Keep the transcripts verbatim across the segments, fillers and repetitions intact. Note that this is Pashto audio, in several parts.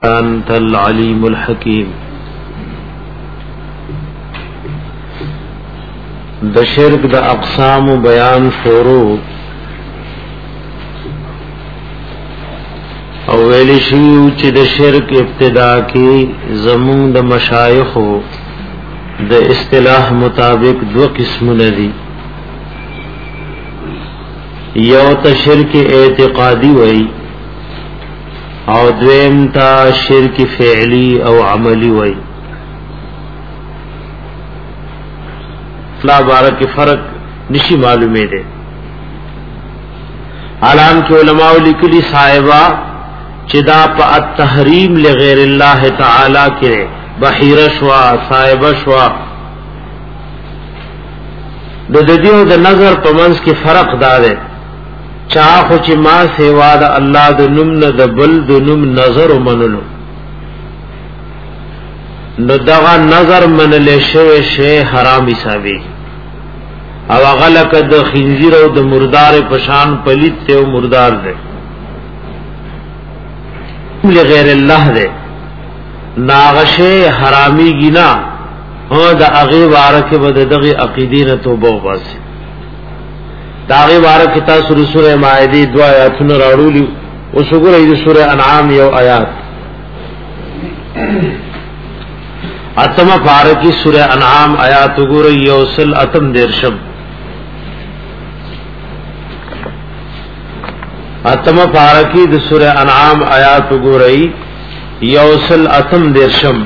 أنت العليم الحكيم. د شرک د اقسام بیان شروع او ویلی شیو چې د شرک ابتدا کې زمون د مشایخو د اصطلاح مطابق دو قسمونه دي. یو ته شرک اعتقادي وای او دویم تا شرک فعلی او عملی وای. لا بارک فرق نشی معلومه ده. علام کے علماء لکلی صاحبہ چدا پا التحریم لغیر اللہ تعالی کرے بحیر شوا صاحبہ شوا دو ددیو دا نظر پا منز کی فرق دارے چاہو چی ما سیوا دا اللہ دا نم دا بل دا نم نظر منلو نو دغا نظر منلے شوے شے حرام حسابی او غلق د خنزیر او د مردار پشان پلیت ته او مردار دے لغیر اللہ دے ناغشے حرامی گنا او دا اغی وارک بد دغی عقیدین توبہ وباسی دا اغی وارک تا سورہ سورہ مائده دو آیاتون راڑولی او سگور اید سورہ انعام یو آیات اتم پارکی سورہ انعام آیات گور یوصل اتم درشم اتم پارکی د سورہ انعام آیات گورئی یوصل اتم درشم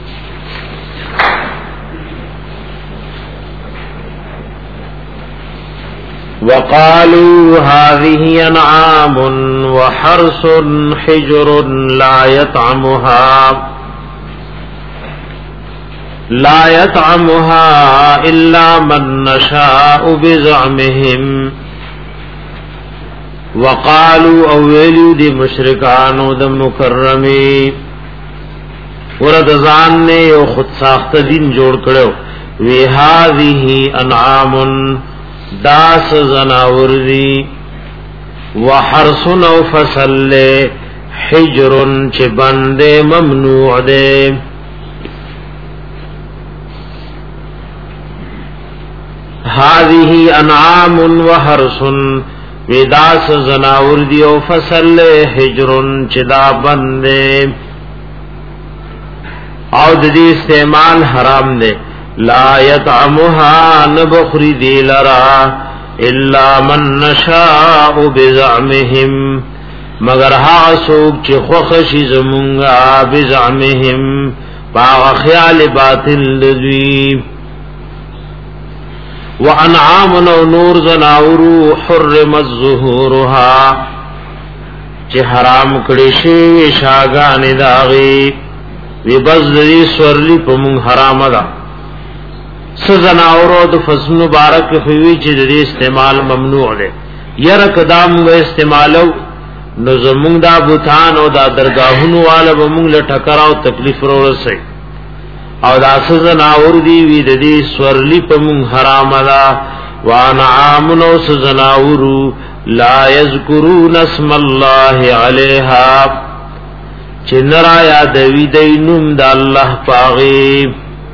وقالوا هذه انعام وحرث حجر لا يطعمها لا يطعمها الا من نشاء بزعمهم. وقالوا اولیو دی مشرکانو د مکرمی ورد ځان نے یو خود ساخت دین جوړ کړو وی هذه انعام داس زناور دی وحرث او فصل حجر چ بندے ممنوع دے. هذه انعام وحرث ویداس زناور دی او فصل حجرن چدا بندے او د دې استعمال حرام دے. لا یطعمها نبخری دی لرا الا من نشاء بزعمهم مگر ها سوک چ خوخشی زمونگا بزعمهم باغ خیال باطل دی. وانعام و نور زناورو حرمت ظهورها چه حرام کړي شي شاګان داغي وی بزدي سورلی په مون حرام ده. س زناورو د فصل مبارک خوي چې د استعمال ممنوع ده. ير قدام و استعمالو نو زمون دا بوتان او دا درگاهونو والا بمون له ټکراو تکلیف ورسي او دا سزناور دی وی د دې سورلی په مون حرام ده. وانعام نو سزناورو لا یذکرون اسم الله علیها چنرا یاد وی دینم د الله پاغي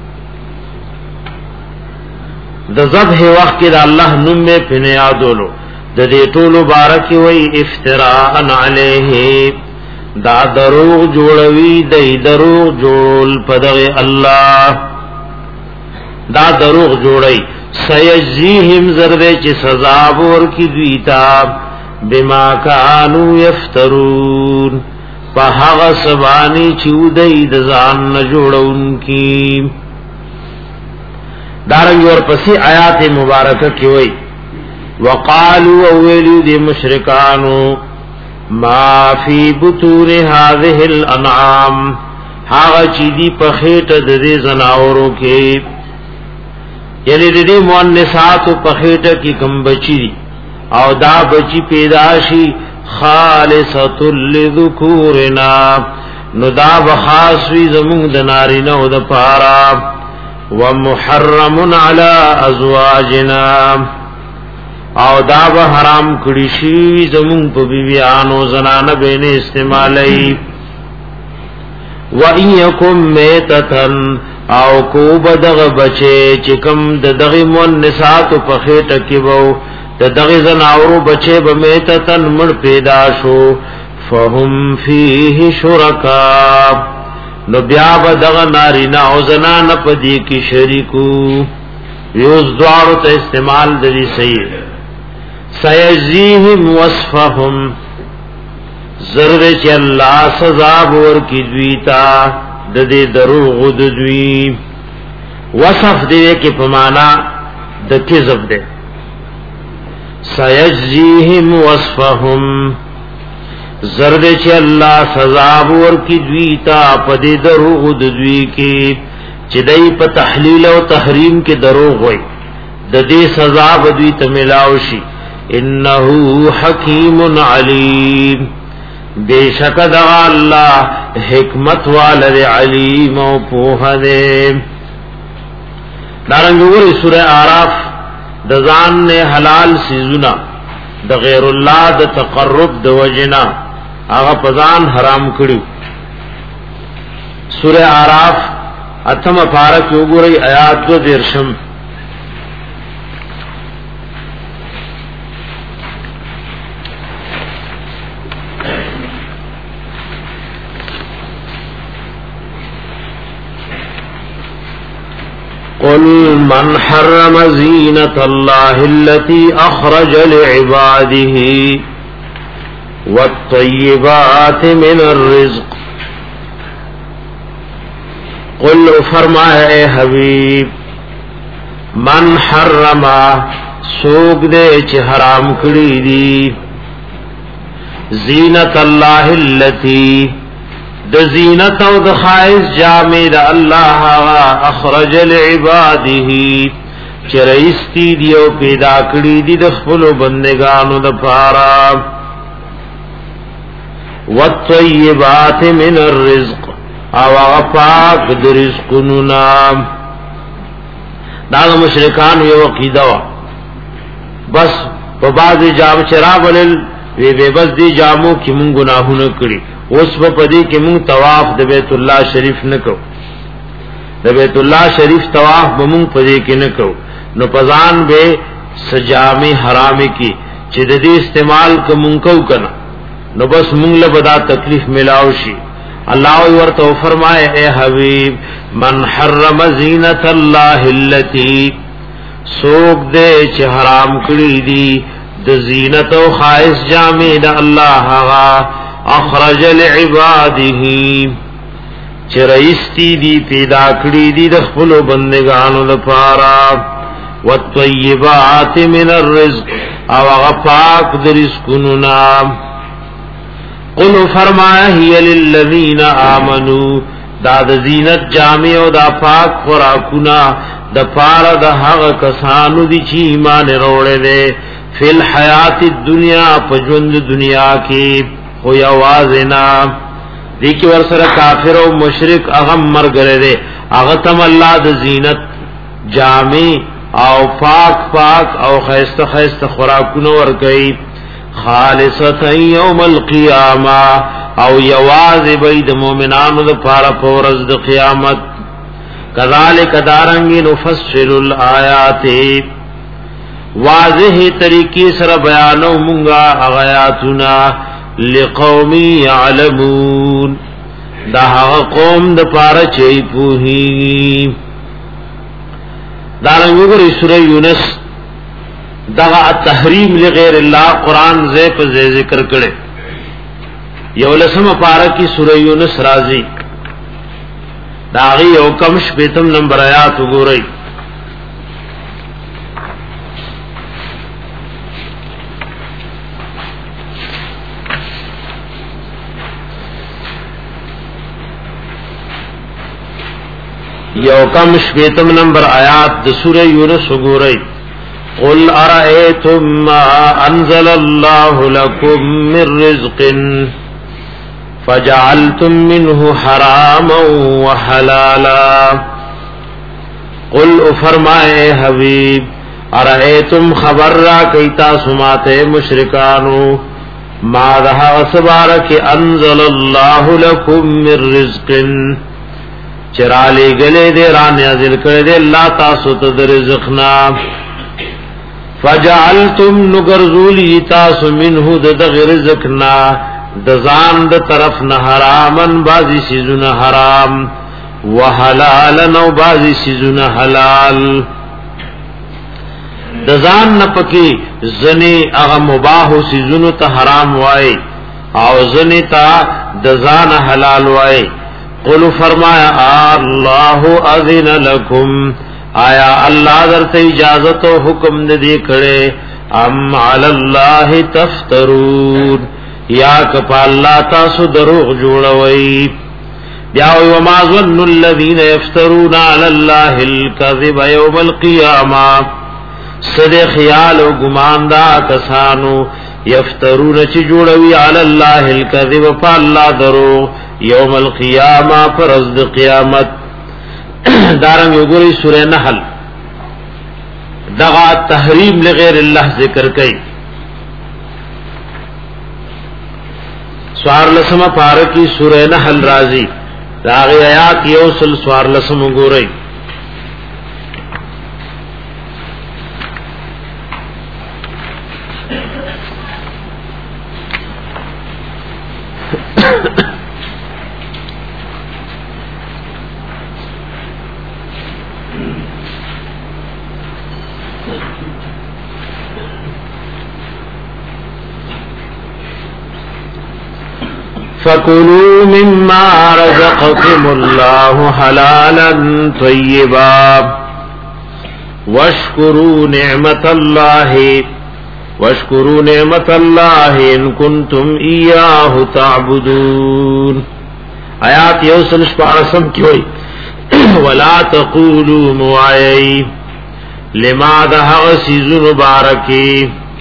د ذبح وخت کې د الله نوم په پنه یادولو د دې ټولو بارک وی افتراء علیه دا دروغ جوړوي دای دروغ جوړ پدغه الله دا دروغ جوړي سيجزيهم ذره چې سزا ورکړي دوی ته بما كانوا يفترون په هغه سبانی چې ودای د ځان نه جوړونکي. دارنګ ورپسې آیات مبارکه کې وای وقالوا اولو دي مشرکانو ما فی بطون هذه الانعام هاغه چې دی په خېټه د دې زناورو کې یعنی د دې مؤنثات په خېټه کې کم بچی او دا بچی پیدا شي خالصۃ للذکورنا نو دا بخاص وی زمون د نارینه او د پارا ومحرم علی ازواجنا او دا به حرام کړی شي زمون په بیبیانو زنانه بینه استعمالي وَإِيَّكُمْ مَيْتَةً او کو بدغ بچے چکم د دغی مونسات په خېټه کې وو د دغی زناورو بچے بمیتتن مړ پیدا شو فهم فیه شرکا نو بیا بدغ نارینا او زنان پدی کی شریکو یوز دوارو ته استعمال دلی صحیح سیجزیهم وصفهم ضرور چې الله سزا ورکی دویتا د دې دروغ د دوی وصف دې کې په معنا د کذب ده سيجزيهم وصفهم زرد چې الله سزا ورکی دوی تا په دې دروغ د دوی کې چې دای په تحلیل او تحریم کې دروغ وای د دې سزا به دوی ته ملاوي شي انه حکیم علیم بیشک دا اللہ حکمت والد علیم و پوہ دے دارنگوری سورہ آراف دزان نے حلال سیزونا دا غیر اللہ دا تقرب دا وجنا آغا پزان حرام کڑیو سورہ آراف اتم پارک یوگوری آیات دو دیرشم قل من حرم زینت اللہ التي اخرج لعباده والطیبات من الرزق قل فرمائے اے حبیب من حرم سوگ دے چھ حرام کری دی زینت اللہ التي د زینت او د خائز جامع د الله اخرج لعباده چرایستی دیو پیدا کړی دی د خپل بندگانو د پاره والطیبات من الرزق او پاک د رزقونو نام دا مشرکان یو عقیده وا بس په بعض جام چرابل وی به بس دی جامو کې مونږ گناهونه کړی اوس په پدې کې مونږ طواف د بیت الله شریف نکو د بیت الله شریف طواف به مونږ پدې کې نکو نو پزان به سجامي حرام کې چې د دې استعمال کوم کو کنه نو بس مونږ له بدا تکلیف ملاو شي الله ورته فرمائے اے حبیب من حرم زینت الله التي سوق دې چې حرام کړی دي د زینت او خائص جامع د الله هغه اخرج لعباده چرایستی دی پیدا کړی دی د خپل بندگانو لپاره والطیبات من الرزق او هغه پاک د رزقونو نام قل فرمایا هی للذین آمنوا دا د زینت جامع او دا پاک خوراکونه د پاره د هغه کسانو دي چې ایمان وروړي دي فل حیات الدنیا پجوند دنیا کې خو یوازنا دی کی ور سره کافر او مشرک اغم مرګره دي اغه تم الله د زینت جامع او پاک پاک او خیسته خیسته خوراکونه ور کوي خالصتا یوم القیامه او یواز بيد مؤمنانو د پاره پورز د قیامت کذالک دارنګ نفصل الآیات واضح طریقې سره بیانو مونږه آیاتنا لقوم يعلمون دا هغه قوم د پاره چي پوهي دا رنګوري سوره یونس دا التحریم لغیر الله قران زې په ذکر کړي یو لسمه پاره کی سوره یونس راځي دا غي او کمش بیتم نمبر آیات وګورئ یو کم شپیتم نمبر آیات د سورہ یونس وګورئ قل ارأيتم ما انزل الله لكم من رزق فجعلتم منه حراما وحلالا قل فرمائے حبیب ارأيتم خبر را کیتا سماتے مشرکانو ما ذا سبارك انزل الله لكم من رزق چرالی گلے دے را نازل کردے اللہ تاسو تد رزقنا فجعلتم نگرزولی تاسو منہو ددغ رزقنا دزان د طرف نہ حرامن بازی سیزن حرام وحلالن و بازی سیزن حلال دزان نہ پکی زنی اغا مباح سیزن تا حرام وائے او زنی تا دزان حلال وائے قل فرمایا اللہ اذن لکم آیا اللہ درت اجازت و حکم دے کڑے ام علی اللہ تفترون یا کپا اللہ تاسو دروغ جوڑوئی بیاوی وما ظن الذین یفترون علی اللہ الكذب یوم القیامہ صد خیال و گماندہ کسانو یفترون چی جوڑوی علی اللہ الكذب پا اللہ دروغ یوم القیامہ پر ازد قیامت دارنگ یگوری سورہ نحل دغا تحریم لغیر اللہ ذکر کئی سوار لسم پارکی سورہ نحل رازی داغی آیات یوصل سوار لسم گورئی فَكُلُوا مِمَّا رَزَقَكُمُ اللَّهُ حَلَالًا طَيِّبًا وَاشْكُرُوا نِعْمَةَ اللَّهِ وَاشْكُرُوا نِعْمَةَ اللَّهِ إِن كُنتُمْ إِيَّاهُ تَعْبُدُونَ آیات یوصل شپارسم کی ہوئی وَلَا تَقُولُوا مُعَيَّي لِمَا دَهَغَ سِيزُ مُبَارَكِ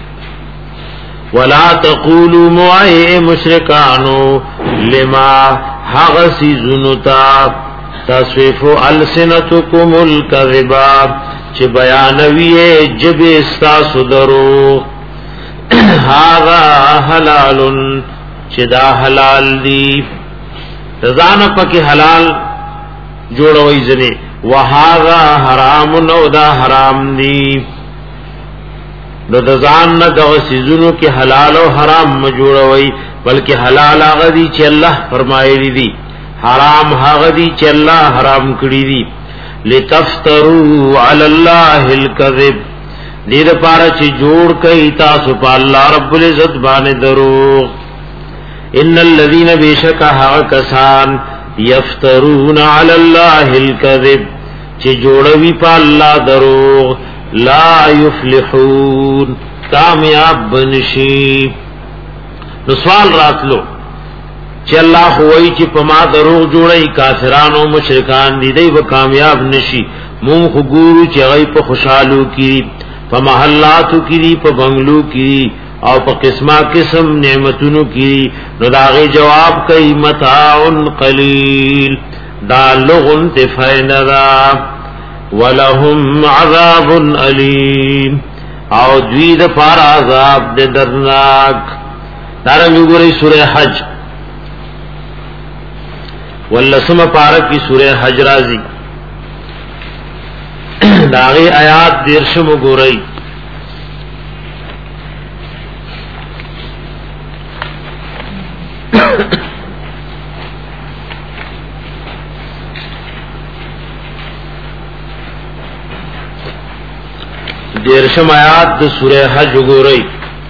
ولا تقولوا معي مشرکانو لما حغسی زنتا تصفیفو السنتکم الكذبا چه بیانوی جب استاسو درو هذا حلال چه دا حلال دی رضانا پاکی حلال جوڑوئی زنی وهذا حرام نو دا حرام دی نو دزان نہ دو سيزونو کې حلال او حرام مجوړوي بلکې حلال هغه دي چې الله فرمایلی دي حرام هغه دي چې الله حرام کړی دي لتفتروا علی الله الكذب دې لپاره چې جوړ کړي تاسو په الله رب العزت باندې دروغ ان الذين بشکها کسان یفترون علی الله الكذب چې جوړوي په الله دروغ لا یفلحون کامیاب بنشی نو سوال راتلو چې الله ہوئی چې پما دروغ جوړي کافرانو مشرکان دي دی و کامیاب نشي مون خو ګورو چې غي په خوشالو کی په محلاتو کی په بنگلو کی او په قسمه قسم نعمتونو کی نو داغه جواب کوي متاع قلیل دا لغن تفینرا ولهم عذاب علیم او دوی د پار عذاب د درناک دارنګ وګورئ سورہ حج ولسم پارک کی سورہ حج راضی داغی آیات دیرشم وګورئ دیرشم آیات د سورہ حج وګورئ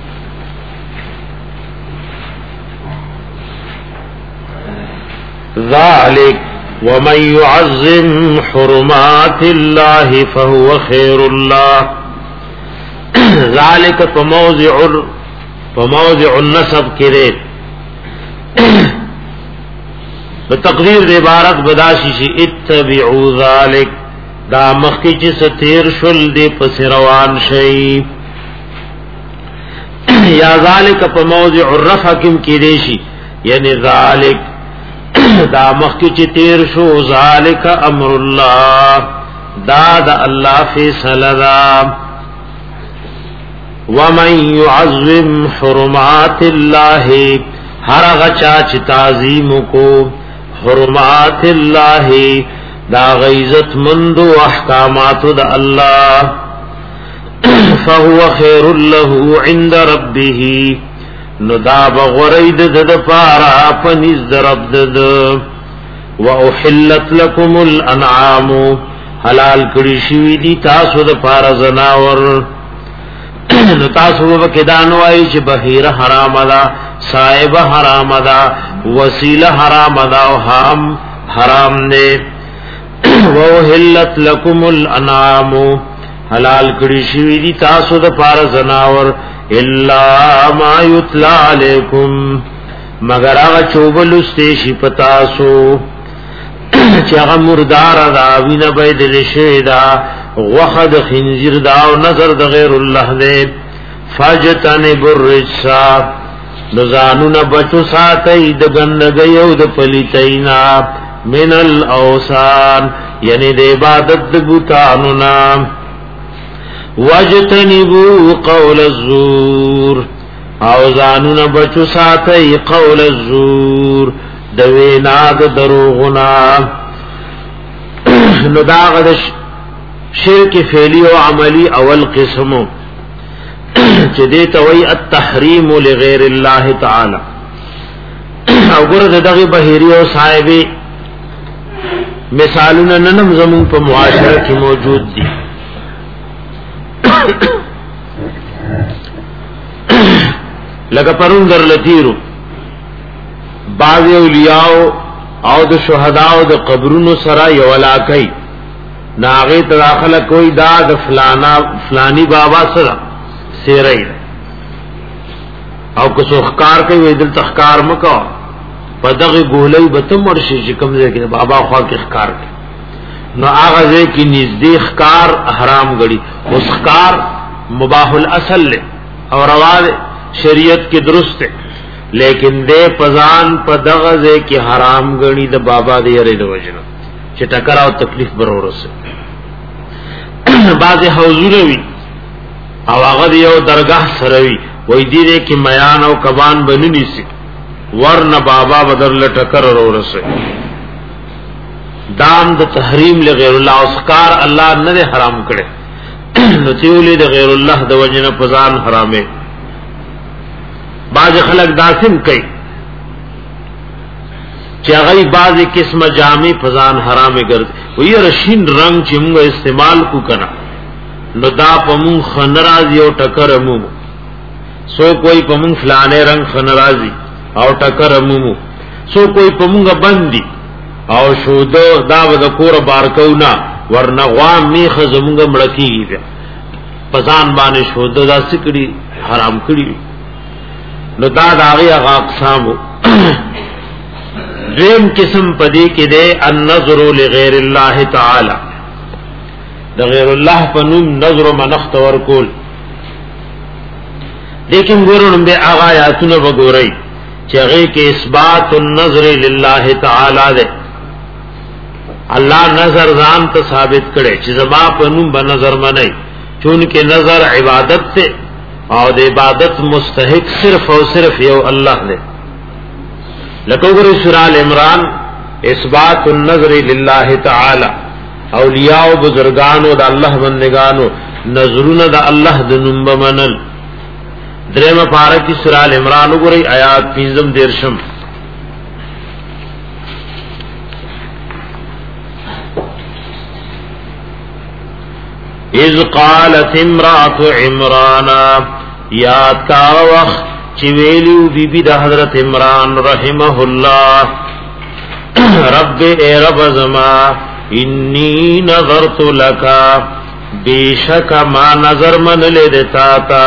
ذالک ومن يعظم حرمات الله فهو خير الله ذالک فموضع فموضع النسب کرے بتقدیر د عبارت بداشی شی اتبعوا ذالک دا مخی چی ستیر شل دی پس روان شئی یا ذالک پا موضع الرفع کم کی دیشی یعنی ذالک دا مخی چی تیر شو ذالک امر اللہ دا دا اللہ فیصل دا ومن يعظم حرمات الله هر غچا چ تعظیم کو حرمات الله دا غیظت مند احکامات د الله فهو خير له عند ربه ندا بغرید د پارا پنځ رب د واحلت لكم الانعام حلال کړي شوی دي تاسو د پارا زناور نو تاسو وکدان وای چې بهیره حرام ده صائب حرام ده وسیله حرام ده او حرام حرام نه واحلت لكم الانعام حلال کړي شوی دي تاسو د پارا زناور الا ما یتلا علیکم مگر هغه چوبل استشی پتاسو چې هغه مردار دا وینه بيد لشیدا وخد خنزیر دا او نظر د غیر الله دې فاجتنب الرجسا نزانون بچو ساتي د ګندګي او د پلیتینا من الاوثان یعنی د عبادت د بوتانو نام واجتنبوا قول الزور او زانون بچو ساتي قول الزور د وینا د دروغنا نو داغ د شرک فعلی او عملی اول قسمو چې دې ته وی التحریم لغیر الله تعالی او ګره دغه بهیری او صاحبې مثالونه نن زمون په معاشره کې موجود دي لکه پرون در لتیرو بعض اولیاء او د شهدا او د قبرونو سره یو علاقه ناغه تداخله کوئی دا د فلانا فلانی بابا سره سیرای او کو سوخکار کوي دل تخکار مکو پدغه ګولې به تم ورشي چې کوم ځای کې بابا خوا کې ښکار نو هغه ځای کې نږدې ښکار حرام غړي اوس ښکار مباح الاصل له او رواج شریعت کې درست ہے لیکن دے پزان په دغه ځای کې حرام غړي د بابا دې یری د وجنه چې ټکر او تکلیف برورسه بعض حضوروي او هغه یو درگاه سره وي وای دې کې میان او کبان بننی سي ورنه بابا بدر لټکر ورورسه دام د تحریم لغیر الله اسکار الله نه حرام کړي نو چولې د غیر الله د وجنه پزان حرامه بعض خلق داسم کوي چې هغه بعضی قسمه جامع پزان حرامه ګرځي وی رشین رنگ چې موږ استعمال کو کنا نو دا پمون خنرازي او ټکر مو سو کوئی پمون فلانه رنگ خنرازي او ټکر مو سو کوئی پمونګه بندي او شود دا د کور بارکونا ورنغوا میخ زمونږ مړکیږي بیا پزان باندې شود دا سکړي حرام کړی نو دا داغی اغا اقسامو دویم قسم پدی کی دے النظر لغیر اللہ تعالی دا غیر اللہ پنوم نظر و منخت ورکول لیکن گورن بے آغا آیاتون بگوری چاگے کہ اثبات النظر للہ تعالی دے اللہ نظر ځان ته ثابت کړي چې زما پنوم بنظر منئی چونکہ نظر عبادت تے او د عبادت مستحق صرف او صرف یو الله دی لکه ګورې سورہ ال عمران اثبات النظر لله تعالی اولیاء او بزرگانو د الله بندگانو نظرونه د الله د نوم بمنل درېمه پاره کی سورہ ال عمران ګورې آیات پنځم دیرشم اذ قالت امرأة عمران یاد کا وقت چویلیو بی بی دا حضرت عمران رحمہ اللہ رب اے رب زما انی نظرت لکا بیشک ما نظر من لے دیتا تا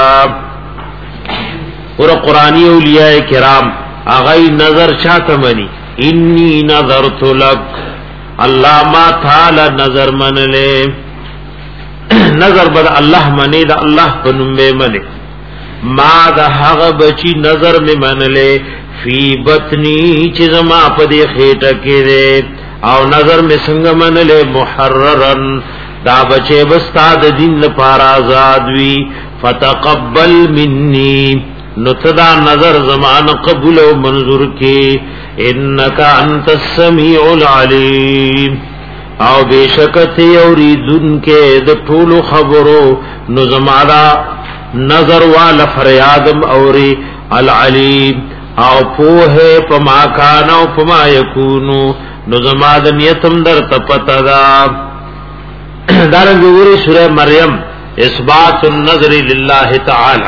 اور قرآنی اولیاء کرام آغای نظر چاہتا منی انی نظرت لک اللہ ما تھالا نظر من لے نظر بد اللہ منی دا اللہ پنمبے منی ما دا حق بچی نظر میں منلے فی بطنی چیز ما پدی خیٹا کے دے او نظر میں سنگ منلے محررن دا بچے بستا د دین لپاره آزاد وی فتقبل مني نتدا نظر زمان قبول و منظور کی انکا انت السمیع العلیم او بیشکتی اوریدن کے د طول خبرو نظمادا نظر والا فریادم اوری العلیم او پوہ پما کانو پما یکونو نظماد نیتم در تپتدا دارنگی گوری سورہ مریم اثبات النظر للہ تعالی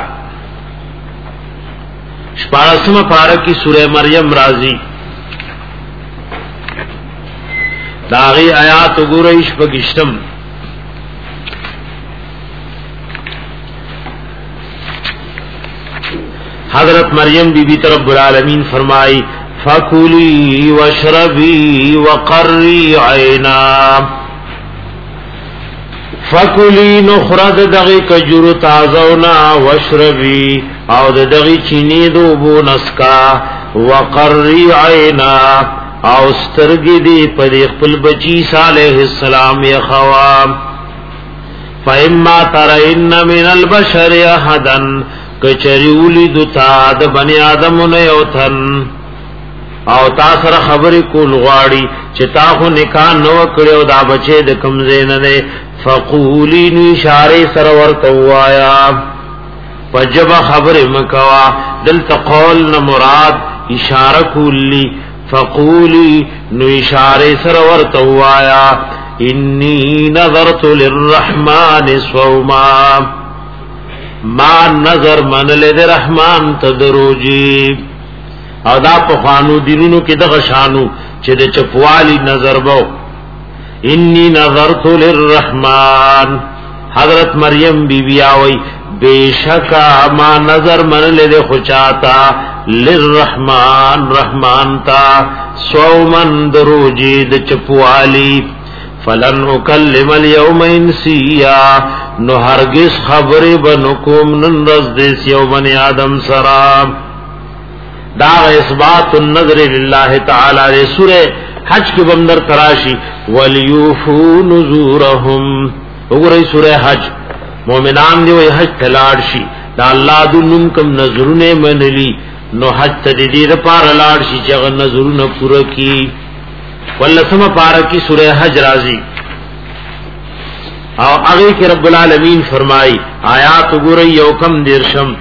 شپارسم پارکی سورہ مریم رازی داغی آیات گورئیش بگشتم حضرت مریم بی بی رب العالمین فرمائی فَكُلِي وَاشْرَبِي وَقَرِّي عَيْنًا فَكُلِي نُخْرَدْ دَغِي کجور تازونا وَاشْرَبِي او دغی چینی دو بو نسکا وَقَرِّي عَيْنًا او سترگی دی پدی خپل بچی صالح السلام یخوام فَإِمَّا تَرَئِنَّ مِنَ الْبَشَرِ أَحَدًا کچریولی دو تا د بنی آدمون یوتن او تا سره خبرې کول غواړي چې تا خو نکاح نو کړو دا بچي د کمزې نه نه فقولی نو اشاره سره ورته وایا پجب خبرې مکوا دلته قول نه مراد اشاره کولی فقولی نو اشاره سره ورته وایا انی نظرت للرحمن صوما ما نظر من لد رحمان تدروجی او دا پخوانو دینونو کی دغه شانو چې د چپوالی نظر بو انی نظرت للرحمن حضرت مریم بی بی آوی بیشکا ما نظر من لد خوچاتا للرحمن رحمان تا سومن دروجی د چپوالی فلن اکلم اليوم انسیا نو هرگز خبر بنکم نن رز دیس یو بنی آدم سرام دا اثبات النظر للہ تعالی سورہ حج کے بندر تراشی ولیوفو نذورہم وګورئ سورہ حج مومنان دی وی حج تلاړ شي دا الله د نوم کم نظرونه منلی نو حج تدید پار لاړ شي چې نظرونه پوره کی ولسم پارکی سورہ حج رازی او هغه کې رب العالمین فرمای آیات ګورئ یو کم دیرشم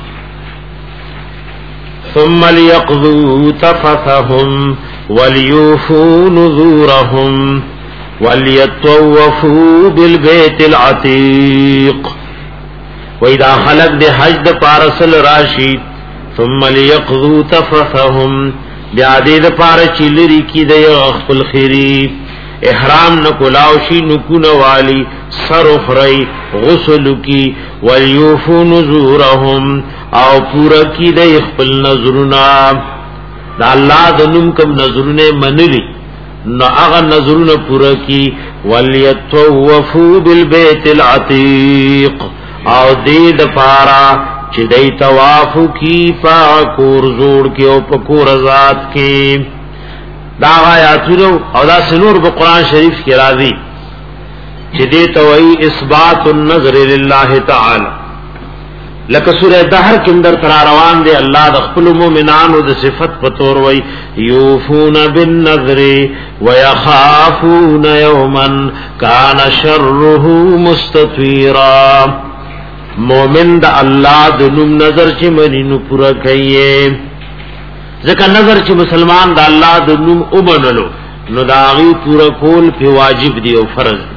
ثم ليقضوا تفثهم وليوفوا نذورهم وليطوفوا بالبيت العتيق واذا خلق د حج د پارسل راشي ثم ليقضوا تفثهم بیا دې د پاره چیلری کی د خپل خیری احرام نکلاوشی نکون والی سر اخری غسل کی ولیوفو نذورهم او پورا کی د خپل نظرنا دا الله د نوم کم نظرونه منلی نو هغه نظرونه پورا کی ولیطوفو بالبیت العتیق او دې د پاره چې دای طواف کی پاکور زوړ کې او پکور ذات کې دا آیاتونو او دا سنور په قران شریف کې راځي چې دې توي اثبات النظر لله تعالی لکه سورہ دهر کې اندر تر روان دي الله د خپل مؤمنانو د صفت په تور وای یوفون بالنذر ويخافون يوما كان شره مستطيرا مومن دا اللہ دنم نظر چی منینو پورا کئیے ذکر نظر چی مسلمان دا اللہ دنم امنلو نو داغی پورا کول پی واجب دی او فرض دی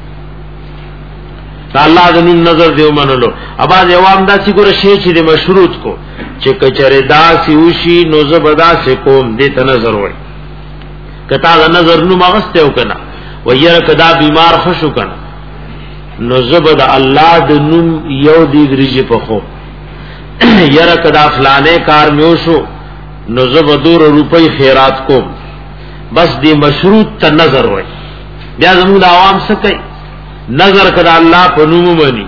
دا اللہ دنم نظر دی امنلو اب آز اوام دا سی کو رشی چی دی مشروط کو چی کچر دا سی اوشی نو زبدا سی کوم دیتا نظر ہوئی کتا دا نظر نو مغستے ہو کنا ویر کدا بیمار خشو کنا نو زبد الله د نوم یو دی درجه په خو یره کدا فلانه کار میو شو نو زبد دور روپۍ خیرات کو بس دی مشروط ته نظر وای بیا زموږ عوام څه کوي نظر کدا الله په نوم باندې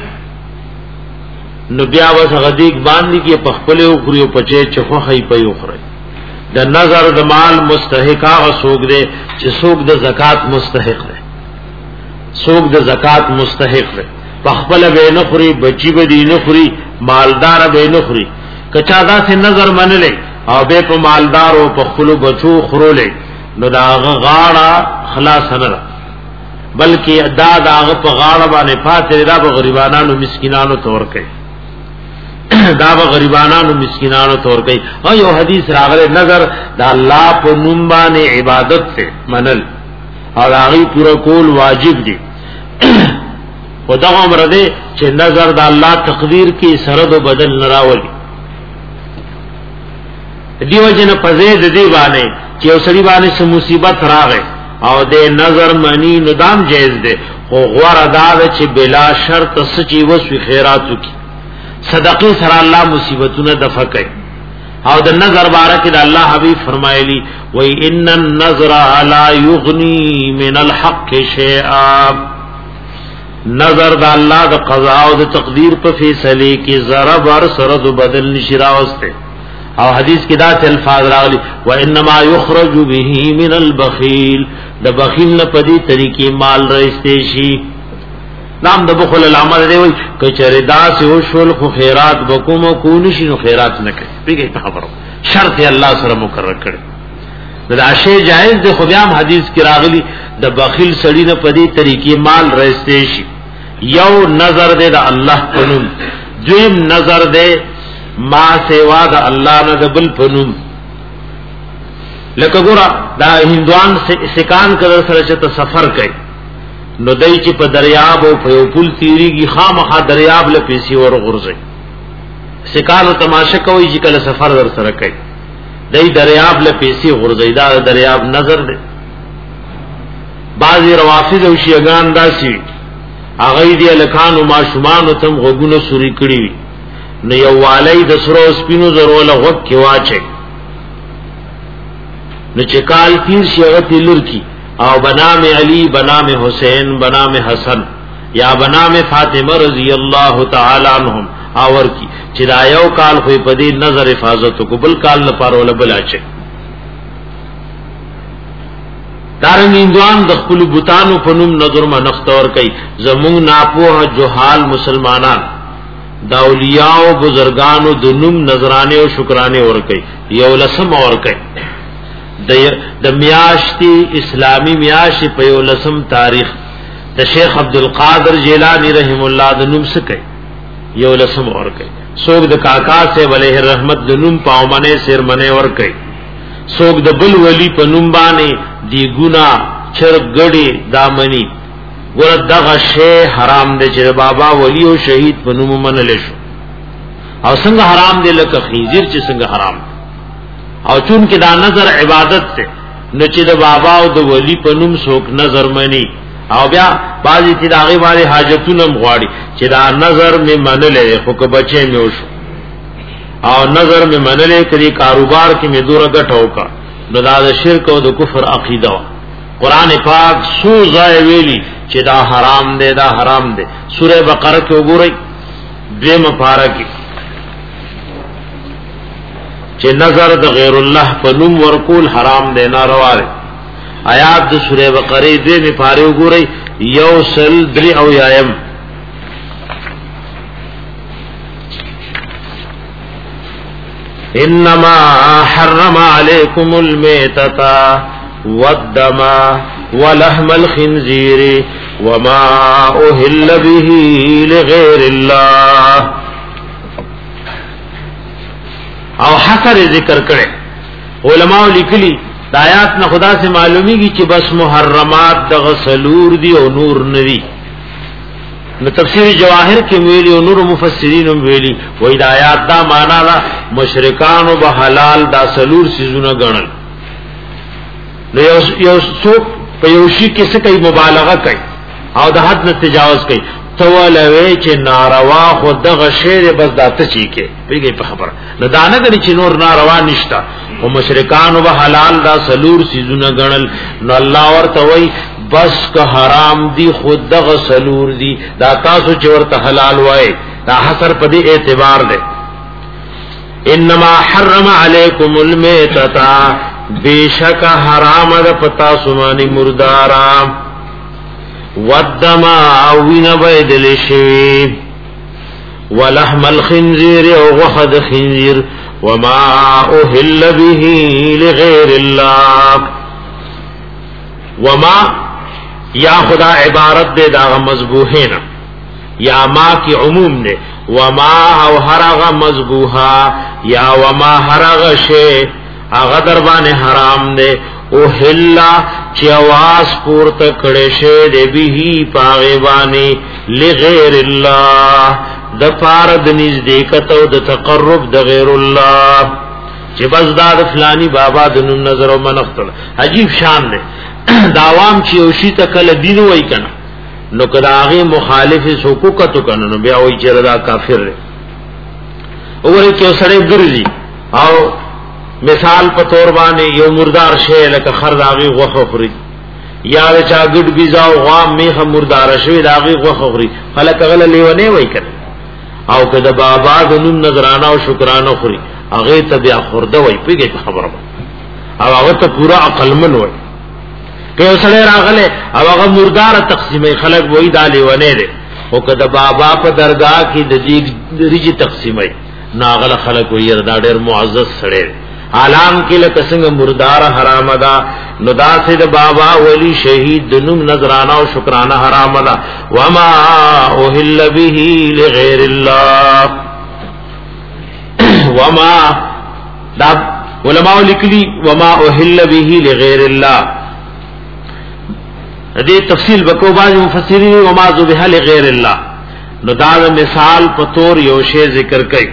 نو بیا وس غدیک باندې کې په خپل او خوري په چه چخه خی په یو خوري د نظر د مال مستحق هغه سوق دی چې سوق د زکات مستحق دی څوک د زکات مستحق دی پخپل به نه خوري بچي به دی نه خوري مالدار به نه خوري کچا دا سے نظر منلې او به په مالدار او په خپل بچو خورولې نو دا غاړه خلاص نه بلکې دا داغه په غاړه باندې پاتې دا به غریبانو مسکینانو تور کوي دا به غریبانو مسکینانو تور کوي او یو حدیث راغله نظر دا الله په نوم باندې عبادت ته منل او هغه پورا کول واجب دي خدا عمر دې چې نظر د الله تقدیر کې سرد او بدل نراولي دیو جن پزید دی باندې چې اوسړي باندې سم مصیبت راغې او دې نظر منی ندام جایز دی خو غوړه دا چې بلا شرط سچي وسوي خیراتو کی صدقه سره الله مصیبتونه دفع کوي او د نظر بارک د الله حبیب فرمایلی وای ان النظر لا یغنی من الحق شیئا نظر د الله د قضا او د تقدیر په فیصله کې ذره بر سره د بدل نشي راوسته او حدیث کې دا الفاظ راغلي و انما یخرج به من البخیل د بخیل نه پدی طریقې مال رئیسته شي نام د بخل العمل دی وای کچره دا سه او شول خو خیرات بکوم کو نشي نو خیرات نه کوي پیګه په خبرو شرط الله سره مقرر کړي دا شی جائز دی خو بیا حدیث کې راغلي د بخیل سړی نه پدی طریقې مال رئیسته شي یو نظر دی د الله پنوم دویم نظر دی ما سیوا د الله نه دبل پنوم لکه ګور دا هندوان سکان کړه سره چې سفر کوي نو دای چې په دریاب او په پل تیریږي خامخا دریاب له پیسې ور غورځي سکانو تماشا کوي چې کله سفر در سره کوي دای دریاب له پیسې غورځي دا دریاب نظر دی بعضی روافض او شیعاګان داسي هغه دی لکانو ما شومان تم غوګونو سوري کړی وي نو یو والی د سرو سپینو زرو له وخت کې واچي نو چې کال تیر شي هغه تلور کی او بنام علی بنام حسین بنام حسن یا بنام فاطمه رضی اللہ تعالی عنہم اور کی چې دا یو کال خو په دې نظر حفاظت کو بل کال نه پارول بل اچي دارنګ اندوان د خپل بوتانو په نوم نظر منختور کوي زمون ناپوه جهال مسلمانان دا اولیاء او بزرگانو د نوم نظرانه او شکرانه ور کوي یو لسم ور کوي د میاشتي اسلامی میاش په یو لسم تاریخ د شیخ عبد القادر جیلانی رحم الله د نوم سکه یو لسم ور کوي سوګ د کاکا سے علیہ رحمت د نوم پاومنه سر منه ور کوي سوګ د بل ولی په نوم باندې دی ګنا چرګړي دامنی ور دغه شی حرام دی چې بابا ولی او شهید په نوم منل شو او څنګه حرام دی لکه خنزیر چې څنګه حرام دی او چون کې دا نظر عبادت ته نو چې د بابا او د ولی په نوم څوک نظر منی او بیا بعضی چې داغه باندې حاجتونه مغواړي چې دا نظر می منلې خو که بچي مې وشو او نظر می منلې کړي کاروبار کې مې دوره غټو کا نو دا د شرک او د کفر عقیده قرآن پاک سو ځای ویلي چې دا حرام دی دا حرام دی سوره بقره کې وګورئ دیم پارا کې چې نظر د غیر الله په نوم ورکول حرام دی ناروا دی آیات د سوره بقره دې می پاره وګورئ یو سل درې او یایم انما حرم علیکم المیتۃ والدم ولحم الخنزیر وما اهل به لغیر الله او حسر ذکر کړي علماء لیکلي د آیات نه خدا سے معلومیږي چې بس محرمات د غسلور دي او نور ندي نو تفسیر جواهر کې ویلي او نور مفسرین هم ویلي وای د آیات دا معنا دا مشرکان او حلال دا سلور سيزونه ګڼل نو یو یو څوک په یو شي کې څه کوي مبالغه کوي او د حد نه تجاوز کوي تولوي چې ناروا خو دغه شی بس داته چی کې پیږي په خبره نه دانه غړي چې نور ناروا نشتا او مشرکان او حلال دا سلور سيزونه ګڼل نو الله ورته وای بس که حرام دی خود دغه سلور دی دا تاسو چې ورته حلال وای دا حسر په دې اعتبار ده انما حرم علیکم المیتۃ بیشک حرام ده پتا سمانی مردارا والدم وین بيدل شي ولحم الخنزير او غخد خنزير وما اهل به لغير الله وما یا خدا عبارت دے دا مذبوحین یا ما کی عموم دے وما او حرغ مذبوحا یا وما حرغ شے اغا دربان حرام دے او حلا چی آواز پورت کڑشے دے بھی پاغیبانی لغیر اللہ دا پارد نزدیکت و دا تقرب دا غیر اللہ چی بس دا دا فلانی بابا دنم نظر و منختل عجیب شان دے داوام چی اوشی تکل دین وی کنا نو کدا آغی مخالف سوکوکتو کنا نو بیا وی چی دا کافر رے اولی چی سڑے گرزی او مثال پا طوربانے یو مردار شے لکا خرد آغی غوخ خورید یا وچا گڑ بیزاو غام میخ مردار شوید آغی غوخ خورید خلق اغلا لیوانے وی کنا او کدا بابا دنون نظرانا و شکرانا خورید آغی تا بیا خورده وی پیگئی پا خبر با او آغی تا پورا عقل من وی کہ سڑے راغلے او هغه مردار تقسیمې خلق وې دالې ونه دي او کده بابا په درگاہ کې د دې ریجی تقسیمې ناغله خلق وې دا ډېر معزز سړی عالم کې لکه څنګه مردار حرام ده نو دا سید بابا ولی شهید دنم نظرانه او شکرانه حرام ده وما اوهل به لغیر الله وما دا علماء لیکلي وما اوهل به لغیر الله دې تفصیل وکاو باز مفسرین وما ذبح لغیر الله نو دا مثال په تور یو شی ذکر کړي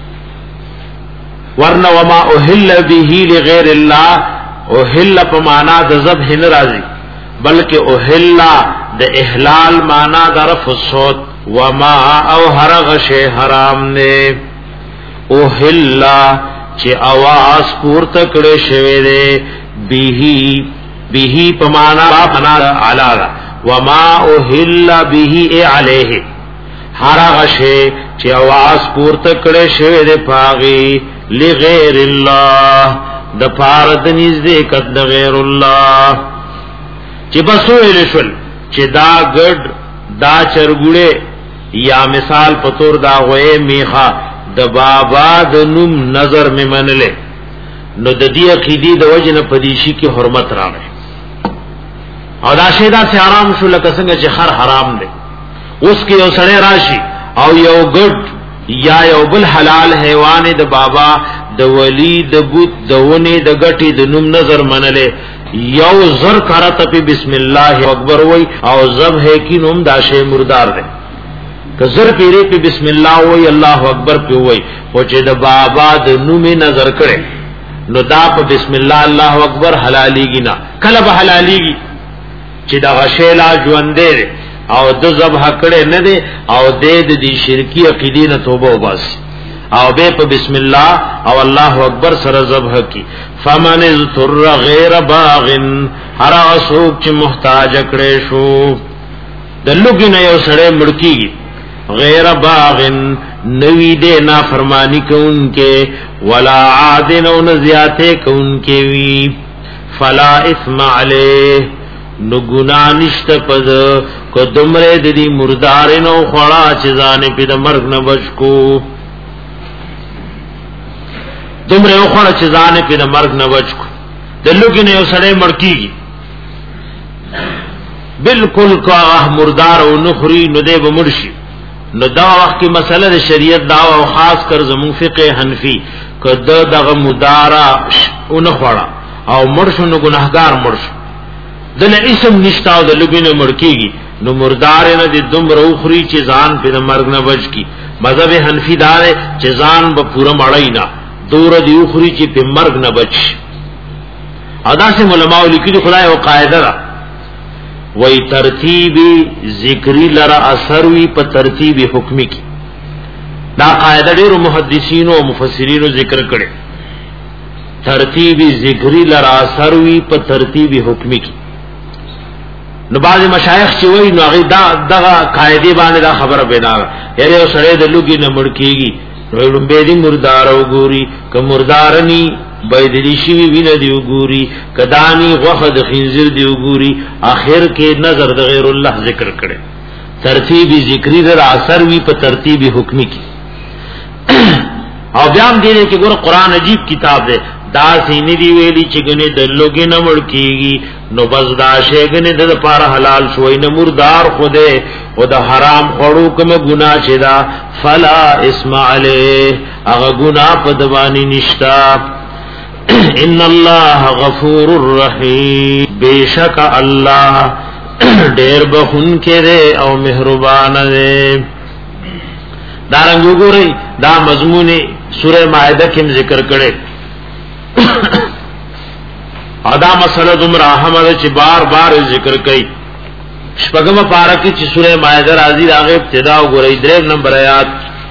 ورنه وما اوهل به لغیر الله اوهل په معنا د ذبح نه راځي بلکې اوهل د احلال معنا د رفع الصوت وما او هرغ شی حرام نه اوهل چې आवाज پورته کړي شوی دی به به پمانا پنا علا وما اوهل به علیه هر غشه چې आवाज پورته کړي شوی د پاغي لغیر الله د فارد نږدې کد د غیر الله چې بسویل شول چې دا ګډ دا چرګوړې یا مثال پتور دا غوې میخه د بابا د نوم نظر می منلې نو د دې عقیدې د وجنه پدیشي کې حرمت راغی او دا شیدا سے حرام شو لکه څنګه چې خر حرام دی اوس کې یو سړی راشي او یو ګډ یا یو بل حلال حیوان د بابا د ولی د بوت د ونی د غټي د نوم نظر منلې یو زر کرته په بسم الله اکبر وای او ذبح کی نوم دا شی مردار دی که زر پیری په بسم الله وای الله اکبر په وای او چې د بابا د نوم نظر کړي نو دا په بسم الله الله اکبر حلاليږي نه کله به حلاليږي چې دا غشیلا ژوندې او د ذبح کړي نه دي او د دې شرکی عقیدې نه توبه وباس او به په بسم الله او الله اکبر سره ذبح کی فمن اضطر غیر باغ هر اسوک چې محتاج کړي شو د لوګي نه یو سړی مړکیږي غیر باغ نوی دے نا فرمانی کونکے ولا عادن و نزیاتے کونکے وی فلا اسم علیہ نو گناہ نشت پد کو دمرے دی مردارن و خوڑا چیزانے پی دا مرگ نبچ کو دمرے و خوڑا چیزانے پی دا مرگ نبچ کو دلو کی نیو سڑے مڑکی گی بالکل کا مردار و نخری ندے بمرشی نو دا وخت کی مسئلہ د شریعت دا او خاص کر زمون فقه حنفی کده دغه مدارا اون خوړه او مرشو نو گناهګار مرشو دله اسم نشتا او د لګینه مړکیږي نو مردار نه د دومره اخري چې ځان په مرګ نه بچ کی مذهب حنفی دا چې ځان به پورا مړای نه دور دی اخري چې په مرګ نه بچ ادا سے علماء لیکي خدای او قاعده ده وی ترتیب ذکری لرا اثر وی په ترتیب حکمی کی دا قاعده ډیرو محدثین او مفسرین ذکر کړي ترتیب ذکری لرا اثر وی په ترتیب حکمی کی نو بعض مشایخ چې وای نو هغه دا دغه قاعده باندې دا خبره بنا یاره سره د لوګي نه مړ کیږي نو لومبه دي مردار او ګوري ک مردارنی بيدلی شي وینه دی وګوري کدانی غوخه د خنزیر دی وګوري اخر کې نظر د غیر الله ذکر کړي ترتیب ذکری در اثر وی په ترتیب حکمی کی او بیا هم دې کې ګور قران عجیب کتاب دی دا سینې دی ویلي چې ګنه د لوګي نه مړ کیږي نو بس دا شی ګنه د لپاره حلال شوی نه مردار خوده او د حرام خورو کوم ګناه چې دا فلا اسم علیه هغه ګناه په دوانی نشتا ان الله غفور الرحیم بیشک الله ډیر بخون کې او مهربان دی دا رنګ وګورئ دا مضمون سوره مائده کې ذکر کړي ادا مسله دم رحمت چې بار بار ذکر کړي شپږم پارا کې چې سوره مائده راځي راغه ابتدا وګورئ درې نمبر آیات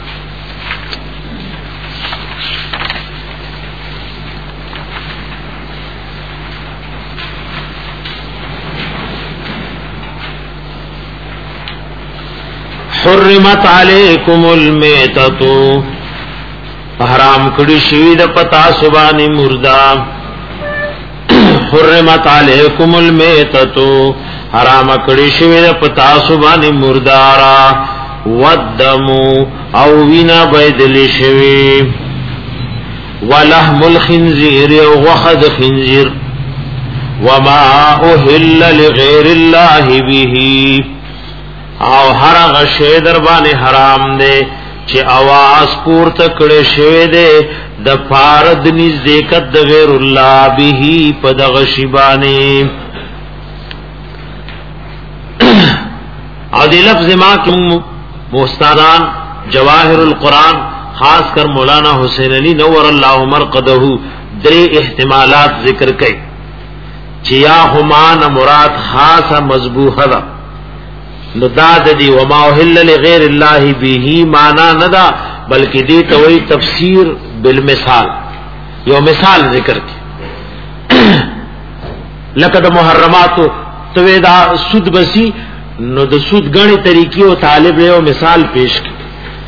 حرمت علیکم المیتۃ حرام کړي شوی د پتا سبانی مردا حرمت علیکم المیتۃ حرام کړي شوی د پتا سبانی مردارا ودم او وینا بيدل شوی ولحم الخنزیر او غخذ خنزیر وما اهل لغیر الله به او هر غشی در باندې حرام دی چې आवाज پورته کړي شوی دی د فارد نزدېکت د غیر الله به په دغه شی باندې او دی لفظ ما کوم مستادان جواهر القرآن خاص کر مولانا حسین علی نور الله مرقده درې احتمالات ذکر کړي چې یا همان مراد خاصه مذبوحه ده نو داد دی وما اهل لغیر الله به معنا ندا بلکې دې ته وی تفسیر بالمثال یو مثال ذکر کی لکه د محرمات تو دا سود بسی نو د سود غنی طریقې او طالب له مثال پیش کی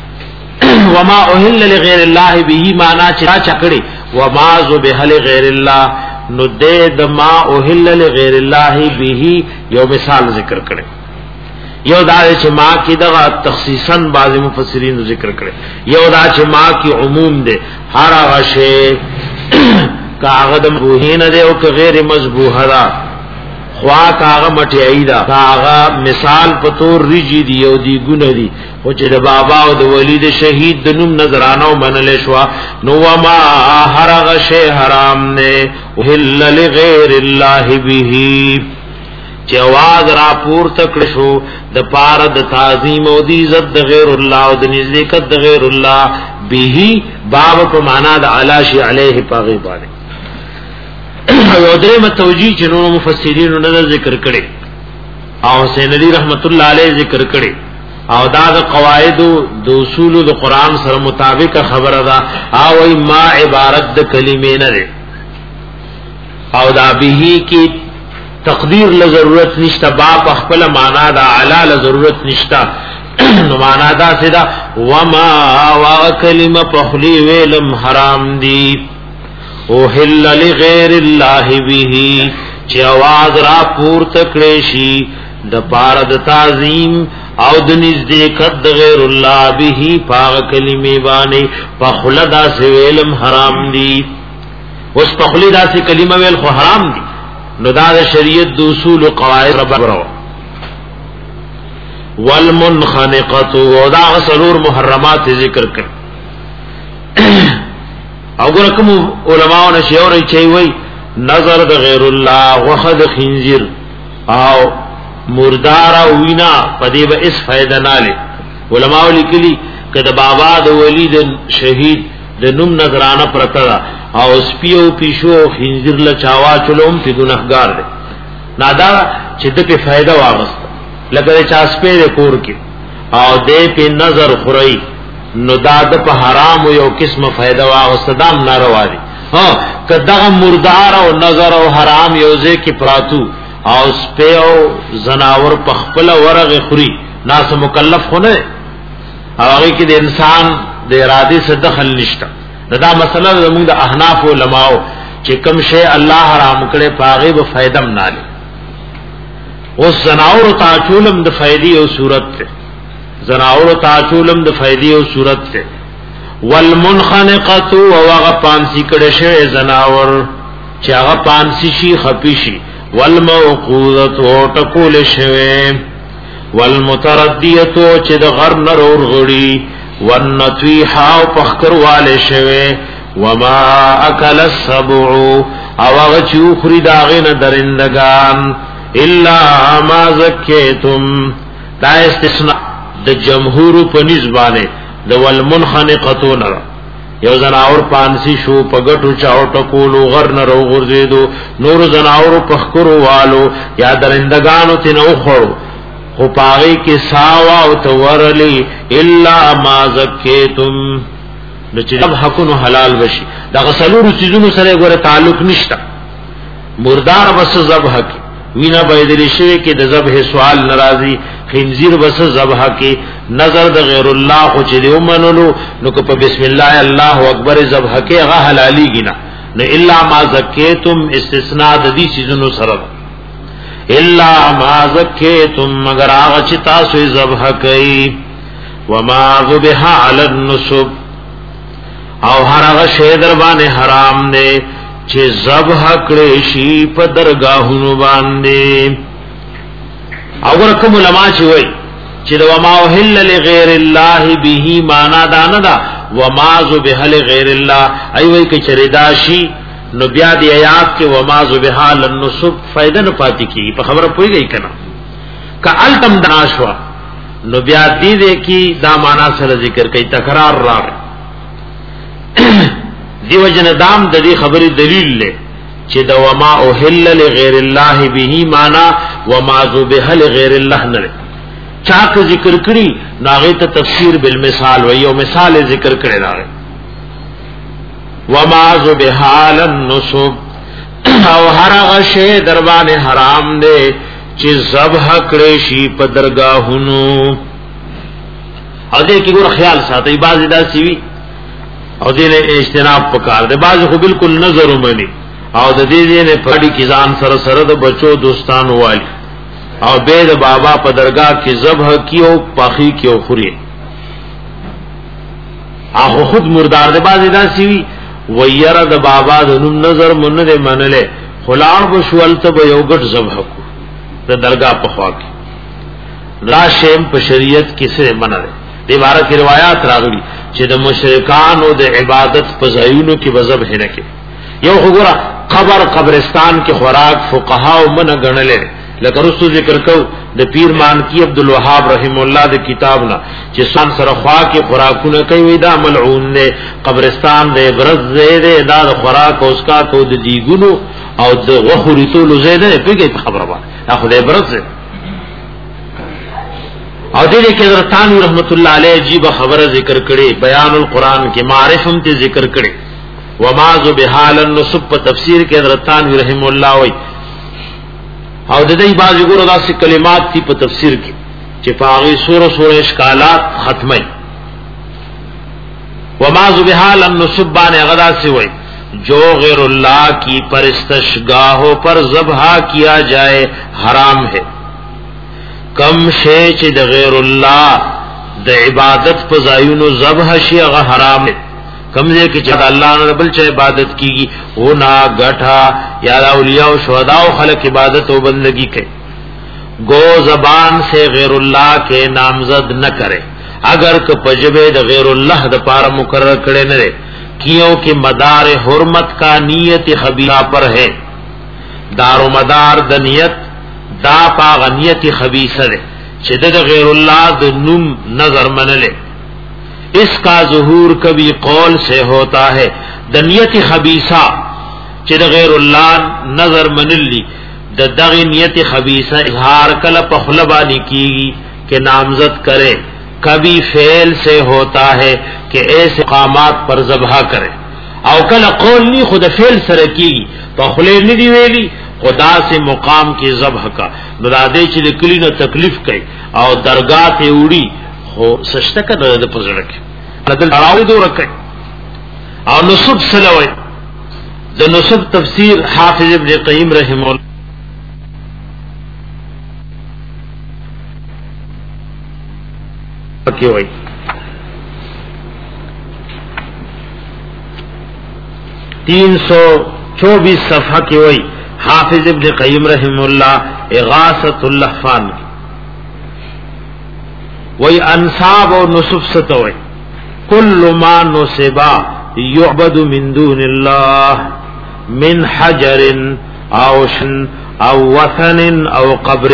وما اهل لغیر الله به معنا چا چکړي وما ذبح لغیر الله نو دې د ما اهل لغیر الله به یو مثال ذکر کړي یو دا چې ما کې دغه تخصیصا بعض مفسرین ذکر کړي یو دا چې ما کې عموم ده هر هغه شی کاغذ مبوهین ده او غیر مذبوحه ده خوا کاغه مټی دا کاغه مثال په تور ریجی دی او دی ګونه دی او چې د بابا او د ولید شهید د نوم نظرانو منل شو نو ما هر هغه شی حرام نه وهل لغیر الله به چې आवाज را پور تکړ شو د پار د تعظیم او د عزت د غیر الله او د نزدېکت د غیر الله به باب په معنا د علاشی علیه پاغي باندې او درې متوجی چې نو مفسرین نو ذکر کړي او حسین علی رحمت الله علیه ذکر کړي او دا د قواعد د اصول د قران سره مطابق خبره ده او ما عبارت د کلمې نه ده او دا به کی تقدیر له ضرورت نشتا با خپل معنا دا علا له ضرورت نشتا نو معنا دا سدا وما وا کلمه پخلی ویلم حرام دی او حل لغیر الله به چې आवाज را پور تکړې شي د پاره د تعظیم او د نزدېکت د غیر الله به پاغ کلمې باندې پخلدا سی ویلم حرام دی اوس پخلی دا سی کلمه ویل خو حرام دی نو دا د شریعت د اصول او قواعد ربرو والمنخنقه او دا غسلور محرمات ذکر کړ او ګره کوم علماء نه شیوري چي وي نظر د غیر الله وخذ خنزير او مردار او وینا پدې به اس فائدہ نه لې علماء لیکلي کده بابا د ولید شهید د نوم نظرانه پرتا او سپیو پیشو خنزیر له چاوا چلوم په ګناهګار دی نادا چې د په فائدہ واغست لکه چا سپې کور کې او دې په نظر خوري نو داد په حرام یو قسمه فائدہ واغست دام ناروا دي ها کداغه مردار او نظر او حرام یوځه کې پراتو او سپیو زناور په خپل ورغه خوري ناس مکلف خونه هغه کې د انسان د ارادي څخه دخل نشته دا مسله زموږ د احناف علماء چې کوم شی الله حرام کړي پاغه به فائدہ مناله او زناور تعچولم د فائدې او صورت ته زناور تعچولم د فائدې او صورت ته والمنخنقه وغه پانسی کړي شی زناور چې هغه پانسی شي خپي شي والموقوذه ټکول شوی والمتردیه چې د غر نرور غړي والنطیحه او پخکر والے شوی وما اکل السبع او هغه چې خوري داغه نه درندگان الا ما زکیتم دا استثناء د جمهور په نسبانه د والمنخنقتون یو زناور پانسی شو پګټو چاو ټکولو غر نه رو غرزیدو نور زناور پخکرو والو یا درندگانو تنو خورو خو پاغی کی ساوا او تورلی الا ما زکیتم نو چې ذبح حقونو حلال وشي دا غسلورو چیزونو سره ګوره تعلق نشتا مردار بس ذبح کی وینا بيدلی شوی کې د ذبح سوال ناراضي خنزیر بس ذبح کې نظر د غیر الله خو چې دی ومنلو نو کو په بسم الله الله اکبر ذبح کې هغه حلالي گنا نه الا ما زکیتم استثناء د دې چیزونو سره الا ما زکیتم مگر هغه چې تاسو ذبح کوي وما ذبح علی النصب او هر هغه شی در باندې حرام دی چې ذبح کړي شي په درگاهونو باندې او کوم علماء چې وای چې د وما اوهل لغیر الله به معنا دانه دا وما ذبح لغیر الله ای وای کې چریداشي نو بیا دی آیات کې وما ذبح للنصب فائدہ نه پاتې کی په خبره پويږي کنه ک التم دناشوا نو بیا دې دې کی دا معنا سره ذکر کوي تکرار راغی دیو جن دام د دې خبرې دلیل له چې د وما اوهل لغیر الله به معنا وما ذبح لغیر الله نه چا کو ذکر کړي ناغه ته تفسیر بالمثال و یو مثال ذکر کړي راغی وما ذبح للنصب او هر هغه شی دربانه حرام دی چې ذبح کړي شي په درگاهونو او دې کې ګور خیال ساتي بعض داسي وي او دې نه اجتناب پکار دے باز خو بالکل نظر ومني او د دې نه پړی کی ځان سره سره د بچو دوستانو والی او به د بابا په درگاه کې ذبح کیو پاخي کیو خوري هغه خود مردار دے باز داسي وي ويره د بابا د نوم نظر مونږ دې منله خلار بشول ته به یو ګټ ذبح کو د درگاه په خوا کې را شیم په شریعت کې سره منره دې بارے کې روایت راغلي چې د مشرکان او د عبادت په ځایونو کې وذبح نه کې یو وګوره قبر قبرستان کې خوراک فقها او من غنلې لکه رسول ذکر کو د پیر مانکی عبد الوهاب رحم الله د کتاب نا چې سان سره خوا کې خوراکونه کوي دا ملعون نه قبرستان د برز زیده دا د خوراک او اسکا کو د دیګونو او د غخورتو زیده په خبره باندې اخو د برز او دې کې حضرت ثانوی رحمت الله علیه عجیب خبره ذکر کړي بیان القرآن کې معرفم ته ذکر کړي وما ذبح للنصب په تفسیر کې حضرت ثانوی رحم الله وای او د دې بعض ګورو داسې کلمات دي په تفسیر کې چې پاغي سوره سوره اشکالات ختمه وما ذبح للنصب باندې غدا سے وای جو غیر اللہ کی پرستشگاہوں پر ذبح کیا جائے حرام ہے کم شی چې د غیر الله د عبادت په ځایونو ذبح شي هغه حرام دی کم دې کې چې د الله نه بل چې عبادت کیږي او نا غټا یا اولیاء او شهدا او خلق عبادت او بندگی کوي گو زبان سے غیر اللہ کے نامزد نہ کرے اگر کہ پجبے د غیر اللہ د پار مقرر کړي نه لري کیوں کہ مدار حرمت کا نیت خبیثہ پر ہے دار و مدار د نیت دا پا غنیت خبیثہ دے چې د غیر اللہ د نم نظر منلے اس کا ظہور کبھی قول سے ہوتا ہے د نیت خبیثہ چې د غیر اللہ نظر منلی د دغه نیت خبیثہ اظہار کله په خلبانی کیږي کہ نامزد کرے کبھی فعل سے ہوتا ہے کہ ایسے مقامات پر ذبح کرے او کله قول نی خود فعل سره کیږي په خله نه دی ویلی خدا سے مقام کی ذبح کا نرادے چې کلی نو تکلیف کوي او درگاہ ته وړي خو سشته کړه د پزړه کې بدل راوي دو رکه او نصب سلوي د نصب تفسیر حافظ ابن قیم رحمه الله کی وای تین سو چوبیس صفحہ کی وای حافظ ابن قیم رحمه الله اغاثۃ اللحفان وای انصاب و نصب ستوي كل ما نصبا يعبد من دون الله من حجر او شن او وثن او قبر.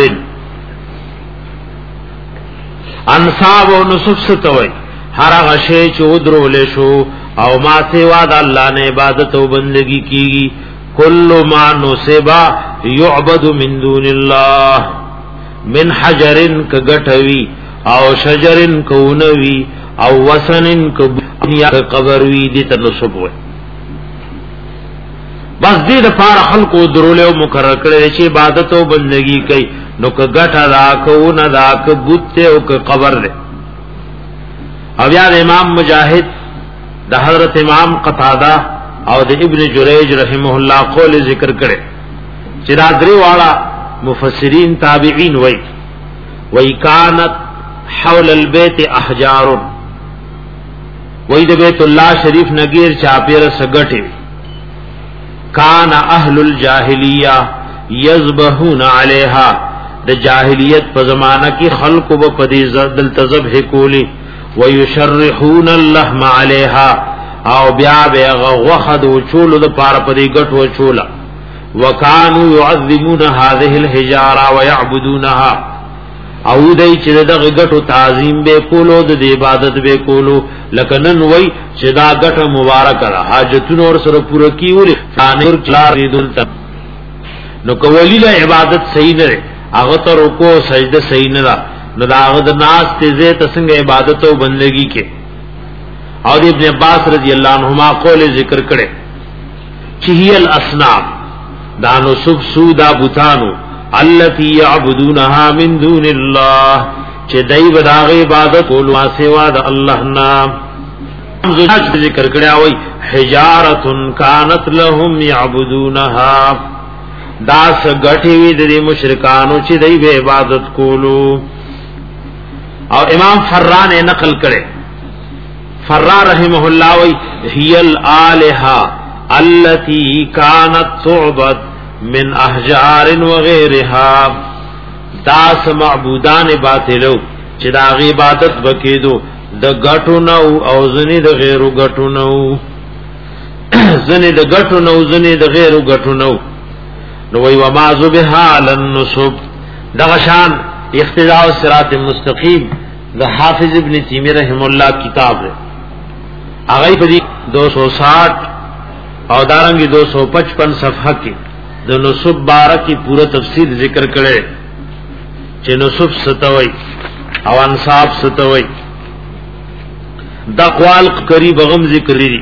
انصاب و نصب ستوي هر هغه شی چې ودرول شو او ما سوا د الله نه عبادت او بندگی کیږي. كل ما نصبا يعبد من دون الله من حجر کغټوي او شجرن کونوی او وسنن کبنیا قبر وی دي تنصب وي. بس دې د پار خلقو درول او مقرر کړي چې عبادت او بندگی کوي نو کغټا دا کو نه دا کبوت او قبر ده. او یا امام مجاهد د حضرت امام قتاده او د ابن جریج رحمه الله قول ذکر کړي چې دا درې واړه مفسرین تابعین وای وای کانت حول البيت احجار وې د بیت الله شریف نگیر چاپیر سګټي. کان اهل الجاهلیه یذبحون علیها د جاهلیت په زمانہ کې خلق وب پدې زدل تذبح کولی ويشرحون اللحم علیها او بیا به غوخد او چول د پار پدې ګټ و چولا وکانو يعظمون هذه الحجاره ويعبدونها او دای چې دغه غټو تعظیم به کولو د عبادت به کولو لکنن وای چې دا غټه مبارک را حاجتونو ور سره پوره کیوري فانور کلار دې نو کولی له عبادت صحیح نه هغه ته رکوع سجده صحیح نه نو دا هغه د ناس تیزه تسنګ عبادت او بندگی کې. او ابن عباس رضی الله عنهما قول ذکر کړي چې هي الاصنام دا نو سب سودا بوتانو التي يعبدونها من دون الله چې دای بداغه عبادت کول وا سوا د الله نام ذکر کړه وای حجاره كانت لهم يعبدونها دا سغټي وی د مشرکانو چې دای به عبادت کولو. او امام فران نقل کړي فرا رحمه الله وای هي الالهه التي كانت تعبد من احجار وغيرها داس معبودان باطلو چې دا عبادت وکیدو د غټو نو او زنی د غیرو غټو نو زنی د غټو نو زنی د غیرو غټو نو نو وی وما ذبها للنصب. دغه شان اقتداء الصراط المستقیم د حافظ ابن تیمیہ رحم الله کتاب ہے هغه په دو سو ساٹھ او دارنګي دو سو پچپن صفحه کې د نصب بارہ کی پورا تفصیل ذکر کړي چې نصب ستوي او انصاب ستوي. د اقوال قریب غم ذکر لري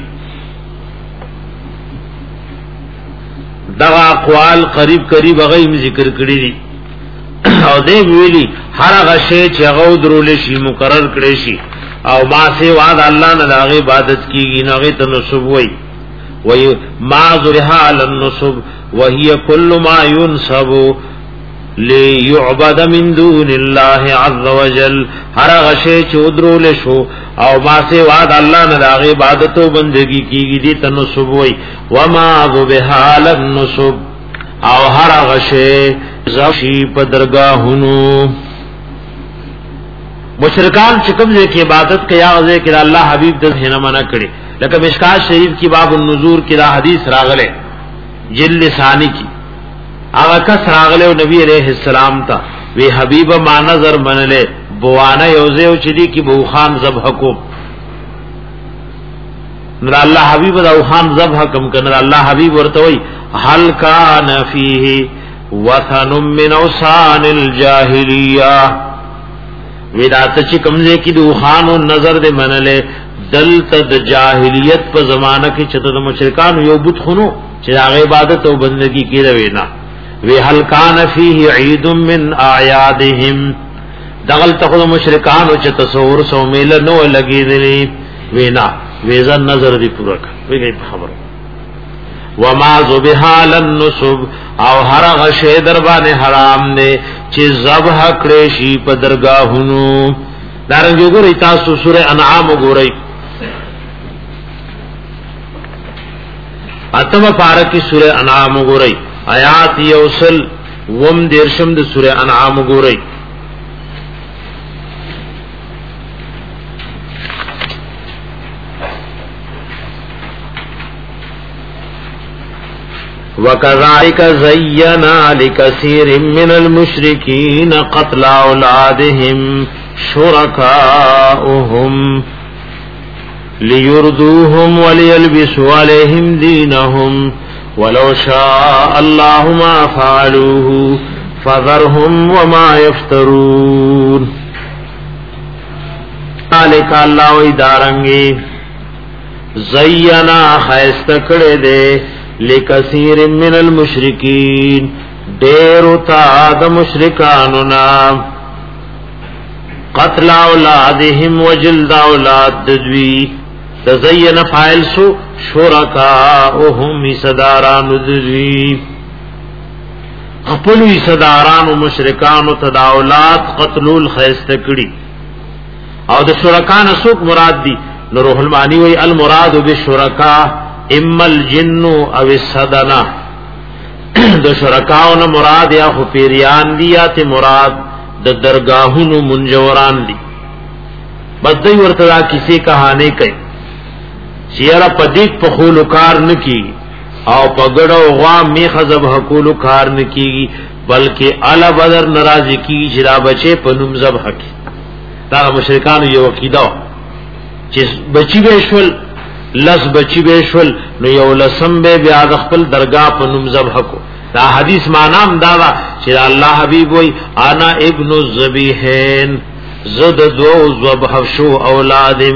دا اقوال قریب قریب غیم ذکر کړي دي او دې ویلي هر هغه شی چې هغه درول شي مقرر کړي شي او ما سي وعد الله نه د عبادت کیږي نه ته نصب وای وی ما ذبها على النصب وهي كل ما ينصب ليعبد من دون الله عز وجل. هر غشي چودرول شو او ما سي وعد الله نه د عبادت او بندگی کیږي دي تنصب وای وما ذبها على النصب او هر غشي زشي په درگاهونو مشرکان چې کوم ځای کې عبادت کوي هغه کې الله حبيب د هنه منع کړي. لکه مشکات شریف کی باب النذور کی دا حدیث راغله جل ثانی کی هغه کس راغله او نبی علیہ السلام تا وی حبیب ما نظر منله بوانه یوزه او چدی کی بو خان ذبح کو نور الله حبیب دا خان ذبح کم کنه الله حبیب ورته وی هل کان فیه وثن من اوثان الجاهلیه ودات چې کمزه کی دو خان او نظر دے منله دلته د جاهلیت په زمانہ کې چې د مشرکان یو بت خونو چې هغه عبادت او بندگی کوي نه وی هل کان فیه عید من اعیادهم دغل ته مشرکان او چې تصور سو میل نو لګیدلی وینا ویزن نظر دی پورا وی خبر وما ذبح للنصب او هر غشی در باندې حرام دی چې ذبح کړی شي په درگاهونو. دارنګ وګورئ تاسو سورہ انعام وګورئ اتم پارکی سورہ انعام وګورئ آیات یوصل وم دیرشم د سورہ انعام وګورئ. وَكَذَلِكَ زَيَّنَا لِكَثِيرٍ مِّنَ الْمُشْرِكِينَ قَتْلَ أَوْلَادِهِمْ شُرَكَاؤُهُمْ لِيُرْدُوهُمْ وَلِيَلْبِسُوا عَلَيْهِمْ دِينَهُمْ وَلَوْ شَاءَ اللَّهُ مَا فَعَلُوهُ فَذَرْهُمْ وَمَا يَفْتَرُونَ. ذَلِكَ اللَّهُ إِدَارَنْگِ زَيَّنَا خَيْسْتَ کړه دے لکثیر من المشرکین ډیر تا د مشرکانو نا قتل اولادهم وجلد اولاد دوی تزین فاعل سو شرکاهم صداران دوی خپل صداران مشرکانو تدا اولاد قتلول خیسته کړي او د شرکان سوق مراد دي. روح المانی وی المراد بالشرکا اما الجن او الصدنا د شرکاونه مراد یا خو پیریان دی یا ته مراد د درگاہونو منجوران دی. بس دوی ورته کسی کہانی کوي چیرې پدیک په خول کار نکی او پګړو غوا می خزب حقول کار نکی بلکې اعلی بدر ناراضی کی جرا بچے پنوم زب حق. دا مشرکان یو عقیده چې بچی بشول لس بچی بشول نو یو لسم به بیا د خپل درگاه په نوم ذبح کو. دا حدیث معنی دا چې الله حبیب وای انا ابن الذبیحین زد دو ذبح شو اولادم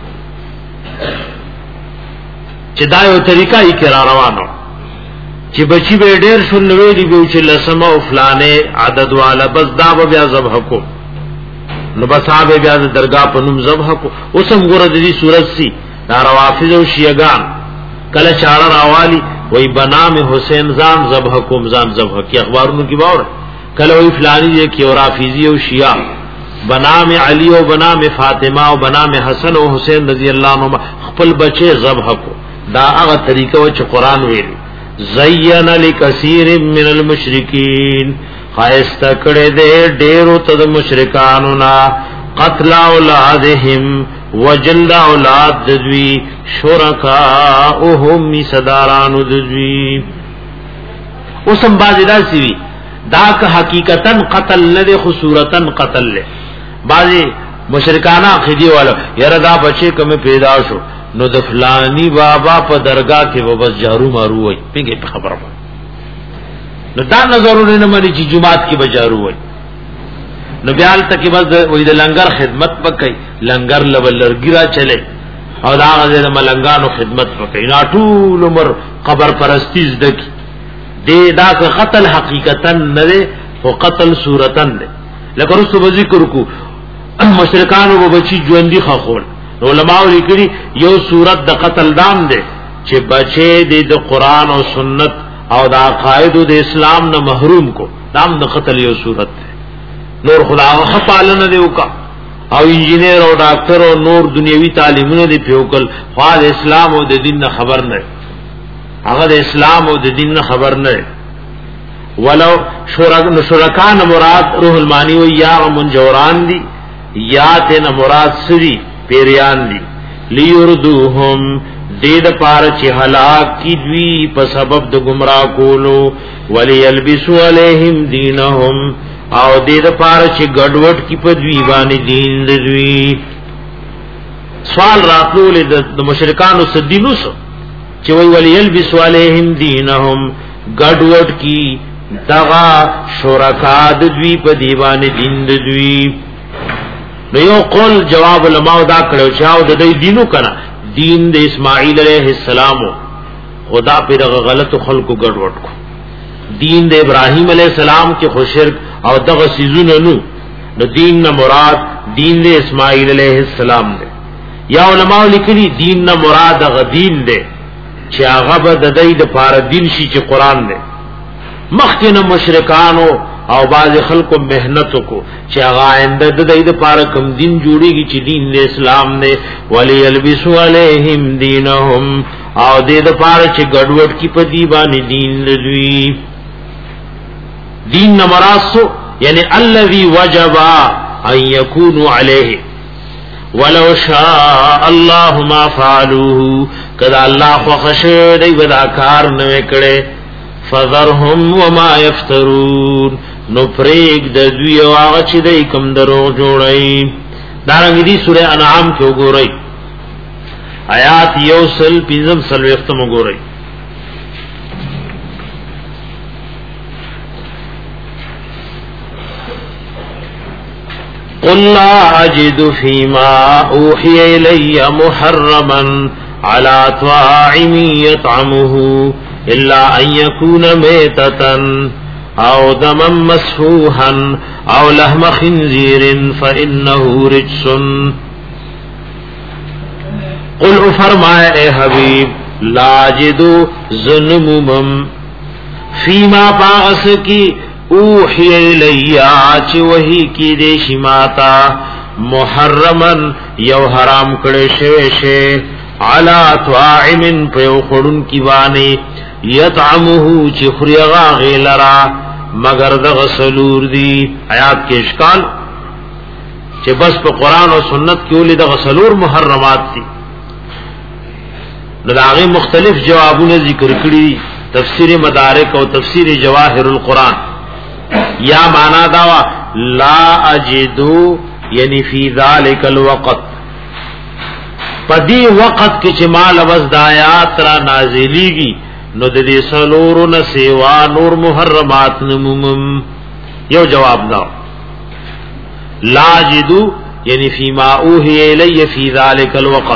چې دا یو طریقہ یې کرا روانو چې بچی به ډیر شول نو ویلی به چې لسم او فلانه عدد والا بس دا بیا ذبح کو نو بس هغه بیا د درگاه په نوم ذبح کو. اوسم ګور د دې صورت سی دا روافض او شیعگان کله چاره راوالی وی بنام حسین زان ذبح کوم زان ذبح کی اخبارونو کی باور کله وی فلانی دی کی اور رافضی او شیعہ بنام علی او بنام فاطمہ او بنام حسن او حسین رضی اللہ عنہما خپل بچے ذبح کو. دا هغه طریقہ و چې قران ویلی زین لکثیر من المشرکین خایسته کړه دې ډیرو ته مشرکانو نا قتل اولادهم وجلد اولاد ددوی شرکاؤهم صداران ددوی. اسم بازی دا سیوی دا که حقیقتاً قتل ندے خصورتاً قتل لے. بازی مشرکانہ خیدی والا یار دا بچے کم پیدا شو نو د فلانی بابا پا درگاہ کے وہ بس جارو مارو ہوئی پینگے پہ خبر با نو دا نظرون نمانی چی جماعت کی بجارو ہوئی نو بیال تک بس وې د لنګر خدمت وکړي لنګر لبل لرګرا چلے او دا غزه د ملنګانو خدمت وکړي نا ټول عمر قبر پرستی زدکی دې دا قتل حقیقتا نه ده او قتل صورتا ده. لکه رسو ذکر کو مشرکانو و بچی ژوندۍ خخول علماء لیکلي یو صورت د قتل دام ده چې بچي د قرآن او سنت او د عقاید د اسلام نه محروم کو دام د قتل یو صورت ده. نور خدا خپالنه دی وکا او انجینیر او ډاکټر او نور دنیوي تعلیمونه دی پیوکل خو د اسلام او د دین نه خبر نه هغه د اسلام او د دین نه خبر نه. ولو شرک شرکان مراد روح المانی و یا منجوران دی یا ته مراد سری پیریان دی لیردوهم دید پار چی ہلاک کی دوی په سبب د گمراه کولو ولیلبسوا علیہم دینهم او دې د پاره چې ګډوډ کی په دوی باندې دین دوی. سوال راتلول د مشرکانو سدینو سو چې وی ولیلبس علیہم دینهم ګډوډ کی دغه شرکا د دوی په دی باندې دین دوی. نو یو قول جواب علماء دا کړو چې او د دې دینو کنا دین د اسماعیل علیہ السلام خدا په دغه غلط خلقو ګډوډ کو دین د ابراہیم علیہ السلام کې خو شرک او دغه سيزونه نو نو دین نه مراد دین د اسماعیل علیہ السلام دی. یا علماء لیکلي دین نه مراد غ دین دی چې هغه به د دې د پاره دین شي چې قران دی. مخکې مشرکانو او باز خلکو مهنت کو چې هغه آینده د دې د پاره کوم دین جوړیږي چې دین د اسلام دی. ولی یلبسوا علیہم دینهم او دې د پاره چې ګډوډ کی په دی باندې دین لوي. دین نمراسو یعنی الذي وجب ان يكون عليه ولو شاء الله ما فعلوه کدا الله خو خشه دی ودا کار نه کړي. فذرهم وما يفترون نو پریک د دوی او هغه چې دای کوم درو جوړي. دارنګ دي سوره انعام کې وګورئ آیات یوسل پنځم سل ختم وګورئ. قل لا أجد فيما أوحي إلي محرما على طاعم يطعمه إلا أن يكون ميتة أو دما مسفوحا أو لحم خنزير فإنه رجس. قل فرمائے اے حبیب لا أجد ظلمم فيما باغس کی اوحی الیا چی وحی کی دیشی ماتا محرمن یو حرام کڑے شوے شے علا طاعمن پیو خورن کی بانی یطعمہو چی خریغا غیلرا مگر دغ سلور دی. آیات کے اشکال چی بس پا قرآن و سنت کیولی دغ سلور محرمات تی نداغی مختلف جوابون ذکر کری تفسیر مدارک و تفسیر جواہر القرآن. یا مانا داوا لا اجدو یعنی فی ذالک الوقت پدی وقت کی چما لفظ دایات را نازلیگی نو د دې سلورو نه سیوا نور محرمات نمومم. یو جواب داو لا اجدو یعنی فی ما اوحی الی فی ذالک الوقت.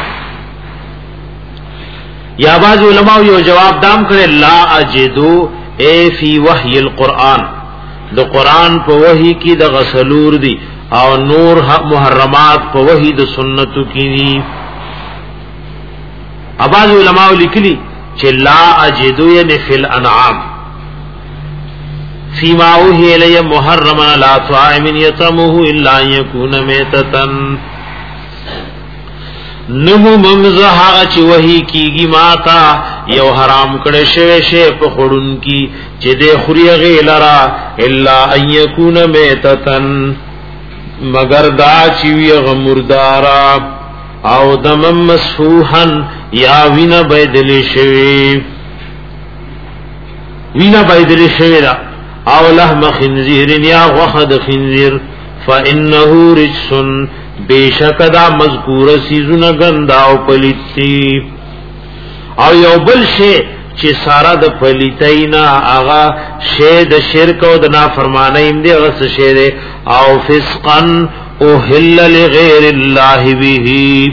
یا بعض علماء یو جواب دام کرے لا اجدو اے فی وحی القرآن د قرآن په وحی کی د غسلور دی او نور محرمات په وحی د سنتو کی دی. اباظ علماء لکلی چې لا اجدو یعنی فی الانعام فی ما اوحی الی محرما لا طاعم یطعمه الا ان یکون میتتا. نمو ممزها چی وحی کیگی ماتا یو حرام کڑے شوے شے پا خورن کی چی دے خوری غیلرا الا ان یکون میتتن مگر دا چیوی غمردارا او دمم مسفوحن یا وینا بیدلی شوی وینا بیدلی شوی را او لحم خنزیر یا غخد خنزیر فإنه رجسن بیشک دا مذکور سیزون گندا او پلیتی. او یو بل شی چې سارا د پلیتینا آغا شی د شرک او د نافرمانی ایم دی غس شی دی او فسقن او حل لغیر الله به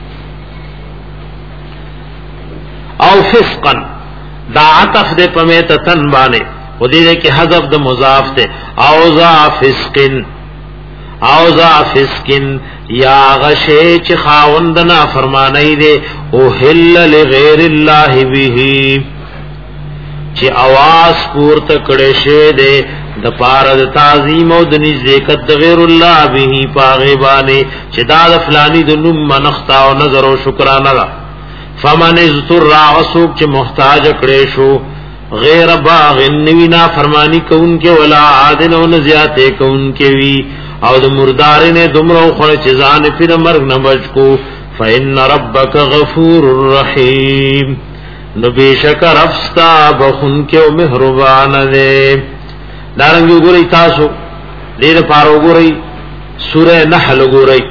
او فسقن دا عطف دے پمیتتن بانے و دیدے کہ حذف د مضاف دے او ذا فسقن او ذا فسقن یا غشے چی خاوندنا فرمانی دے او حل لغیر اللہ به چی آواز پورت کڑشے دے د پارد تعظیم او د نزدېکت د غیر الله به پاغبانی چې دا د فلانی د نوم منختا او نظر او شکرانه را فمن ازتر عصوب چې محتاج کړي شو غیر باغ نوینا فرمانی کون کے ولا عادن او نزیاته کون کے وی او د مردار نے دمرو خړ چې ځان پیر مرګ نه بچ کو فإن ربک غفور رحیم نو بیشک رفستا بخون کے او مهربان دے. دارنګ وګورئ تاسو دې پاره وګورئ سورہ نحل وګورئ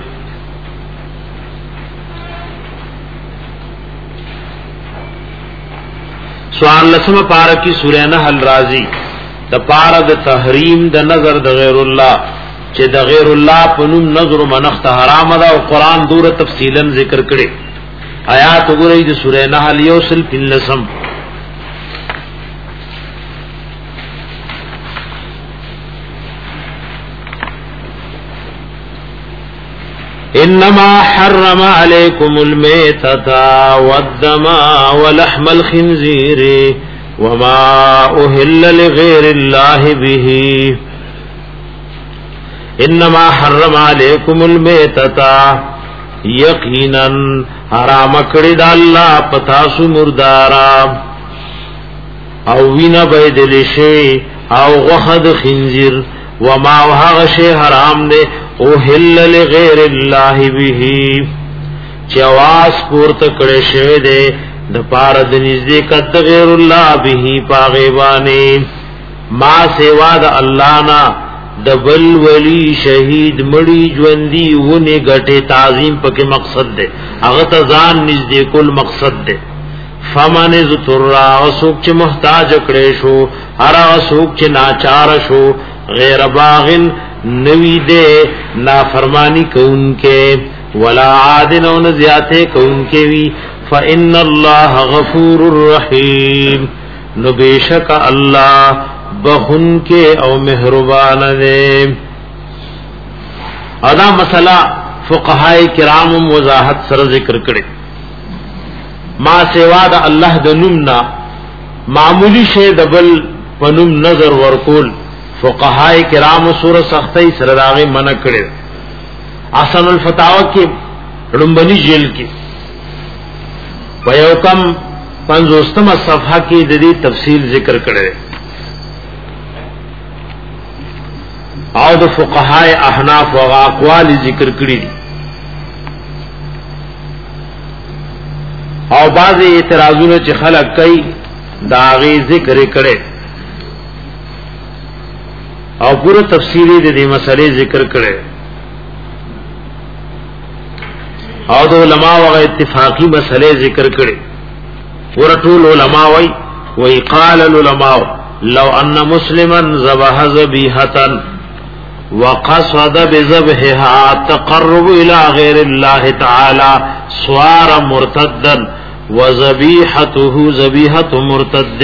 سوال لسمه پاره کی سورہ نحل راضی د پاره د تحریم د نظر د غیر الله چې د غیر الله په نوم نظر منخت حرام ده او قران دور تفصیلا ذکر کړي. آیات وګورئ د سورہ نحل یوسل پنلسم انما حرم عليكم الميتة والدم ولحم الخنزير وما اهل لغير الله به. انما حرم عليكم الميتة یقینا حرام کړی د الله پتا سو مردارا او وینا بيدل شي او غخد خنزير وما وهغه شی حرام دی او حل لغیر الله به چواس پورت کړي شوی دی د پار د نږدې کت غیر الله به پاغيبانه ما سوا د الله نا دبل ولی شهید مړی ژوندۍ ونه غټه تعظیم پکې مقصد ده هغه ته ځان نږدې کول مقصد ده. فمن ذتر اسوک چې محتاج کړي شو هر اسوک چې ناچار شو غیر باغن نوی دے نافرمانی کونکے ولا عادنون زیادے کونکے وی فإن اللہ غفور الرحیم نبیشک اللہ بخن کے او مہربان دے. ادا مسئلہ فقہاء کرام وضاحت سر ذکر کرے ما سوا دا اللہ دا نمنا معمولی شے دبل پنم نظر ورکول فقهاء کرام سور سختی سره داغه منع کړي. احسن الفتاوی کې رنبني جیل کې په کم پنځوستمه صفحه کې د دې تفصیل ذکر کړي او د فقهاء احناف او اقوال ذکر کړي او بعض اعتراضونه چې خلک کوي داغه ذکر کړي او پورا تفصیلی د دې مسلې ذکر کړي او د علماء او اتفاقی مسلې ذکر کړي. ورټول علماء وای وای قال العلماء لو ان مسلما ذبح ذبیحه وقصد بذبحها تقرب الى غير الله تعالى صار مرتدا وذبيحته ذبيحه مرتد.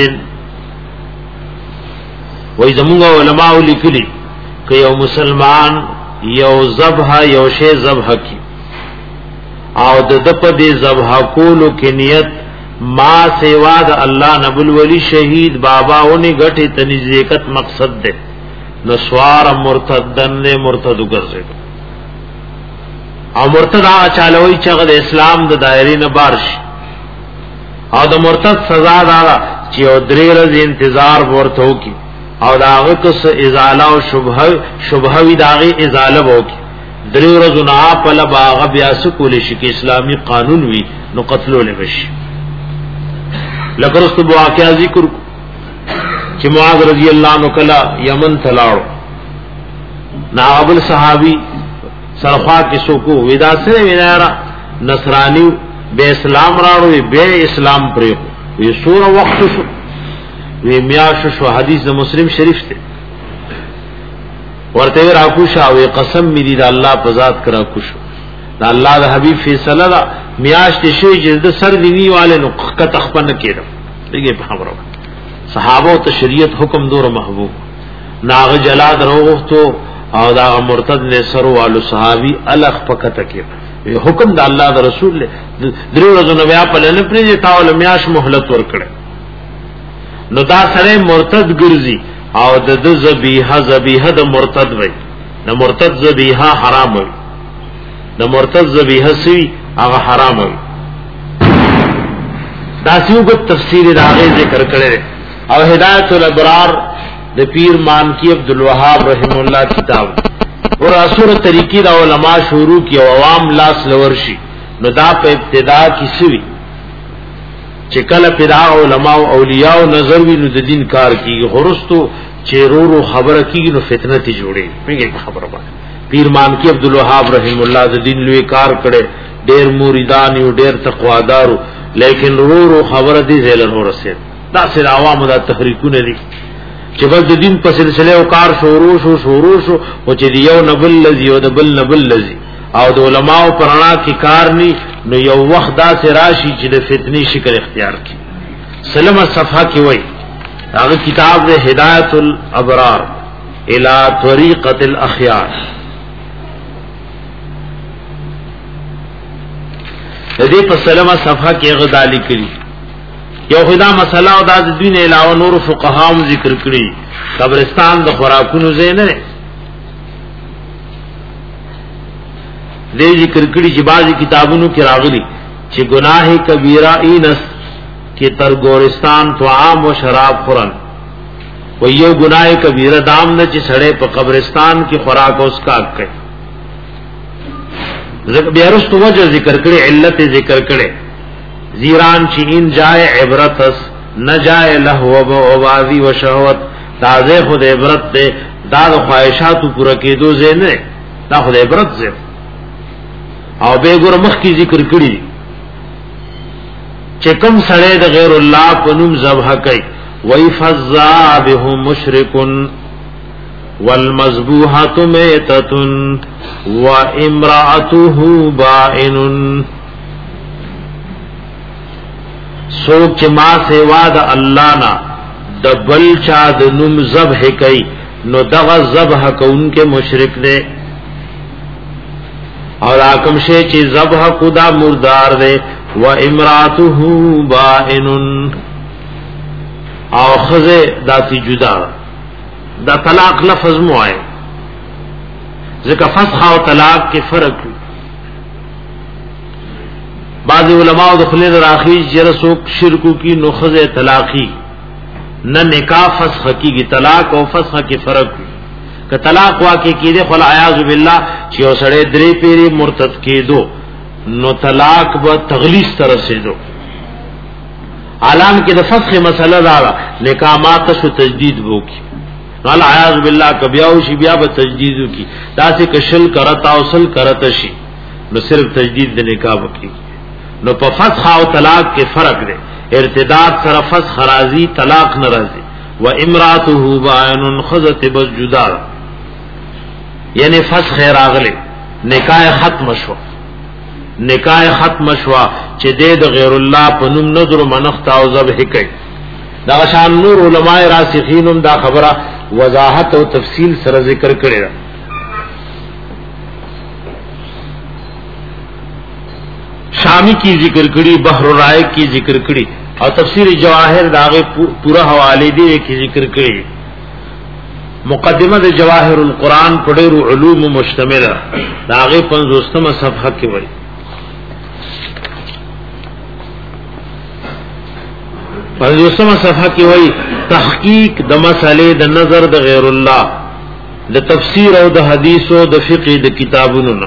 وای زمونږ علماء لیکلي که یو مسلمان یو ذبح یو شی ذبح کی او د د په دې ذبح کولو کې نیت ما سوا د الله نبل ولی شهید باباونی غټه تنزیکت مقصد ده نو سوار مرتدن نه مرتد ګرځي او مرتد هغه چالوي چې د اسلام د دایرې نه بار شي او د مرتد سزا دا چې او درې ورځې انتظار ورته وکي او داغه کس ازاله او شبهه شبهه وی داغه ازاله وکي درې ورځې نه په لباغ بیا سکول شي کې اسلامي قانون وی نو قتلول بشي. لکه رسو واقعا ذکر چې معاذ رضی الله عنه کلا یمن تلاړو ناابل صحابي سرخوا کې سوکو ودا سره وینا نصرانی به اسلام راړو به اسلام پرې وي سوره وخت شو وی میاش شو حدیث د مسلم شریف ته ورته راکو شاوې قسم می دي د الله په ذات کرا کوشو د الله د حبیب فیصله دا میاش ته شي چې د سر دی نیواله نو ک تخپن کېدم دغه په خبره صحابه ته شریعت حکم دور محبوب ناغ جلاد روغتو او دا مرتد نے سرو والو صحابی الخ پکته کې حکم د الله د رسول له درو ورځې نو بیا په لنه پرې تاول میاش مهلت ور کړه نو دا سره مرتد ګرځي او د ذبیحه ذبیحه د مرتد وای د مرتد ذبیحه حرام وای د مرتد ذبیحه سی هغه حرام وای. دا سیو کو تفسیر راغې ذکر کړي او هدایت الابرار د پیر مانکی عبد الوهاب رحم الله کتاب اور اصول طریقې د علما شروع کی او عوام لاس لورشي نو دا په ابتدا کې سوي چې کله پیدا علماء او اولیاء او نظر وی نو د دین کار کیږي غرستو چې رورو خبره کیږي نو فتنه تی جوړي پیږي خبره باندې. پیر مانکی عبد الوهاب رحم الله د دین لوی کار کړي ډېر مریدان یو ډېر تقوادارو لیکن رورو خبره دي زیلن ورسید دا سره عوامو د تحریکونه دي چې بل د دین په سلسله او کار شروع شو شروع شو او چې یو نبل لذي او د بل نبل لذي او د علماء پرانا کی کار ني نو یو وخت دا سه راشي چې د فتنی شکل اختیار کی. سلمہ صفحه کی وای هغه کتاب د هدایت الابرار الى طریقه الاخيار دې په سلمه صفحه کې غدالی کړي یو خدا مسله او د دین علاوه نور فقهاو ذکر کړي قبرستان د خوراکونو زین نه دې ذکر کړي چې بعضی کتابونو کې راغلي چې گناہ کبیرہ اینس کې تر ګورستان طعام او شراب خورن و یو گناہ کبیرہ دام نه چې سړې په قبرستان کې خوراک اوس کا کوي ذکر بیا رستو وجه ذکر کړي علت ذکر کړي زیران چې ان جای عبرت نه جای لهو و بازی و شهوت تازه خود عبرت ده دا د خواہشاتو پوره کېدو زه نه دا خود عبرت زه او به ګور مخ کی ذکر کړي چې کوم سړی د غیر الله په نوم ذبح کوي وای فزا به مشرکن والمذبوحه میتۃ وامراته بائن سوچ چې ما سیوا د الله نه د بل چا د نوم ذبح کوي نو دغه ذبح کوونکې مشرک دی اور آکم شے چی ذبح خدا مردار دے و امراته بائن او خزے داتی جدا دا طلاق لفظ مو آئے ذکر فسخ و طلاق کے فرق بعض علماء دخلین راخیج جرسوک شرکو کی نو خزے طلاقی نہ نکاح فسخ کی گی طلاق و فسخ کے فرق کہ طلاق واقع کیدے خلا اعاذ باللہ چې اوسړې درې پیری مرتد کېدو نو طلاق به تغلیظ طرف سے دو عالم کې د فسخ مسله دا نکاح ماته شو تجدید وو کی قال اعاذ باللہ کبیاو شی بیا به تجدید کی دا چې کشل کرتا اوصل کرتا شي نو صرف تجدید د نکاح وکي نو په فسخ او طلاق کې فرق دی ارتداد سره فسخ راضی طلاق ناراضی و امراته بائن خذت بجدا یعنی فسخ راغله نکاح ختم شو نکاح ختم شو چې د غیر الله په نوم نظر منخت او ذبح کوي دا شان نور علماء راسخینم دا خبره وضاحت او تفصیل سره ذکر کړي شامی کی ذکر کړي بحر الرائق کی ذکر کړي او تفسیر جواهر داغه پورا حواله دی کی ذکر کړي مقدمه د جواهر القرآن په ډېرو علوم مشتمله داغه پنځوستمه صفحه کې وایي پنځوستمه صفحه کې وایي تحقیق د مسالې د نظر د غیر الله د تفسیر او د حدیث او د فقه د کتابونو نه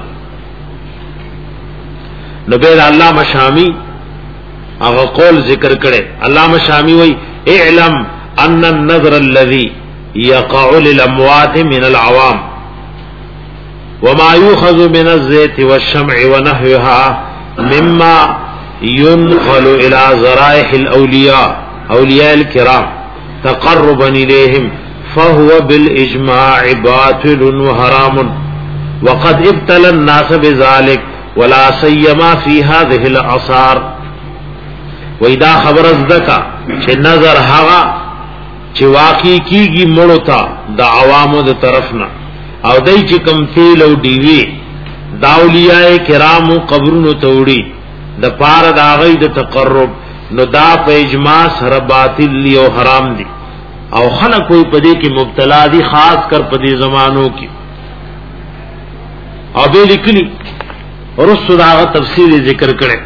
نبی علامه شامی هغه قول ذکر کړي علامه شامی وایي اعلم ان النظر الذي يقع للاموات من العوام وما يؤخذ من الزيت والشمع ونحوها مما ينقل الى ذرائح الاولياء اولياء الكرام تقربا اليهم فهو بالاجماع باطل وحرام وقد ابتلى الناس بذلك ولا سيما في هذه الاثار واذا خبر الزکا چې نظر هغه چې واقع کیږي مړو ته د عوامو د طرفنا او دای چې کم تیل او دیوی داولیاء کرامو قبرونو توړي د پار د غي د تقرب نو دا په اجماع سره باطل لی او حرام دي او خلک کوئی پدې کې مبتلا دي خاص کر پدې زمانو کې او به لیکلي ورسره دا تفصیل ذکر کړي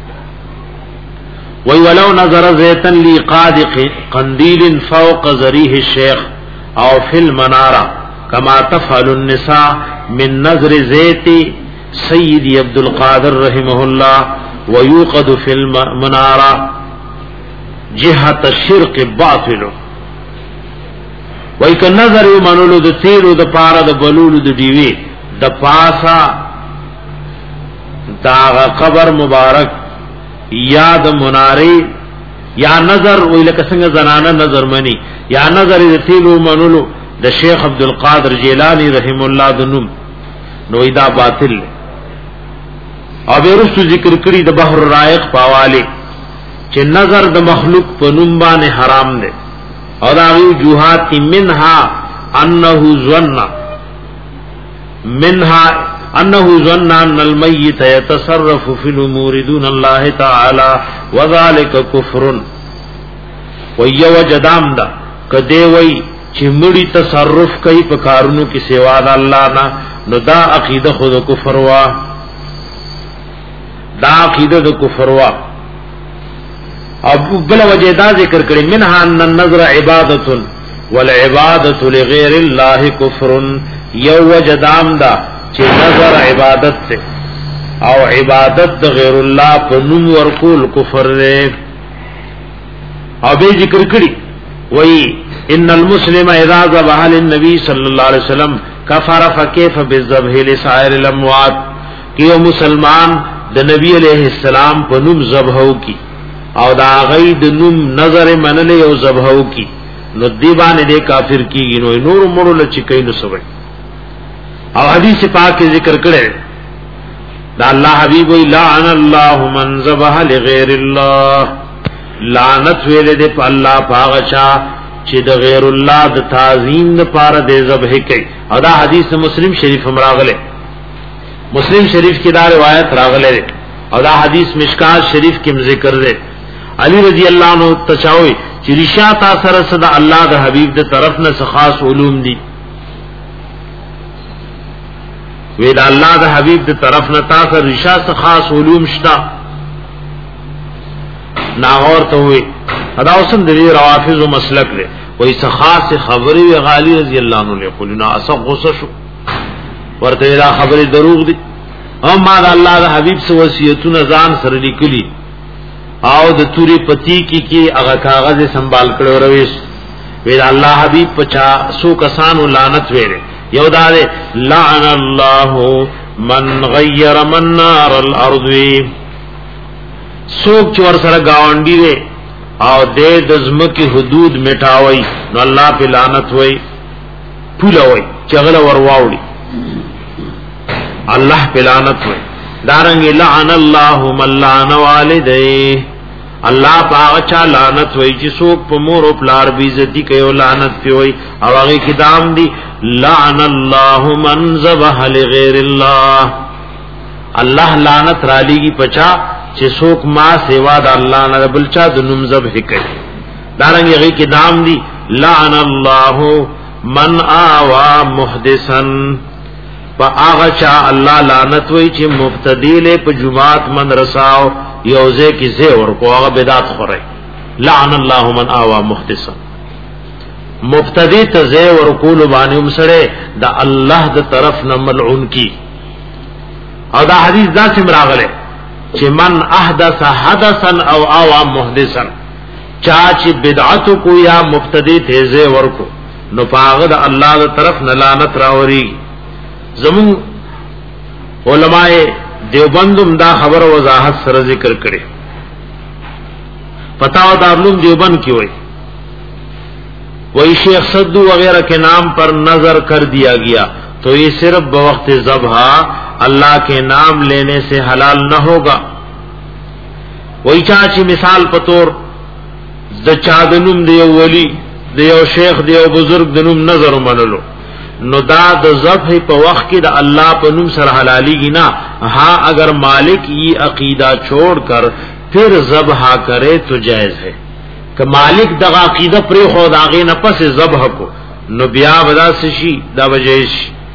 وی ولو نظر زیتن لی قادق قندیل فوق ذریح الشیخ او فی المنارہ کما تفعل النساء من نظر زیت سیدی عبدالقادر رحمہ اللہ ویوقد فی المنارہ جہت الشرق باطل وی که نظر یو منولو د تیرو د پارا د بلولو د دیوی د پاسا داغ قبر مبارک یا د مناری یا نظر وی لکه څنګه زنانه نظر منی یا نظر د تیلو منولو د شیخ عبدالقادر جیلانی رحم الله د نوم نو دا باطل او ورستو ذکر کړي د بحر الرائق پاواله چې نظر د مخلوق په نوم باندې حرام دی او دا وی جوهات منها انه ظن منها انه ظن ان المیت يتصرف في الامور دون الله تعالى وذلك كفر. ويو جدام دا کدی وی چې مړی تصرف کوي په کارونو کې سوا د الله نه، نو دا عقیده خود کفر وا، دا عقیده د کفر وا. ابو بل وجه دا ذکر کړي منها ان النظر عبادت والعبادت لغیر الله کفر. یو وجه دام دا چې نظر عبادت ته او عبادت د غیر الله په نوم ورکول کفر دی. او به ذکر کړي وای ان المسلم اذا ذبح للنبي صلی الله علیه وسلم کفر فكيف بالذبح لسائر الاموات. کیو مسلمان د نبی علیہ السلام په نوم ذبحو کی او دا غید نوم نظر منلې او ذبحو کی، نو دی باندې د کافر کیږي. نو نور مړو لچ کین سوي. او حدیث پاک ذکر کړي دا الله حبیب وی لعن الله من ذبح لغیر الله. لعنت ویل دې په الله پاغچا چې د غیر الله د تعظیم لپاره د ذبح کوي. او دا حدیث مسلم شریف هم راغله، مسلم شریف کی دا روایت راغله او دا حدیث مشکات شریف کې ذکر ده. علی رضی اللہ عنہ تچاوي چې رشا تا سره صدا الله د حبیب د طرف نه خاص علوم دي. وی دا الله د حبیب د طرف نه تا سره رشا څخه خاص علوم شتا. ناغور ته وی ادا اوسم د روافض او مسلک له وی څخه خاص خبري وی غالی رضی اللہ عنہ له قلنا اسق غصه شو ورته دا خبره دروغ دي. هم ما د الله د حبیب سو وصیتونه ځان سره لیکلي او د توري پتی کی کی هغه کاغذ سنبال کړو رويس. وی الله حبیب پچا سو کسانو لعنت ویره. یو دا لعن الله من غیر من نار الارض. سوک چور سره گاونډي وي او د دزمکی حدود میټاوي، نو الله په لعنت وای پولاوي چغله ورواوړي، الله په لعنت وای. دارنګ لعن الله من لعن والديه. الله پاک چا لعنت وای چې څوک په مور او پلار بی عزتی کوي او لعنت پیوي. او هغه کتاب دی لعن الله من ذبح لغیر الله. الله لعنت را لېږي پچا چې څوک ما سوا د الله نه بل چا د نوم ذبح کوي. دارنګ هغه کتاب دی لعن الله من آوا محدثا. پا آغا چا اللہ لعنت وی چی مبتدی لے پا جماعت من رساو یوزے کی زے ورکو آغا بدات خورے. لعن اللہ من آوا محدثا. مبتدی تا زے ورکو لبانی امسڑے دا اللہ دا طرف نملعون کی. او دا حدیث دا سمراغلے چی من احدث حدثا او آوا محدثا. چاچی بدعتو کو یا مبتدی تے زے ورکو نو پا آغا دا اللہ دا طرف نلانت راوری. زمون علماء دیوبندم دا خبر وضاحت سره ذکر کړي. فتاوا دارالعلوم دیوبند کی وای وہی شیخ صدو وغیرہ کے نام پر نظر کر دیا گیا تو یہ صرف بوقت ذبح اللہ کے نام لینے سے حلال نہ ہوگا. وہی چاچی مثال پتور د چادنم دیو ولی دیو شیخ دیو بزرگ دنم نظر منلو، نو دا د ذبح په وخت کې د الله په نوم سره حلالي گنا. ہاں اگر مالک یہ عقیدہ چھوڑ کر پھر ذبح کرے تو جائز ہے. کہ مالک دغه عقیدہ پر خود اگے نه پس ذبح کو نو بیا ودا سشي دا وجهش.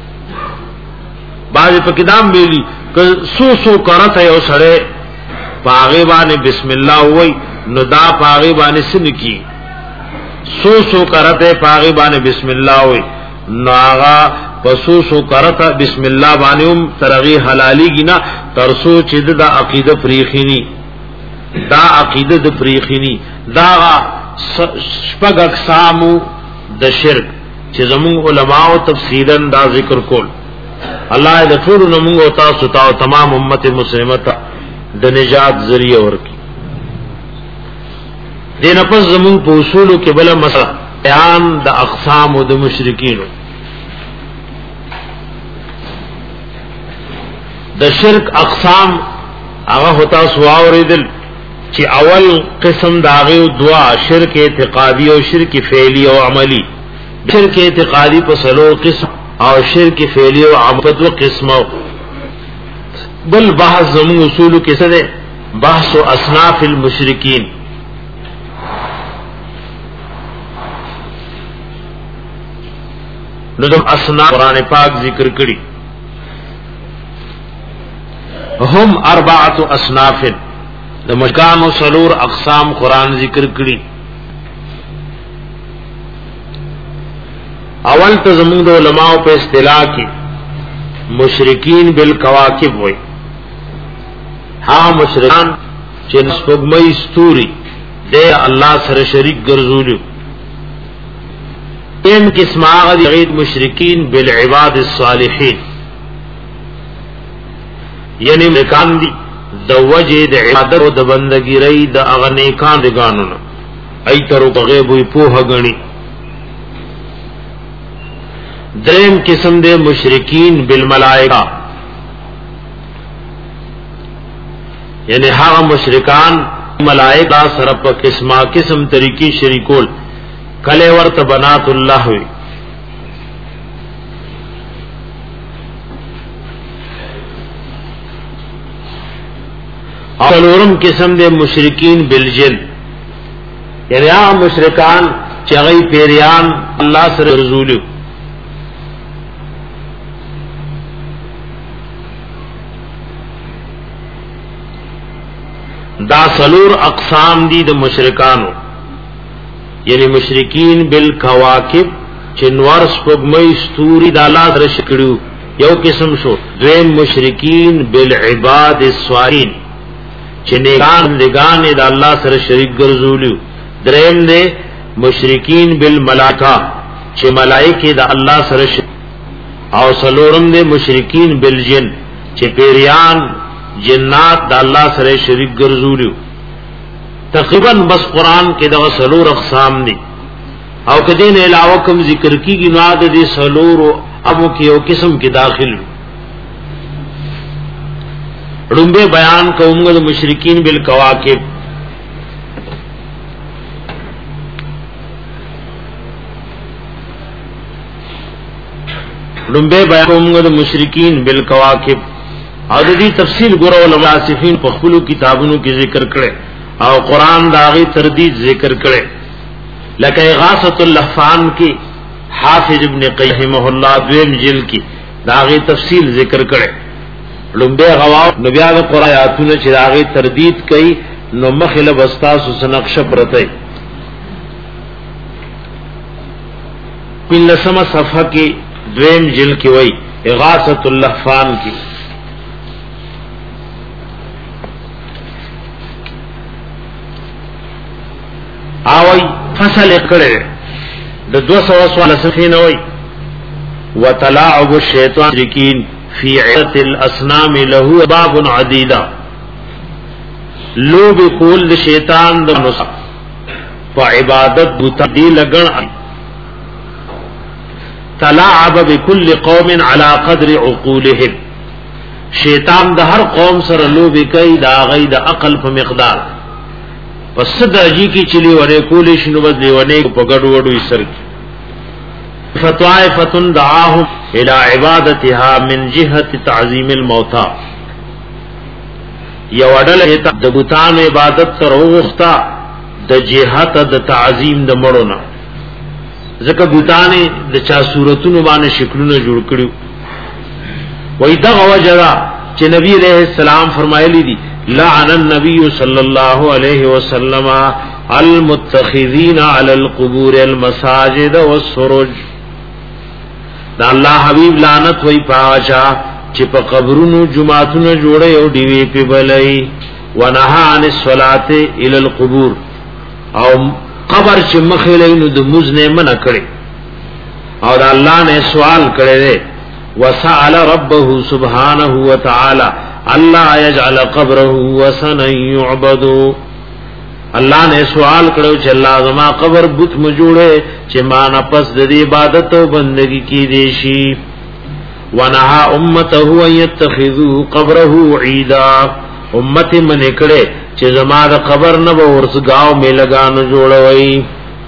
باز په کدام ویلی کہ سو سو کرته او سره پاغه باندې بسم الله وای نو دا پاغه باندې سن کی سو سو کرته پاغه باندې بسم الله وای ناغا پسوسو کرتا بسم اللہ بانیوم ترغی حلالی گینا ترسو چید دا عقیدہ پریخینی دا عقیدہ دا پریخینی دا شپگ اقسامو دا شرک چی زمون علماء تفصیلا دا ذکر کول. اللہ دا طول نمونگو تاسو تاو تمام امت مسلمتا دا نجات ذریعہ ورکی. دین پس زمون پا اصولو کے بلا مسئلہ بیان دا اقسام دا مشرکینو. دا شرک اقسام آغا ہوتا سواوری دل چی اول قسم داغیو دعا شرک اعتقادی او شرک فعلی او عملی. شرک اعتقادی پسلو قسم او شرک فعلی او عملی دو قسم. بل بحث زمون اصول کې څه ده بحث اصناف المشرکین نو د اصناف قران پاک ذکر کړي هم اربعه اصناف د مشکان او سلور اقسام قران ذکر کړي اول ته زموږ د علماء په اصطلاح کې مشرکین بالکواکب وای ها مشرکان چې سپوږمۍ ستوري د الله سره شریک ګرځولو ان قسم هغه غید مشرکین بالعباد الصالحین یعنی مکان دی د وجه د عبادت او د بندګی ری د اغنی کان د قانون ای تر غیب وی په غنی دریم قسم دے مشرکین بالملائکہ یعنی ہاں مشرکان ملائکہ سره په قسمه قسم طریقې شریکول کله ورته بنات الله وي اولورم قسم دے مشرکین بالجن یعنی هغه مشرکان چې غي پیریان الله سره رسول دا سلور اقسام دی د مشرکانو یعنی مشرکین بالکواکب چنوار سپوږمۍ ستوري د الله درش کړو یو قسم شو دویم مشرکین بالعباد الصالحین چې نیکان لګان د الله سره شریک ګرځولیو دریم دې مشرکین بالملائکه چې ملائکه د الله سره او سلورم دې مشرکین بالجن چې پیریان جنات د الله سره شریک ګرځولیو تقریبا بس قران کې د سلور اقسام دي او کدی نه علاوه کوم ذکر کیږي نو د دې سلور ابو کې یو قسم کې داخل رمبه بیان کوم د مشرکین بالکواکب رمبه بیان کوم د مشرکین بالکواکب او د دې تفصیل ګورو علماء صفین په خپل کتابونو کې ذکر کړي او قران داغي تردید ذکر کړي لکه اغاثۃ اللحفان کې حافظ ابن قیم الله دویم جلد کې داغي تفصیل ذکر کړي لومبه غوا نبي هغه قران آیاتونه چې داغي تردید کړي نو مخله بستاسو سنقشه پرته پنځمه صفحه کې دویم جلد کې وای اغاثۃ اللحفان کې اوی فصل کړه د دو سو سوال سفینه وای وتلاعب الشیطان رکین فی عدت الاسنام له باب عدیدہ لوب کول د شیطان د نص په عبادت بوت دی لګن تلاعب بكل قوم على قدر عقولهم شیطان د هر قوم سره لوب کوي دا غي د عقل په مقدار پس درجی کی چلی ورے کولی شنو بدلی ورے پگڑ وڑو سر فتوائفتن دعاهم الى عبادتها من جهت تعظیم الموتى یو اڈل ایتا دبوتان عبادت تر وغختا د جهت د تعظیم د مړونا ځکه بوتان د چا صورتونو باندې شکلونه جوړ کړو وای دا وجرا چې نبی علیہ السلام فرمایلی دي لعن النبي صلى الله عليه وسلم المتخذين على القبور المساجد والسرج دا الله حبیب لعنت وی پاچا چې په قبرونو جمعاتونو جوړه او دیوی په بلای ونهى عن الصلاه الى القبور او قبر چې مخې نو د مزنه منع کړي او دا الله نه سوال کړي دي وسأل ربه سبحانه وتعالى الله يجعل قبره وسنا يعبد الله نے سوال کړو چې الله زما قبر بت مجوړه چې ما نه پس د عبادت او بندگی کی دي شي ونها امته ان يتخذوا قبره عيدا امته من کړه چې زما د قبر نه ورسګاو می لگانو جوړوي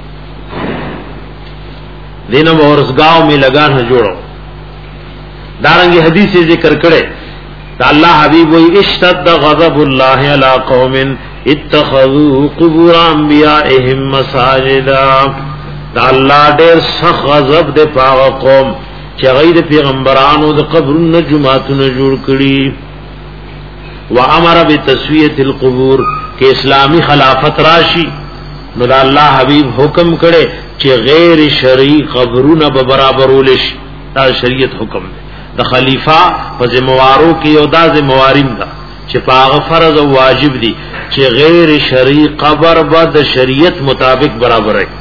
دینه ورسګاو می لگانو جوړو دارنګي حدیث ذکر کړي دا الله حبیب وی اشتد غضب الله علی قوم اتخذوا قبور انبیائهم مساجدا دا الله ډېر سخت غضب دې پاغه قوم چې غیر پیغمبرانو د قبرونو جمعاتونه جوړ کړي. وامر بتسویه القبور کہ اسلامی خلافت راشی نو دا الله حبیب حکم کړي چې غیر شرعی قبرونه به برابرولش. دا شریعت حکم دی د خلیفہ په ذمہوارو کې یو دا ذمہواریم ده چې پاغه فرض او واجب دي چې غیر شرعی قبر به د شریعت مطابق برابر وي.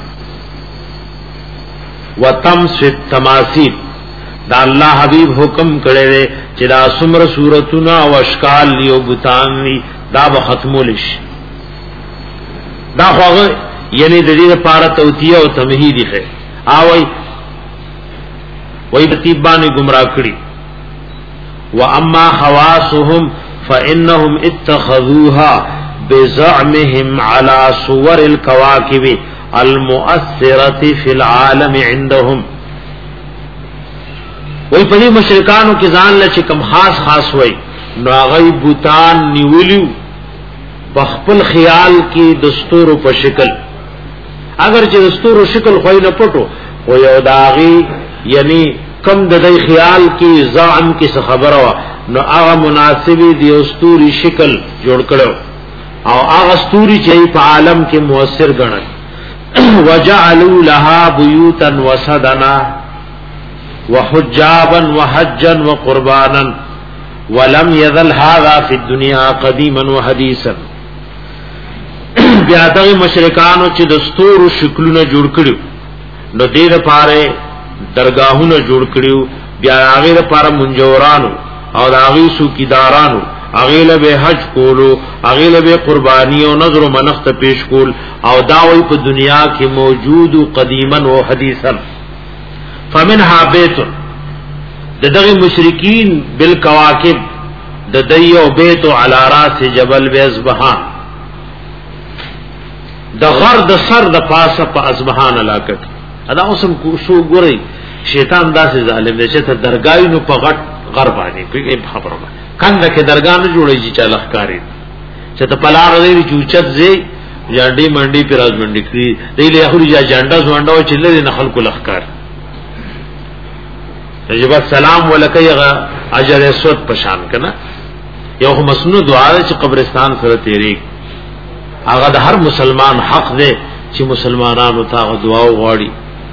وتمس التماثيل دا الله حبیب حکم کړي چې دا سمر صورتونه او اشکال لیو بوتان ني دا به ختمول شي. دا خو یعنی د دې لپاره توتیه او تمهید دی اوي وای ترتیبانه گمراه کړي. واما خواصهم فانهم اتخذوها بزعمهم على صور الكواكب المؤثرة في العالم عندهم. وای په دې مشرکانو کې ځان له کوم خاص خاص وای نو هغه بوتان نیولیو بخپل خیال کې دستور په شکل اگر چې دستور شکل خوای نه پټو او یو داغي یعنی کم د دې خیال کې زعم کې څه خبره وا نو هغه مناسبي دی دستوري شکل جوړ کړو او هغه دستوري چې په عالم کې مؤثر ګڼل. وجعلوا لها بيوتا وسدنا وحجابا وحجا وقربانا ولم يذل هذا في الدنيا قديما وحديثا. بیا دغه مشرکانو چې دستور شکلونه جوړ کړو نو دې لپاره درگاہونه جوړ کړو بیا هغه لپاره منجورانو او هغه سوکیدارانو هغه له به حج کولو هغه له به قربانی او نظر او منخت پیش کول او داوی په دنیا کې موجود قدیما او حدیثا. فمنها بیت دغه مشرکین بالکواکب د دیو بیت علی راس جبل بیزبهان د غر د سر د پاسه په ازبهان علاقه ادا اوسم کو شو ګوري شیطان داسې ظالم دی چې ته درگاہی نو په غټ غر باندې کوي خبره کنده کې درگاه نه جوړي چې چا لخکاری چې ته پلار دې چوچت زی جانډي منډي پیراز منډي کړی دی له اخري جا جانډا زوانډا چې لري نه خلکو لخکار تجربه سلام ولکه اجر اسود پشان کنه یو مسنون دعا چې قبرستان سره تیری هغه د هر مسلمان حق دی چې مسلمانانو ته دعا وغواړي.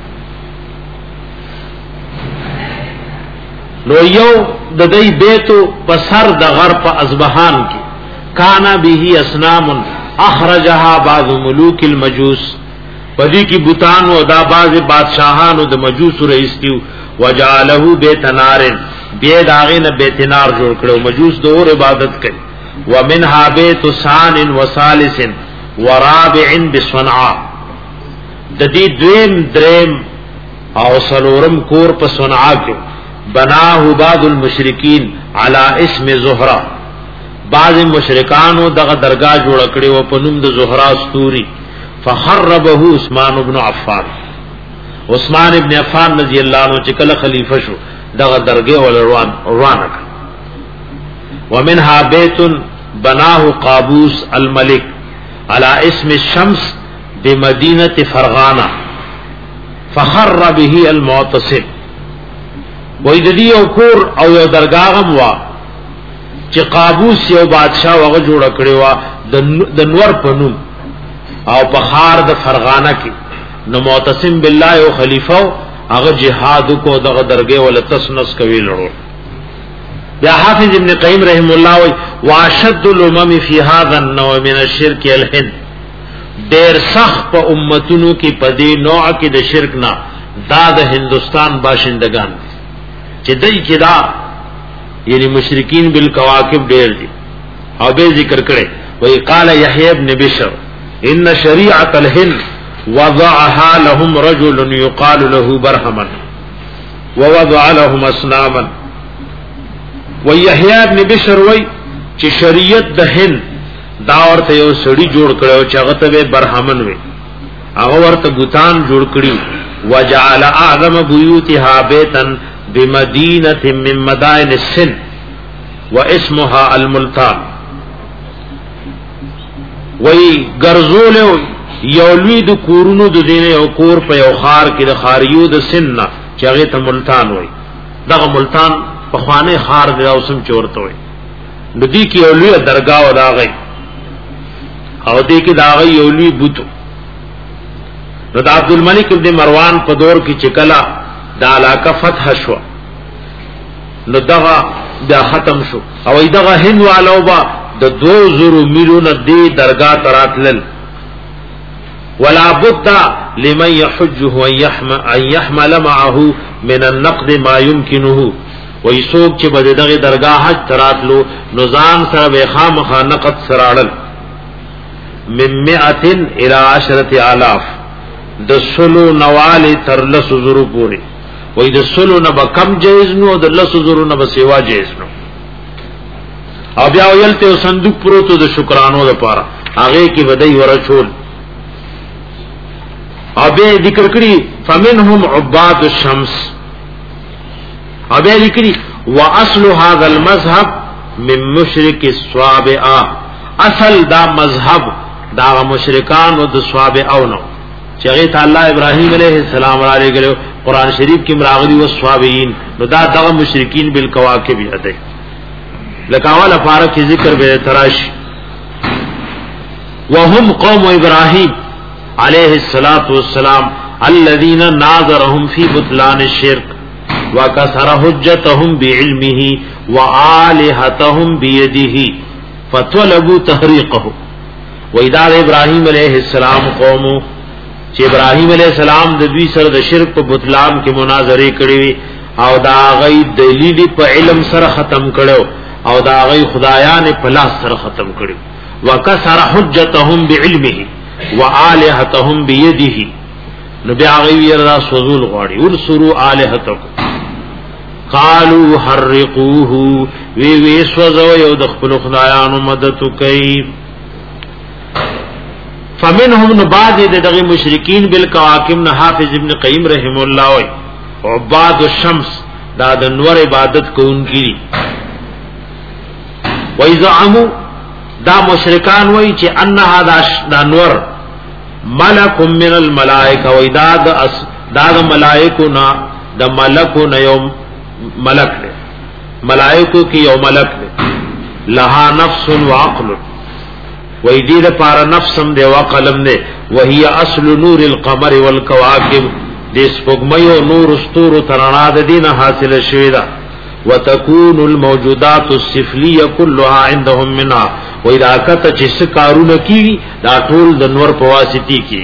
نو یو د دې بیت په سر د غر په ازبهان کې کانا به اسنام اخرجها بعض ملوک المجوس پدې کې بوتان او دا بعض بادشاہانو د مجوس رئیس دیو وجعله بیت نار بیا داغه نه بیت نار جوړ کړو مجوس د اور عبادت کوي. ومنها بیت سان وثالث ورابع بصنعاء د دې دویم دریم او سلورم کور په صنعاء کې بناه بعض المشرکین علی اسم زهرا بعض مشرکانو دغه درگاه جوړ کړي او په نوم د زهرا استوري. فخربه عثمان ابن عفان عثمان ابن عفان رضی الله عنه چې کله خلیفہ شو دغه درگاه ول روان روانه. ومنها بیت بناه قابوس الملک على اسم الشمس بمدینه فرغانه فخر به المعتصم. وې د دې او کور او یو درگاهم وا چې قابوس یو بادشاہ وغه جوړ کړی وا د نور پنوم او په خار د فرغانه کې نو معتصم بالله او خلیفہ هغه جهاد کو دغه درگه ول تسنس کوي لړو. بیا حافظ ابن قیم رحم الله وی واشد الامم فی هذا النوع من الشرك الهند ډیر سخت په امتونو کې پدې نوع کې د شرک نه دا د هندستان باشندگان چې دای کې دا یعنی مشرکین بالکواکب ډیر دي. او به ذکر کړي وی قال یحیی ابن بشر ان شریعه الهند وضعها لهم رجل يقال له برهما ووضع لهم اصناما. ويحيى ابن بشر وی چې شریعت د هند دا ورته یو سړی جوړ کړو چې هغه ته برهمن وي هغه ورته بوتان جوړ کړی. وجعل اعظم بيوتها بيتا بمدينه من مدائن السن واسمها الملتان وی ګرځول یو لوی د کورونو د دینه یو کور په یو خار کې د خاریو د سنه چې هغه ته ملتان وای دغه ملتان په خوانه خار دی او سم چورته وای د دې کې یو لوی درگاه و داغی او دې کې داغی یو لوی بوت نو د عبد الملک ابن مروان په دور کې چکلا د علاقه فتح شو نو دغه دا ختم شو او دغه هند والو با د دو زرو میلون دی درگاه تراتلل ولا بد لمن يحجه ان يحمل معه من النقد ما يمكنه ويسوق چې بده دغه درگاه حج تراتلو نزان سره به خامخا نقد سراړل من مئة الى عشرة آلاف د سلو نوال تر لس زرو پوری وای د سلو نه کم جایز نو د لس زرو نه سیوا جایز نو او بیا ویلته صندوق پروتو د شکرانو لپاره هغه کې بدای ورچول او به ذکر کړي فمنهم عباد الشمس او به ذکر واصل هذا المذهب من مشرک الصوابع اصل دا مذهب دا مشرکان او د صوابع نو چې هغه تعالی ابراهیم علیه السلام علیه ګلو قران شریف کې مراغلی او صوابین نو دا دغه مشرکین بالکواکب یاده لکاواله فارق ذکر به تراش وهم قوم ابراهیم علیہ الصلوۃ والسلام الذين ناظرهم في بطلان الشرك وكسر حجتهم بعلمه وآلهتهم بيده فطلبوا تحريقه وإذا ابراهیم علیہ السلام قوم چې ابراهیم علیہ السلام د دوی سره د شرک په بطلان کې مناظره کړې او دا غي دلیل په علم سره ختم کړو او دا غي خدایان په لاس سره ختم کړو وکسر حجتهم بعلمه والهتهم بيده نبي غي را سوزول غاړي ورسروا الهتكم قالوا حرقوه وی وی سوزو یو د خپل خدایانو مدد کوي فمنهم نباد دغه مشرکین بالکواکب حافظ ابن قیم رحم الله وی عباد الشمس دا د نور عبادت کوونکی وی زعموا دا مشرکان وای چې ان هذا دا نور ملک من الملائکه وای دا د ملائکو نا د ملکو نه یو ملک دی ملائکو کې یو ملک دی لها نفس وعقل وای دې لپاره نفسم دی او عقلم دی وهي اصل نور القمر والكواكب دې سپوږمۍ او نور ستورو ترنا د دینه حاصله شوی دا وتكون الموجودات السفليه كلها عندهم منها واذا كت چې کارونه کی دا ټول د نور په واسطي کی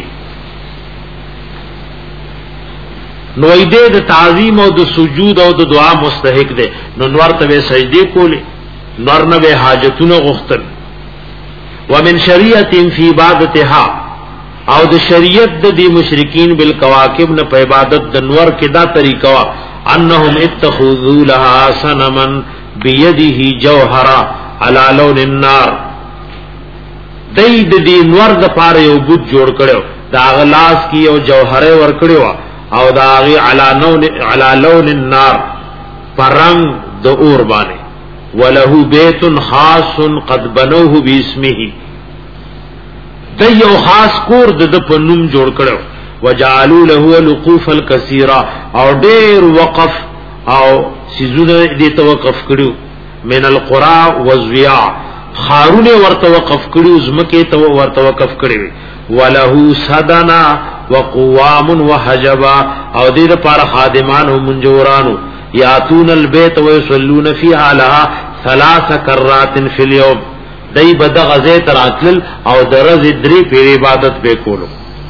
نو دې د تعظیم او د سجود او د دعا مستحق دي نو نور ته سجدي کوله نور نه به حاجتونه غختل ومن شریعه فی عبادتها او د شریعت د دې مشرکین بالکواکب نه په عبادت د نور کې دا طریقه انهم اتخذوا لها صنما بيده جوهرا على لون النار دای د دې نور د پاره یو بوت جوړ کړو دا غلاس کی یو جوهره ور کړو او دا غي على لون على لون النار پرنګ د اور باندې وله بیت خاص قد بنوه باسمه د یو خاص کور د په نوم جوړ کړو وجعلوا له لقوف الكثيرا او ډیر وقف او سيزونه دې توقف کړو من القرى والزياع خارونه ورته وقف کړو زمکه ته ورته وقف کړو وله صدنا وقوام وحجبا او دې لپاره خادمان او منجورانو یاتون البيت ويصلون فيها لها ثلاث کرات في اليوم دای بد غزه تراتل او درز درې پیر عبادت به کولو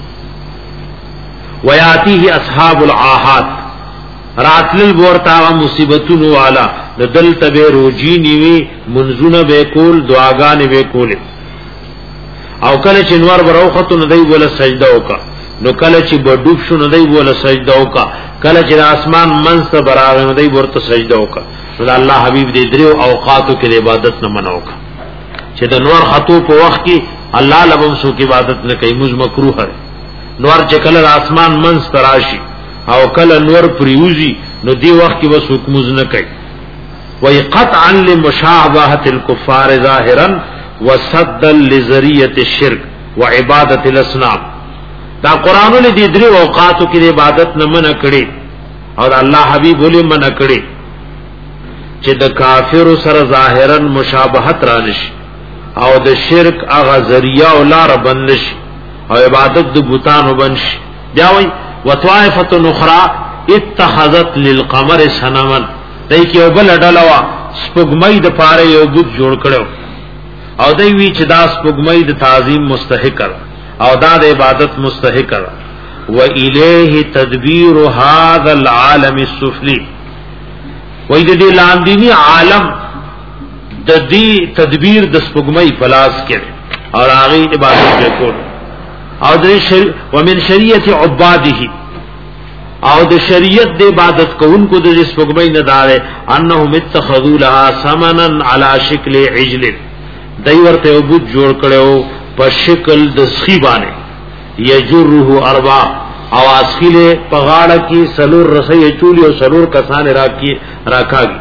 وياتيه اصحاب العاهات راتل ورتا مصیبتونو والا دل تبه روجی نیوی منزونه به کول دعاګانې به کول او کله چې نور بروختو نه دی بوله سجده وکا نو کله چې بډوب شو نه دی بوله سجده وکا کله چې اسمان منځ ته براغ نه دی ورته سجده وکا نو الله حبیب دې درو اوقاتو کې عبادت نه منوکا چې د نور خطو په وخت کې الله لبم سو کې عبادت نه کوي مز مکروه ہے نور چې کله اسمان منځ تراشي او کله نور پریوزی نو دی وخت کې وس حکم نه کوي وقطعا لمشابهه الكفار ظاهرا وصدا لذريه الشرك وعباده الاصنام. دا قرانونه دي درې اوقاتو کې عبادت نه منع کړي او الله حبيب ولې منع کړي چې د کافر سره ظاهرا مشابهت رانشي او د شرک هغه ذریعہ او لار بندش او عبادت د بوتانو بنشي. بیا وای وطائفه اخرى اتخذت للقمر صنما، دای کی وبل ډلوا سپګمۍ د پاره یو بت جوړ کړو او دای وی چې دا سپګمۍ د تعظیم مستحق او دا د عبادت مستحق و الیه تدبیر هذا العالم السفلی، وای د دې لاندینی عالم د دې تدبیر د سپګمۍ پلاس کړي او هغه عبادت وکړي او د شری ومن شریعت عباده او د شریعت د عبادت کوونکو د سپګمۍ نه دار انهم اتخذوا لها ثمنا على شکل عجل، دای ورته وبد جوړ کړو په شکل د سخی باندې یجره اربع او اسخیله په غاړه کې سلور رسې چولی او سلور کسان راکی راکاږي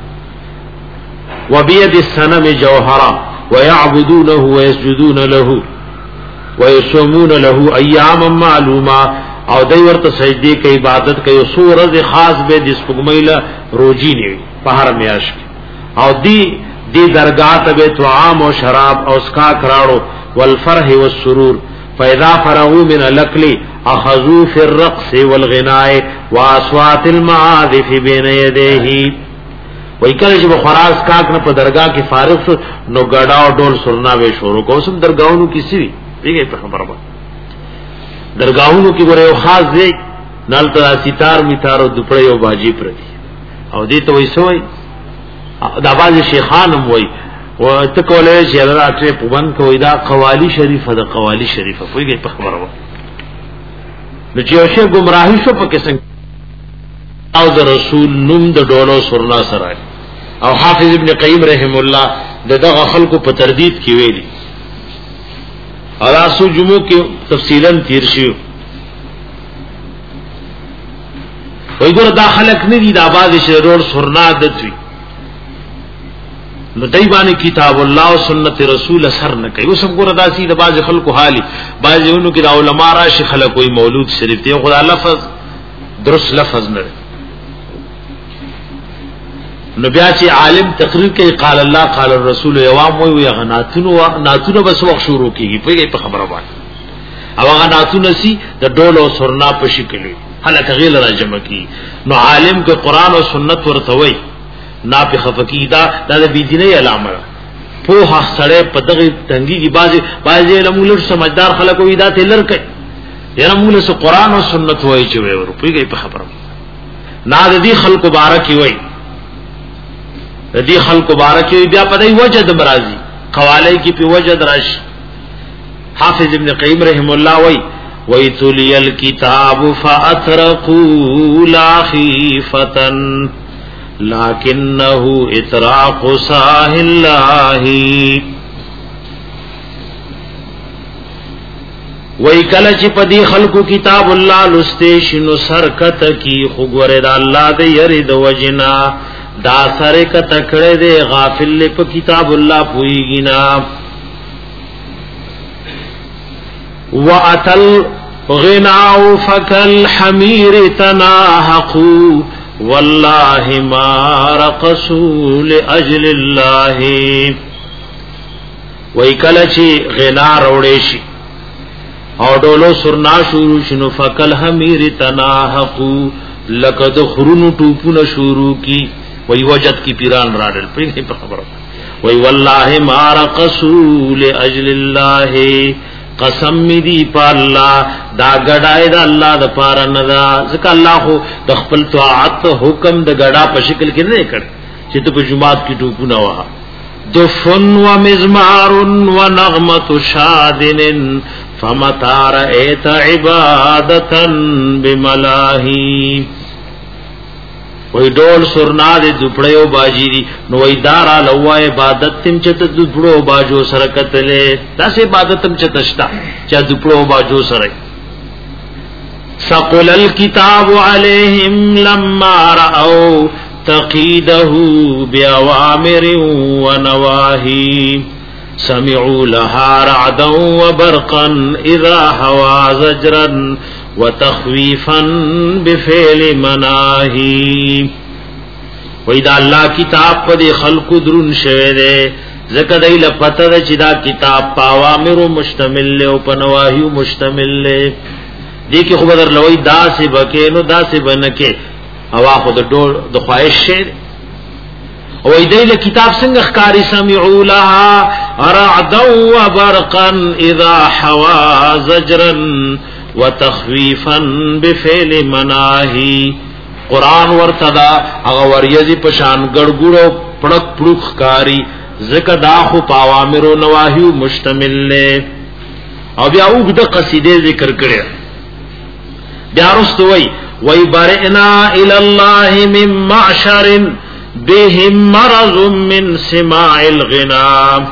وبيد الصنم جوهرا ويعبدونه ويسجدون له ويصومون له اياما معلومه او دای ورته سجدي کوي عبادت کوي سورز خاص به د سپګمېله روزي نیوي په هر میاش او دی دی درگاہ ته طعام او شراب او اسکا کراړو والفرح والسرور فاذا فرغوا من الاكل اخذوا في الرقص والغناء واصوات المعازف بين يديه. وای کله چې خراس کاک نه په درگاہ کې فارغ شو نو غډا او ډول سرنا وې شروع کوم درگاہونو کې سی دیږي په خبره ده درگاہونو کې ګوره یو خاص دی نالته ستار میتار او دپړې او باجی پر دي او دې ته وای سوې دا باز شیخانم وای او ته کولای چې راټه پوبن کوي دا قوالی شریفه دا قوالی شریفه کوي په خبره و نو چې یو شی گمراهی شو په کیسه او د رسول نوم د ډولو سرنا سره او حافظ ابن قیم رحم الله دغه خلکو په تردید کې ویلي او تاسو جمعو کې تفصیلا تیر شو وای ګور دا خلک نه دي د آباد شهرور سرنا عادت وي نو دای باندې کتاب الله او سنت رسول اثر نه کوي. اوس هم ګور داسي د باز خلکو حالي بازونو کې د علماء راشي خلک کوئی مولود شریف ته خدا لفظ درست لفظ نه نو بیا چې عالم تقریر کوي قال الله قال الرسول یوام وی وی غناتونو ناتونو بس وخت شروع کیږي په خبره باندې او غناتونو سي د ډول او سرنا په شکل هلکه غیل را جمع کی نو عالم کې قران او سنت ورته وی نا په خفقیدا د بيدینه علامه په حق سره په دغه تنګي کی بازي بازي علمول سمجھدار خلک وی دا تلر کوي یره موږ سو قران او سنت وای چې وی ور په خبره نا د دې خلق مبارک وی دی خلق مبارک بیا پدای وجد برازي قوالی کی په وجد راش. حافظ ابن قیم رحم الله وای وای تلی الكتاب فاترقوا لا خيفة لكنه اطراق صاح الله. وای کله چې پدی خلقو کتاب الله لستیشن سرکت کی خوګره د الله د یری د وجنا دا سره ک تکړه دے غافل په کتاب الله پویږي نا واتل غناء فکل حمیر تناحقوا والله ما رقصوا لاجل الله. وای کله چې غنا روړې شي او ډولو سرنا شروع شنو فکل حمیر تناحقوا لقد خرون ټوپونه شروع کی وی وجد کی پیران راډل پرې په خبره وی والله ما رقصوا لاجل الله قسم دی په الله دا غډای دا الله د پاره نه دا ځکه الله خو د خپل طاعت حکم د غډا په شکل کې نه کړ چې ته په جمعات کې ټوپونه وها دفن و مزمار و نغمه شادن فمتار ایت عبادتا بملاهی. وی ډول سرنا دې دپړیو باجی دي نو وی دارا لوا عبادت تم چې د دپړو باجو سره کتلې داسې عبادت تم چې تشتا چې دپړو باجو سره. ثقل الكتاب عليهم لما راوا تقيده بأوامر ونواهي سمعوا لها رعدا وبرقا إذا هوا زجرا وتخويفا بفعل مناهي. وإذا الله کتاب پا دی خلق درون شوه دے ذکر دی لپتا دا چی دا کتاب پا اوامر مشتمل لے و پا نواہی مشتمل لے دیکھ خوب در لوئی دا سے بکے نو دا سے بنکے اوا خود د خواہش شیر او ایدی له کتاب څنګه ښکاری سمعوا لها رعدا وبرقا اذا حوا زجرا وتخويفا بفعل مناهي. قران ورتدا هغه وریزي پشان ګړګړو پړک پړک ښکاری ذکر دا خو پاوامر او نواهی مشتمل له او بیا وګد قصیده ذکر کړي بیا رستوي وَيْبَرِئْنَا إِلَى اللَّهِ مِنْ مَعْشَرٍ بِهِمْ مَرَضٌ مِنْ سِمَاعِ الْغِنَا.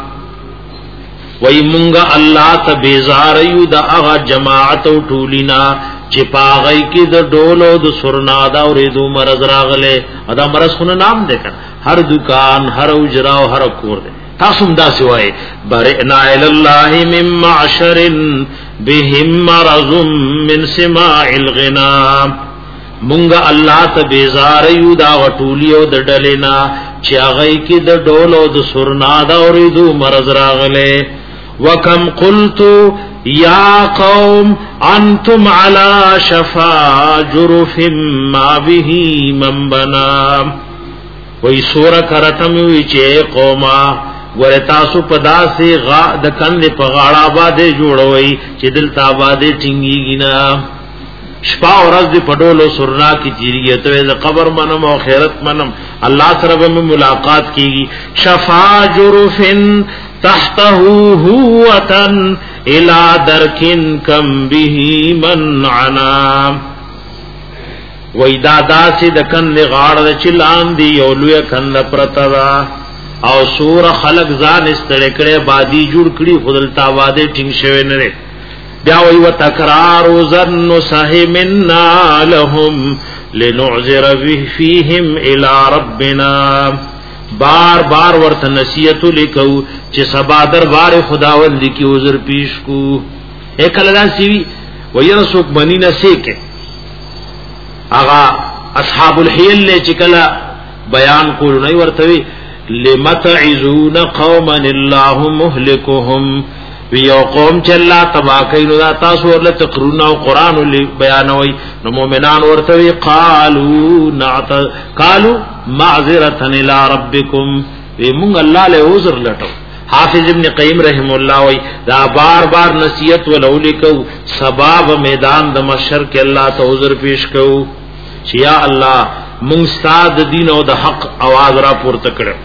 وَي مُنْغَ اللَّهَ تَبِزَارَيُ دَ أَغَ جَمَاعَتُ ټولینا چې پاغی کې د ډولو د سرنا دا اوریدو مرز راغله ادا مرز خو نام ده کړه هر دکان هر اجرا او هر کور ده تاسو دا سوای برئنا الی الله من معشر بهم مرض من سماع الغنا. مونږه الله ته بیزار یو دا وټولیو د ډلینا چې هغه کې د ډولو د سرنا دا اوریدو مرز راغله. وکم قلت یا قوم انتم علی شفا جرف ما به من بنا. وی سورہ کرتم وی چې قوما ګور تاسو پدا سي غا د کند په غاړه باندې جوړوي چې دل تا باندې ټینګيږي نه شپه ورځ دې پډولو سرنا کی تیریږي ته د قبر منم او خیرت منم الله سره به ملاقات کیږي. شفا جرفن تحته هوتن الى درکن کم به من عنا. وېدا داسې د کند غاړه چلان دی یو لوی کند پرتا او سور خلق ځان استړی کړي بادي جوړ کړي خدل تا واده ټینګ شوی نه بیا وی وتکرار ظن سهمنا لهم لنعذر فيهم الى ربنا. بار بار ورته نصیحت لیکو چې سبا دربار خداوند کی عذر پیش کو اکلدا سی وی رسوک بنی نه سیکه اغا اصحاب الحیل نے چکلا بیان کول نه ورتوی لمتعذون قوما الله مهلكهم ویو قوم چې الله تبا کوي نو تاسو ورله تقرون او قران بیانوي نو مؤمنان ورتوی قالوا نعت قالوا معذره الى ربكم ومن الله له عذر لټو. حافظ ابن قیم رحم الله وی دا بار بار نصیحت ولولیکو سبب میدان د محشر کې الله ته عذر پیش کو چې یا الله مونږ ستاد دین او د حق आवाज را پورته کړو.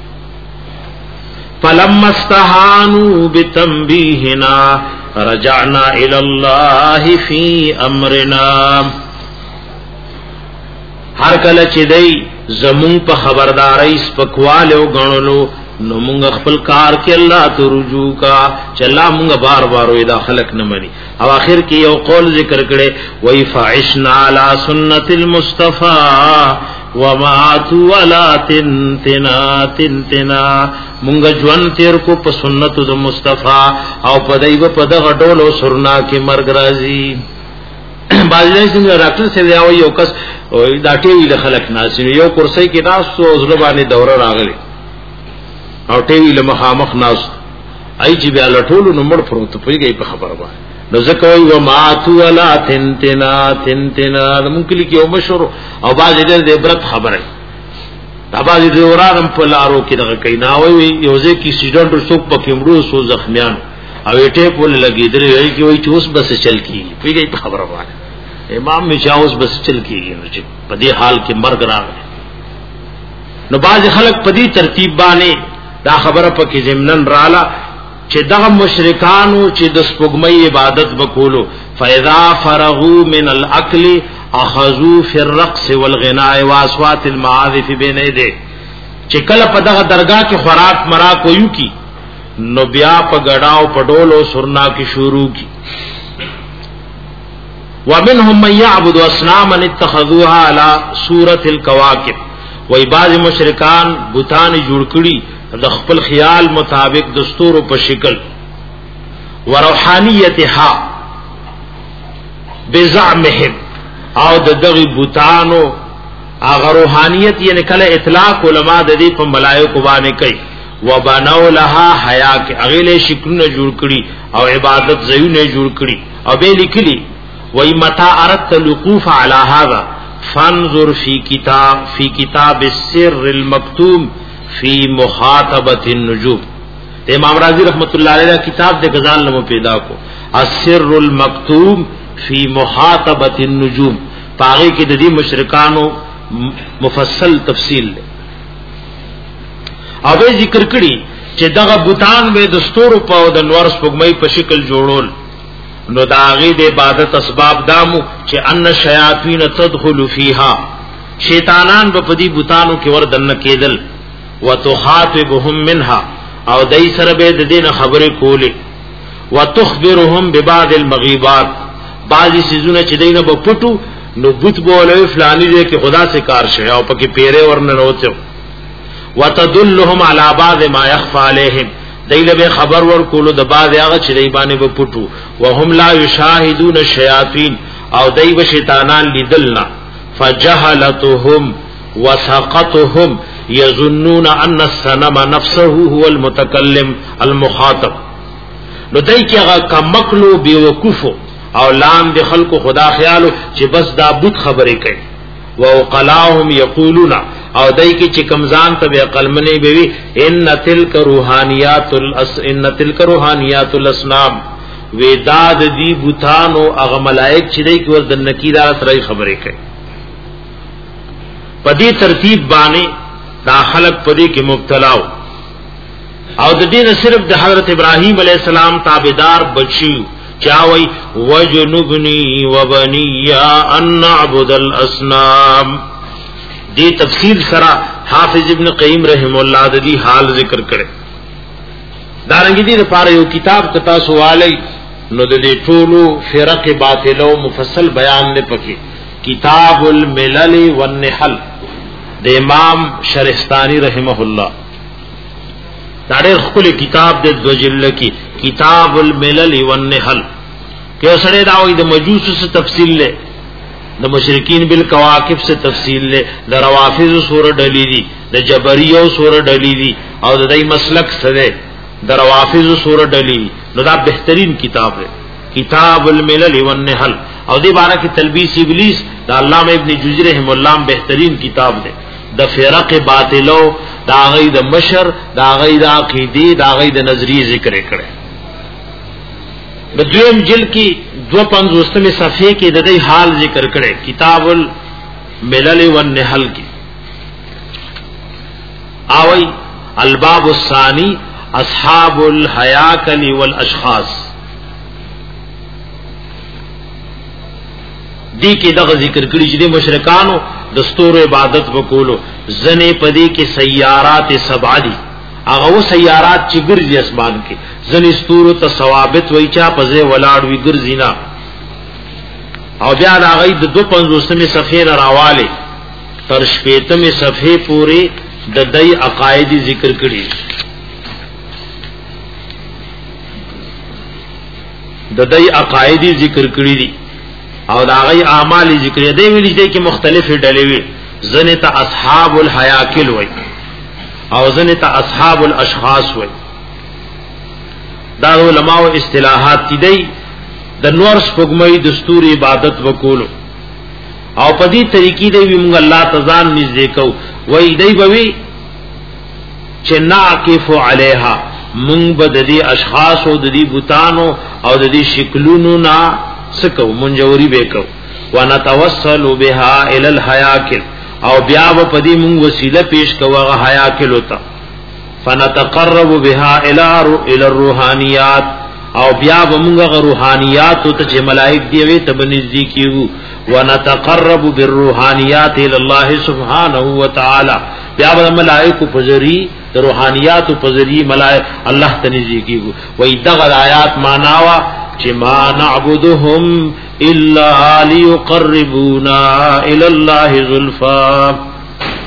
فلما استهانوا بتنبيهنا رجعنا الى الله في امرنا. هر کله چې دی زمون په خبرداري سپکواله او غنولو نو مونږ خپل کار کې الله ته رجوع کا چې الله مونږ بار بار وې دا خلق نه مني. او اخر کې یو قول ذکر کړي وای فعشنا علی سنت المصطفى وماتوا ولا تنتنا تنتنا. مونږ ژوند تیر کو په سنت د مصطفی او په دایو په دغه ډول سرنا کې مرګ راځي. باندې څنګه ډاکټر سره یو یو کس دا ټي وی خلق ناسي یو کرسي کې تاسو زړه باندې دوره راغلي او ټي وی له مخامخ ناس اي چې بیا لټول نو مړ پروت پېږي په خبره باندې نو ځکه وي و ماتو ولا تنتنا تنتنا ممکن کې یو مشهور او باز دې د عبرت خبره دا باز دې ورارم په لارو کې دغه کینا وي یو ځکه کې سیډنټ څوک پکې مړو سو زخمیان او ټې په لګیدل وي کې وي چې اوس بس چل کیږي پېږي په خبره باندې امام می چاوس بس چل کیږي نو چې په دې حال کې مرګ راغلی نو باز خلک په دې ترتیب باندې دا خبره پکې زمنن رااله چې دغه مشرکانو چې د سپوږمۍ عبادت وکولو فاذا فرغوا من الاكل اخذوا في الرقص والغناء واصوات المعازف بين يديه. چې کله په دغه درگاه کې خوراک مرا کوي کی نو بیا په غډاو پډولو سرنا کی شروع کی. ومنهم من يعبد اصناما اتخذوها على صورة الكواكب وای بعض مشرکان بوتان جوړ کړي د خپل خیال مطابق دستور په شکل وروحانیتها بزعمهم او د دغه بوتانو اغه روحانیت یعنی کله اطلاق علما د دې په ملائکه باندې کوي وبنوا لها حیا کې اغله شکلونه جوړ کړي او عبادت زيونه جوړ کړي او به لیکلي وای متا ارت الوقوف على هذا فانظر في كتاب في كتاب السر المكتوم في مخاطبه النجوم امام رازی رحمت اللہ علیہ کتاب دے غزال نمو پیدا کو السر المکتوم فی مخاطبه النجوم پاغی کی د دې مشرکانو مفصل تفصیل لے او به ذکر کړي چې دغه بوتان به دستور په د نور سپګمۍ په شکل جوړول نو داغه د عبادت اسباب دامو چې ان الشیاطین تدخل فیها شیطانان په پدی بوتانو کې ور دن کېدل وتخاطبهم منها او دای سره به د دین خبره کوله وتخبرهم ببعض المغیبات بعضی سيزونه چې دینه په پټو نو بوت بوله فلانی دې کې خدا سے کار شي او پکې پیره ورنه وروته وتدلهم على بعض ما يخفى عليهم دایله به خبر ور کولو د بعض هغه چې دی باندې په پټو وهم لا يشاهدون الشياطين او دای به شیطانان لیدلنا فجهلتهم وسقطهم يظنون ان الصنم نفسه هو المتكلم المخاطب نو دای کی هغه کمکلو بیوقوفو او لام د خلق خدا خیالو چې بس دا بوت خبرې کوي وقلاهم يقولون او دای کی چې کمزان ته عقل منی بي ان تلک روحانیات الاس ان تلک روحانیات الاسنام وداد دی بوتانو هغه ملائک چې دای کی ور د نکیدار سره خبرې کوي په دې ترتیب باندې دا خلق پدې کې مبتلا او د دې صرف د حضرت ابراهیم علیه السلام تابعدار بچي چاوي وجنبني وبني ان نعبد الاصنام دی تفصیل سرا حافظ ابن قیم رحم الله د دې حال ذکر کړي دارنګ دې لپاره یو کتاب کتا سوالي نو د دې ټولو فرق باطل او مفصل بیان نه پکې کتاب الملل والنحل د امام شرحستانی رحمه الله داړه خپل کتاب د دوجل کی کتاب الملل والنحل کې سره دا وې د مجوس سے تفصیل له د مشرکین بالکواکب سے تفصیل له د روافض سور ډلی دي د جبریو سور ډلی دي او د دای مسلک سره د روافض سور ډلی نو دا بهترین کتاب ہے کتاب الملل والنحل او دې بارے کې تلبیس ابلیس دا علامہ ابن جوزی رحم الله بهترین کتاب دی د فرق باطلو دا غي د مشر دا غي د عقیده دا غي د نظریه ذکر کړي د دویم جلد کې دو پنځوستمه صفحه کې د دې حال ذکر کړي کتاب الملل والنحل کې اوي الباب الثاني اصحاب الحیاکل والاشخاص دی کې دغه ذکر کړي چې د مشرکانو دستور عبادت وکولو زنه پدی کې سیارات سبع دي هغه و سیارات چې ګرځي اسمان کې زنه ستور ته ثوابت وای چا پځه ولاړ وی ګرځي نه او بیا هغه د دو پنځوسمه صفحه راواله تر شپږمه صفحه پوری د دای عقاید ذکر کړي د دای عقاید ذکر کړي دي او دا غي اعمال ذکر دی ویل دي کې مختلفه ډلې وي زنه ته اصحاب الحیاکل وای او زنه ته اصحاب الاشخاص وای دا علماء او اصطلاحات دي د نور سپګمې دستور عبادت وکولو او په دې طریقې دی موږ الله تعالی نږدې کو وای دی بوي چې ناقف علیها موږ بد دي اشخاص او د دې بوتانو او د دې شکلونو نا سکو منجوري وکاو ونتوسل بها الى الحیاکل او بیا په دې مونږ وسیله پیش کوغه حیاکل وتا فنتقرب بها الى الى الروحانيات او بیا مونږه روحانيات ته چې ملائک دی وي ته بنځي کیو ونتقرب بالروحانيات الى الله سبحانه وتعالى بیا به ملائک په ذری روحانيات په ذری ملائک الله ته نږدې کیو وای دغه آیات معناوا چې ما نعبدهم الا ليقربونا الى الله زلفا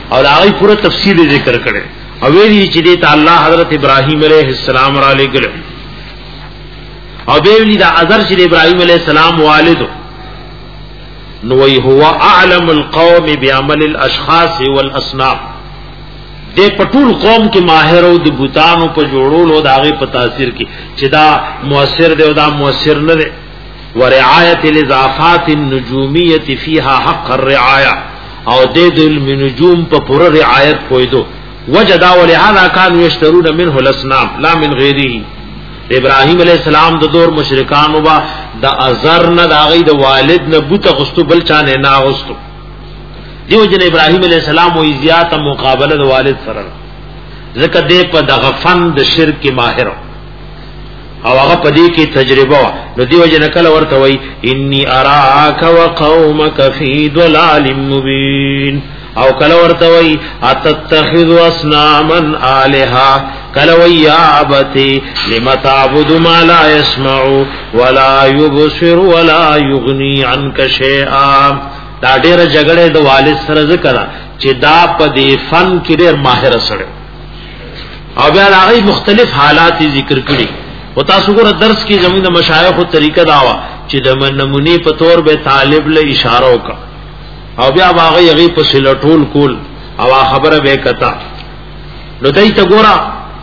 او هغه پوره تفصیل ذکر کړي او ویلي چې د الله حضرت ابراهیم علیه السلام را لګل او ویلي دا اذر چې ابراهیم علیه السلام والد نو وی هو اعلم القوم بعمل الاشخاص والاصنام د پټول قوم کې ماهر او د بوتانو په جوړولو د هغه په تاثیر کې چې دا مؤثر دی او دا مؤثر نه دی ورعایت الاضافات النجوميه فيها حق الرعايه او د النجوم په پوره رعایت کویدو وجدا ولهذا كانوا يشترون منه الاصنام لا من غيره ابراهيم عليه السلام د دور مشرکان وبا د ازر نه د هغه د والد نه بوت غستو بل چانه نه غستو دیو جن ابراهيم عليه السلام او زیات مقابله د والد سره ځکه دې په دغه فن د شرک ماهر او هغه په دې کې تجربه نو دیو جن کله ورته وای انی اراک وقومک فی ضلال مبین او کله ورته وای اتتخذ اصناما الها کله وای یا ابتی لم تعبد ما لا يسمع ولا يبصر ولا يغني عنك شيئا دا ډېر جګړه د والد سره ذکر چې دا په دې فن کې ډېر ماهر سره او بیا هغه مختلف حالات ذکر کړي او تاسو ګور درس کې زموږ د مشایخو طریقه داوا چې د نمونې په تور به طالب له اشاره وکا او بیا هغه یغي په سلټول کول او خبره به کتا نو دای ته ګورا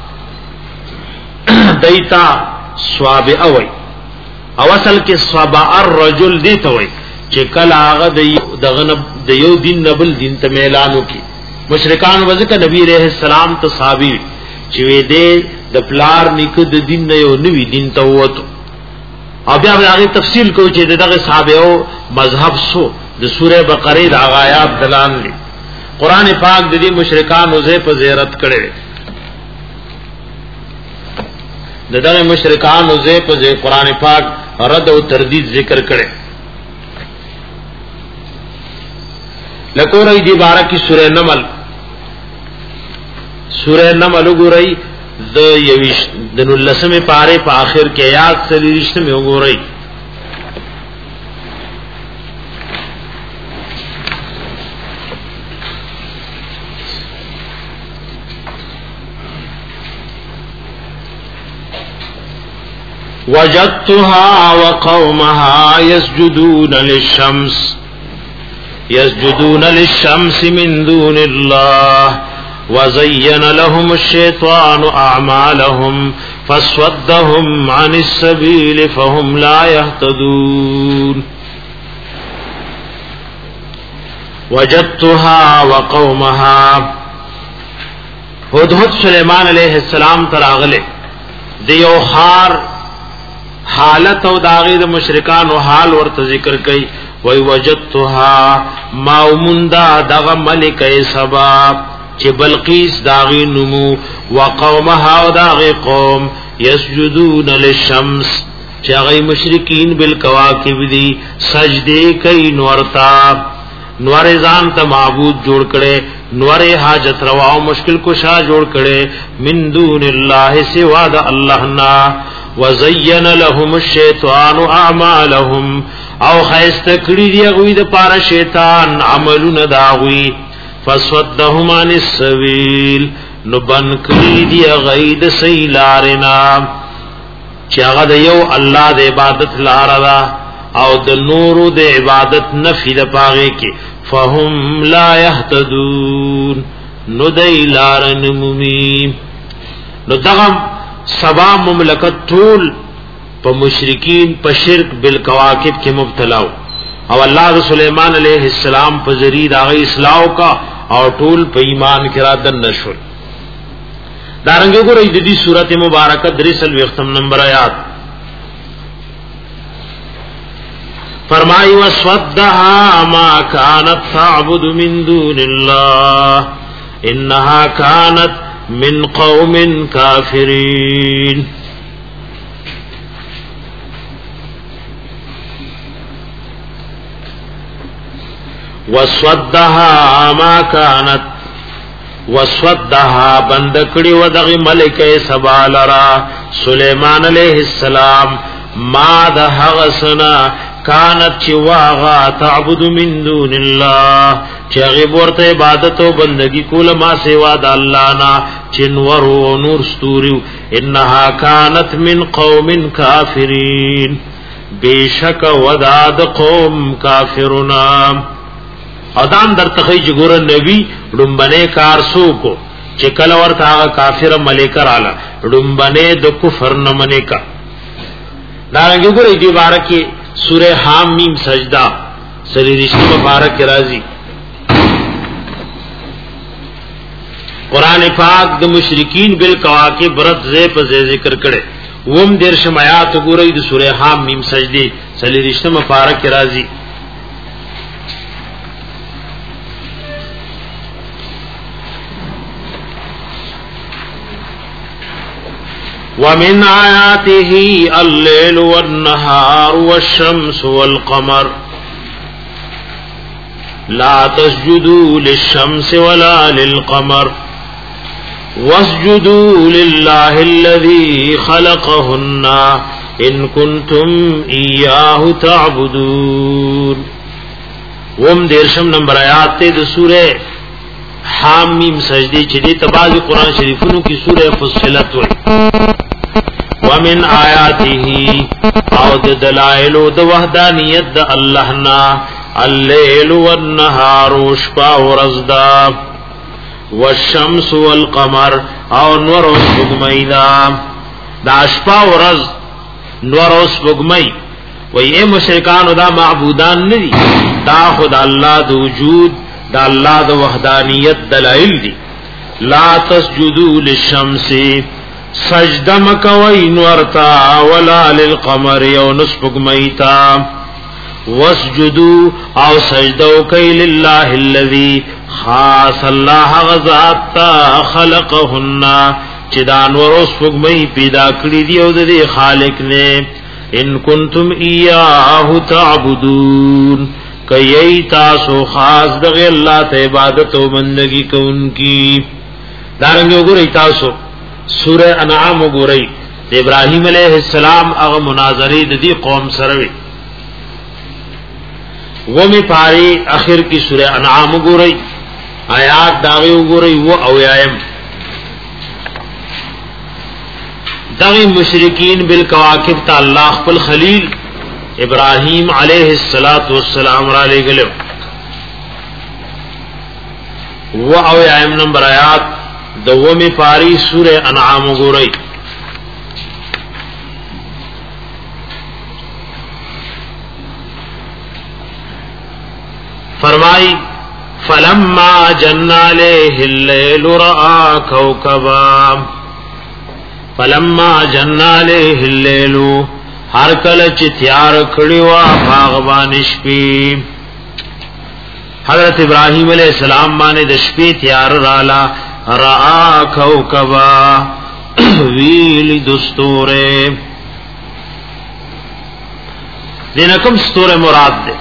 دایتا صوابع وای او اصل کې صوابع الرجل دی ته وای چې کله هغه دغه د یو دین نبل دین ته اعلان وکي مشرکان وځکه نبی رحم السلام ته صحابي چې وې دې د پلار نیکه د دین نه یو نوی دین ته وته او بیا هغه تفصیل کو چې دغه صحابه مذهب سو د سوره بقره د آیات دلان دي قران پاک د دې مشرکان او زه په زیارت کړي دغه مشرکان او زه په قران پاک رد او تردید ذکر کړي لکورای دی بارکی سورہ نمل سورہ نمل وګورئ د یوش د نلسمه پاره په آخر کې آیات سلیریشت میں وګورئ وجدتها وقومها يسجدون للشمس يسجدون للشمس من دون الله وزين لهم الشيطان أعمالهم فصدهم عن السبيل فهم لا يهتدون وجدتها وقومها هدهد سلیمان علیہ السلام تراغلے دیو خار حالت او داغی د مشرکان او حال ورته ذکر کئ وی وجدتها ماومندا دغه ملکه سبا چې بلقیس داغی نمو وقومها او داغی قوم یسجدون للشمس چې هغه مشرکین بالکواکب دي سجده کوي نورتا نور ځان ته معبود جوړ کړي نور حاجت روا او مشکل کشا جوړ کړي من دون الله سوا د الله نا وزین لهم الشیطان اعمالهم او خیست کړي دی غوی د پاره شیطان عملونه داوی فسودهم عن السبيل نبن کړي دی غید سیلارنا چې هغه د یو الله د عبادت لار را او د نور د عبادت نفي د پاغه کې فهم لا يهتدون نو دای لارن مومي نو دغه سبا مملکت ټول په مشرکین په شرک بالکواکب کې مبتلا او الله د سليمان عليه السلام په ذریعہ هغه اصلاح کا او ټول په ایمان کې را دن نشول دارنګ ګورې د دې سورته مبارکه درسل وختم نمبر آیات فرمای وصدها ما كانت تعبد من دون الله انها كانت من قوم كافرين وصدها ما كانت وصدها بندکڑی ودغی ملکه سبالرا سلیمان علیہ السلام ما د هغسنا کانت چواغا تعبد من دون الله چغه ورته عبادت او بندگی کول ما سوا د الله نا چنور او نور ستوریو انها کانت من قوم کافرین بیشک وداد قوم کافرنا ادم در تخی جګور نبی ډمبنه کار سو کو چې کله ورته هغه کافر ملائکه رااله ډمبنه د کفر نه منې کا دا وګورئ دی بارکه سورہ حم میم سجدہ سری رشتہ مبارک راضی قرآن پاک د مشرکین بالکواکب برت زے په ذکر کړي وم دیر شمایات وګورئ د سورہ حم میم سجدی سری رشتہ مبارک راضی ومن آياته الليل والنهار والشمس والقمر لا تسجدوا للشمس ولا للقمر واسجدوا لله الذي خلقهن إن كنتم إياه تعبدون وم دیرشم نمبر آیات تے دو سورہ حامیم سجدی چی دی تبازی قرآن شریفونو کی سورہ فصلت ہوئی ومن آیاته او د دلائل د وحدانیت د الله نا الليل والنهار شپا ورزدا والشمس والقمر او نور او سپوږمۍ دا دا شپا ورز نور او سپوږمۍ وای اے مشرکان دا معبودان ندي دا خود الله د وجود دا الله د وحدانیت دلائل دي لا تسجدوا للشمس سجدہ مکوئی نورتا ولا للقمر یو نسبق میتا واسجدو او سجدو کئی للہ اللذی خاص اللہ غزاتا خلقهن چی دانور اسبق می پیدا کری دیو دی خالق نے ان کنتم ایاہو تعبدون کئی تاسو خاص دغی اللہ تا عبادت و بندگی کون کی دارنگی گو رئی تاسو سورہ انعام وګورئ ابراهيم عليه السلام هغه مناظره د دې قوم سره وي ومه پاری اخر کی سورہ انعام وګورئ آیات دا وګورئ و او یایم دغه مشرکین بالکواکب ته الله خپل خلیل ابراهيم عليه السلام را لګلو و او یایم نمبر آیات دومی پاری سورہ انعام گورئی فرمائی فلما جن علیہ اللیل رآ کوکبا فلما جن علیہ اللیل ہر کل چی تیار کھڑیوا باغبان شپی حضرت ابراہیم علیہ السلام مانے دشپی تیار رالا رآ کوکبا ویل دستورے دینکم ستورے مراد دے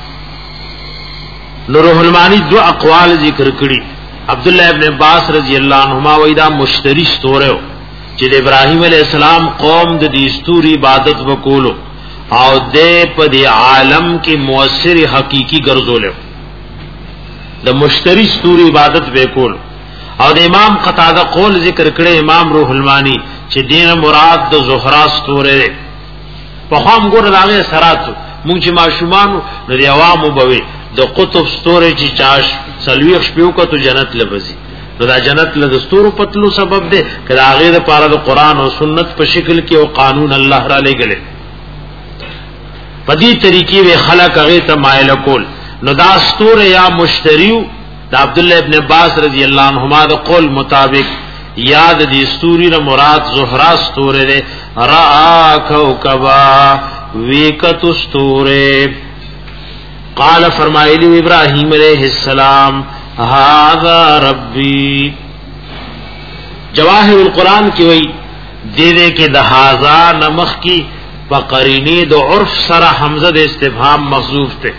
نورہ المانی دو اقوال ذکر کری عبداللہ ابن عباس رضی اللہ عنہما ویدہ مشتری ستورے ہو چید ابراہیم علیہ السلام قوم د دی ستوری عبادت وکولو او دے پا دی عالم کی مؤثر حقیقی گرزولے د مشتری ستوری عبادت وکولو او د امام قتادہ قول ذکر کړي امام روح المانی چې دین مراد د زهرا ستوره په خام ګور راغې سرات مونږ چې ماشومان د عوامو بوي د قطب ستوره چې چاش سلوي شپو کو ته جنت لبزي نو دا جنت له دستور پتلو سبب ده کله هغه د پاره د قران او سنت په شکل کې او قانون الله را لګلې په دې طریقې وی خلق هغه ته مایل کول نو دا ستوره یا مشتریو دا عبداللہ ابن عباس رضی اللہ عنہما دا قول مطابق یاد دی ستوری را مراد زہرا ستورے دے رآ کوکبا ویکت ستورے قال فرمائلی ابراہیم علیہ السلام هذا ربی جواہر القرآن کی وئی دے دے کے دہازا نمخ کی پقرینی دو عرف سرا حمزہ دے استفہام محذوف تے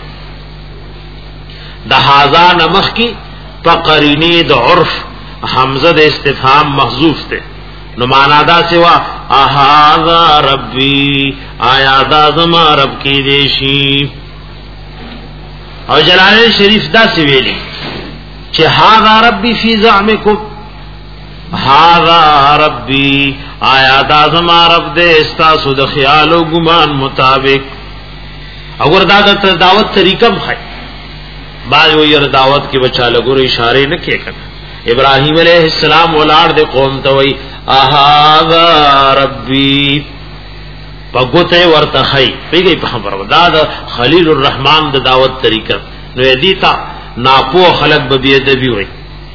دہازا نمخ کی پقرینی د عرف حمزہ د استفهام محذوف تے نو معنا دا سوا اهذا ربي آیا دا زما رب کی دیشی. او جلالین شریف دا سی ویلی چې هذا ربي فی زعمکم هذا ربي آیا دا زما رب دې استاسو د خیال او ګمان مطابق. اگر دا د دعوت طریقم خای باز وی ر دعوت کې بچا لګور اشاره نه کې کړه. ابراهیم علیہ السلام ولار د قوم ته وی اهذا ربي پګوته ورته خای پیږي په خبره دا د خلیل الرحمن د دعوت طریقه نو دیتا ناپو خلق به ادبی وي.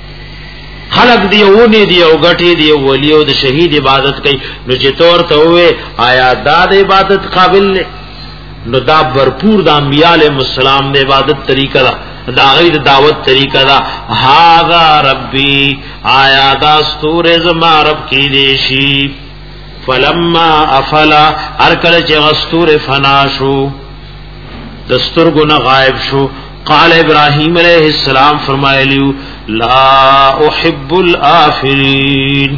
خلق دی ونی دی او غټي دی ولیو د شهید عبادت کوي نو چې تور ته وې آیا دا د عبادت قابل نه نو دا برپور د انبیاء علیهم السلام د عبادت طریقه دا دا غیر دعوت طریقه دا هاذا ربی آیا دا استور زما رب کی دیشی. فلما افلا ارکل چې غستور فنا شو دستور گنا غائب شو قال ابراہیم علیہ السلام فرمایلیو لا احب الافلین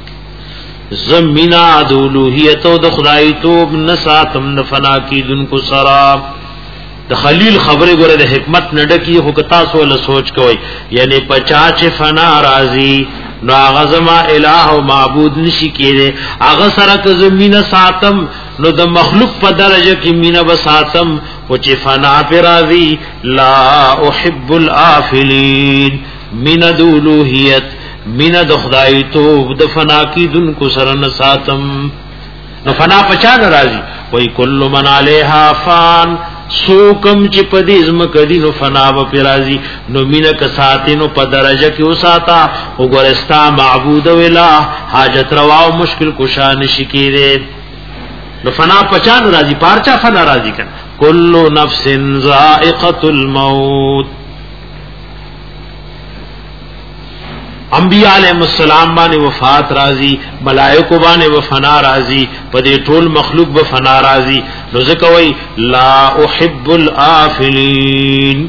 زمینا دولوہیتو د خدای توب نساتم نفنا کی دن کو سرا. د خلیل خبره ګره د حکمت نډکی هو کتا سو له سوچ کوي یعنی پچا چې فنا راضی نو هغه زما الہ او معبود نشي کېده هغه سره ک زمینه ساتم نو د مخلوق په درجه کې مینه بساتم او چې فنا پر راضی. لا احب الافلین من دولوہیت من د خدای توب د فنا کی دن کو سره نه ساتم. نو فنا پچا ناراضی وای کل من علیها فان سوکم چې پدې زم کدی نو فنا و پیرازی نو مینا کساتی نو په درجه کې وساتا وګورستا معبود ولا حاجت روا او مشکل کشا نشی کېره. نو فنا پچان راضی پارچا فنا راضی کړه کل نفس ذائقه الموت. انبیاء علیہ السلام باندې وفات راضی ملائکه باندې وفنا راضی پدې ټول مخلوق به فنا راضی. نو ځکه وای لا احب الافلین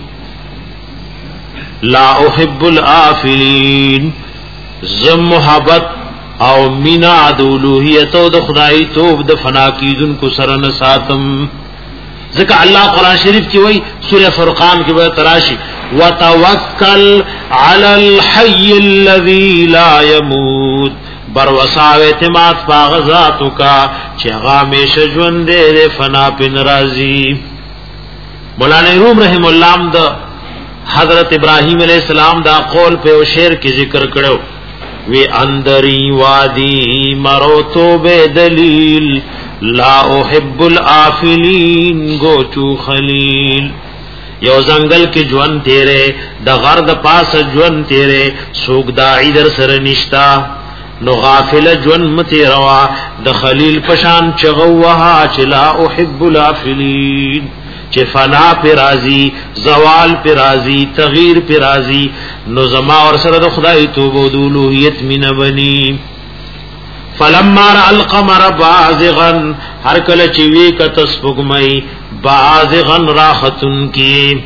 لا احب الافلین زم محبت او مینا دولوہیت او د خدای توب د فنا کیدن کو سره نه ساتم. ذکر اللہ قرآن شریف کی وئی سورہ فرقان کی وئی تراشی وَتَوَكَّلْ عَلَى الْحَيِّ الَّذِي لَا يَمُوتُ بروسا و اعتماد پاغذاتو کا چغا میش ژوند دے فنا پن راضی. مولانا روم رحم اللہ دا حضرت ابراہیم علیہ السلام دا قول پہ او شعر کی ذکر کرو وی اندری وادی مروتو بے دلیل لا احب الافلین گوچو خلیل. یو زنگل کی جوان تیرے دا غرد پاس جوان تیرے سوک داعی در سر نشتا نو غافل جوان متی روا دا خلیل پشان چغوہا چ لا احب الافلین چ فنا پی رازی زوال پی رازی تغییر پی رازی نو زما اور سر دا خدای توبو دولوہیت من بنی. فلما را القمر بازغا ہر کل چوی کا تسبگمئی بازغا راحتن کی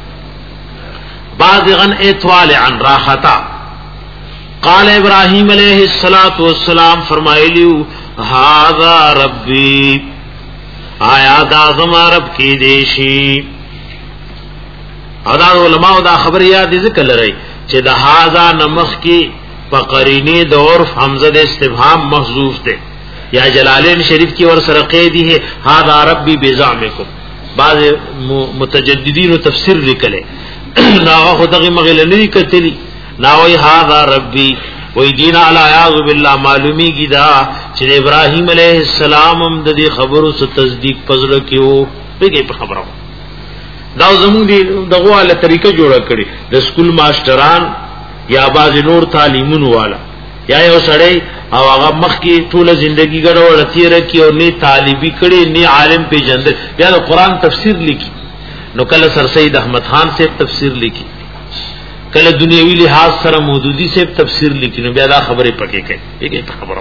بازغا اطوالعا راحتا. قال ابراہیم علیہ السلام فرمائلیو هذا ربی آیا دا زما رب کی دیشی. ادا علماء دا خبر یاد ذکر لرئی چه دا هذا نمخ کی فقرینی د عرف حمزه د استفهام محذوف ته یا جلالین شریف کی اور سره قیدی ہے هذا ربی بزعمکم. بعض متجددین تفسیر لیکلے ناغه خدای مغل نه کتلی ناوی هذا ربی وی دین علی اعوذ بالله معلومی کی دا چې ابراہیم علیہ السلام هم د دې خبرو څخه تصدیق پزړه کیو پیګه په خبرو دا زموږ دی دغه له طریقې جوړه کړي د سکول ماستران یا باز نور تعلیمون والا یا یو سړی او هغه مخ کی ټوله ژوندۍ ګډوډ تیر کی او نه طالبی کړي نه عالم پیژندل یا د قران تفسیر لیکي نو کله سر سید احمد خان سے تفسیر لیکي کله دنیوي لحاظ سره مودودی سے تفسیر لیکي نو بیا دا خبره پکې کوي یګي خبره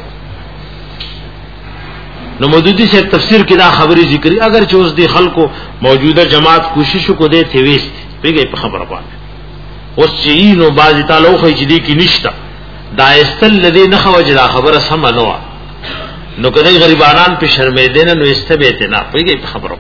نو مودودی سے تفسیر کې دا خبره ذکر اگر چې اوس دی خلکو موجوده جماعت کوشش کو دے تھويست یګي خبره پاره اوس چې نو باز تعالی خو چې دی کې نشتا دا استل الذي نخوج دا خبره سم نو نو کدی غریبانان په شرمې دین نو استبیت نه پیږي خبره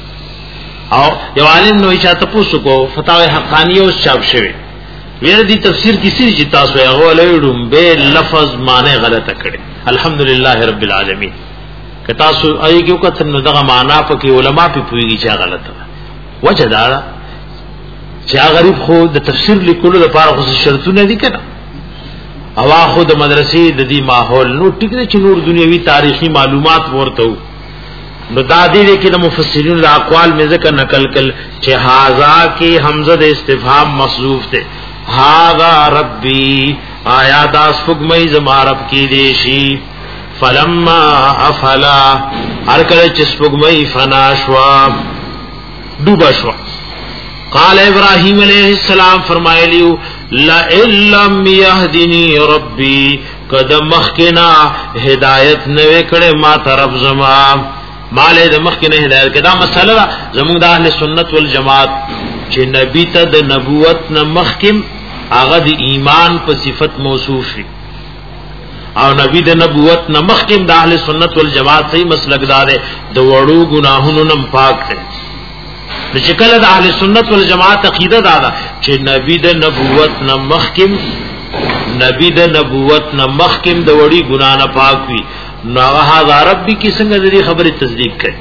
او یو عالم نو چې تاسو کو فتاوی حقانیه او چاپ شوی ویره دی تفسیر کسی چې تاسو هغه لړم به لفظ معنی غلطه کړي الحمدلله رب العالمین که تاسو ایګو کتن نو دغه معنا په کې علما په پویږي چې غلطه وجه دا چې غریب خو د تفسیر لیکلو لپاره خو شرطونه دي کنه او خو د مدرسې د دې ماحول نو ټیک نه چې نور دنیوي تاریخي معلومات ورته نو دا دې کې د مفسرین د اقوال مې ذکر نقل کړ چې هاذا کې حمزه د استفهام محذوف ده هاذا ربي آیا دا سپګمې زما رب کې دي شي فلما افلا هر کله چې سپګمې فنا شوا ډوبا شوا قال ابراهيم عليه السلام فرمایلیو لا لم يهدني ربي قد مخکنا هدایت نه وکړې ما طرف زما مالې د مخکنه هدایت کدا مسله زموږ د اهل سنت والجماعت چې نبی ته د نبوت نه مخکم هغه د ایمان په صفت موصوف شي او نبی د نبوت نه مخکم د اهل سنت والجماعت صحیح مسلک دار د وړو ګناهونو نه پاک دی چې کله د اهل سنت والجماعت عقیده دا چې نبی د نبوت نه مخکم نبی د نبوت نه مخکم د وړي ګنا نه پاک وي نو هغه ربي کی څنګه دې خبره تصدیق کړي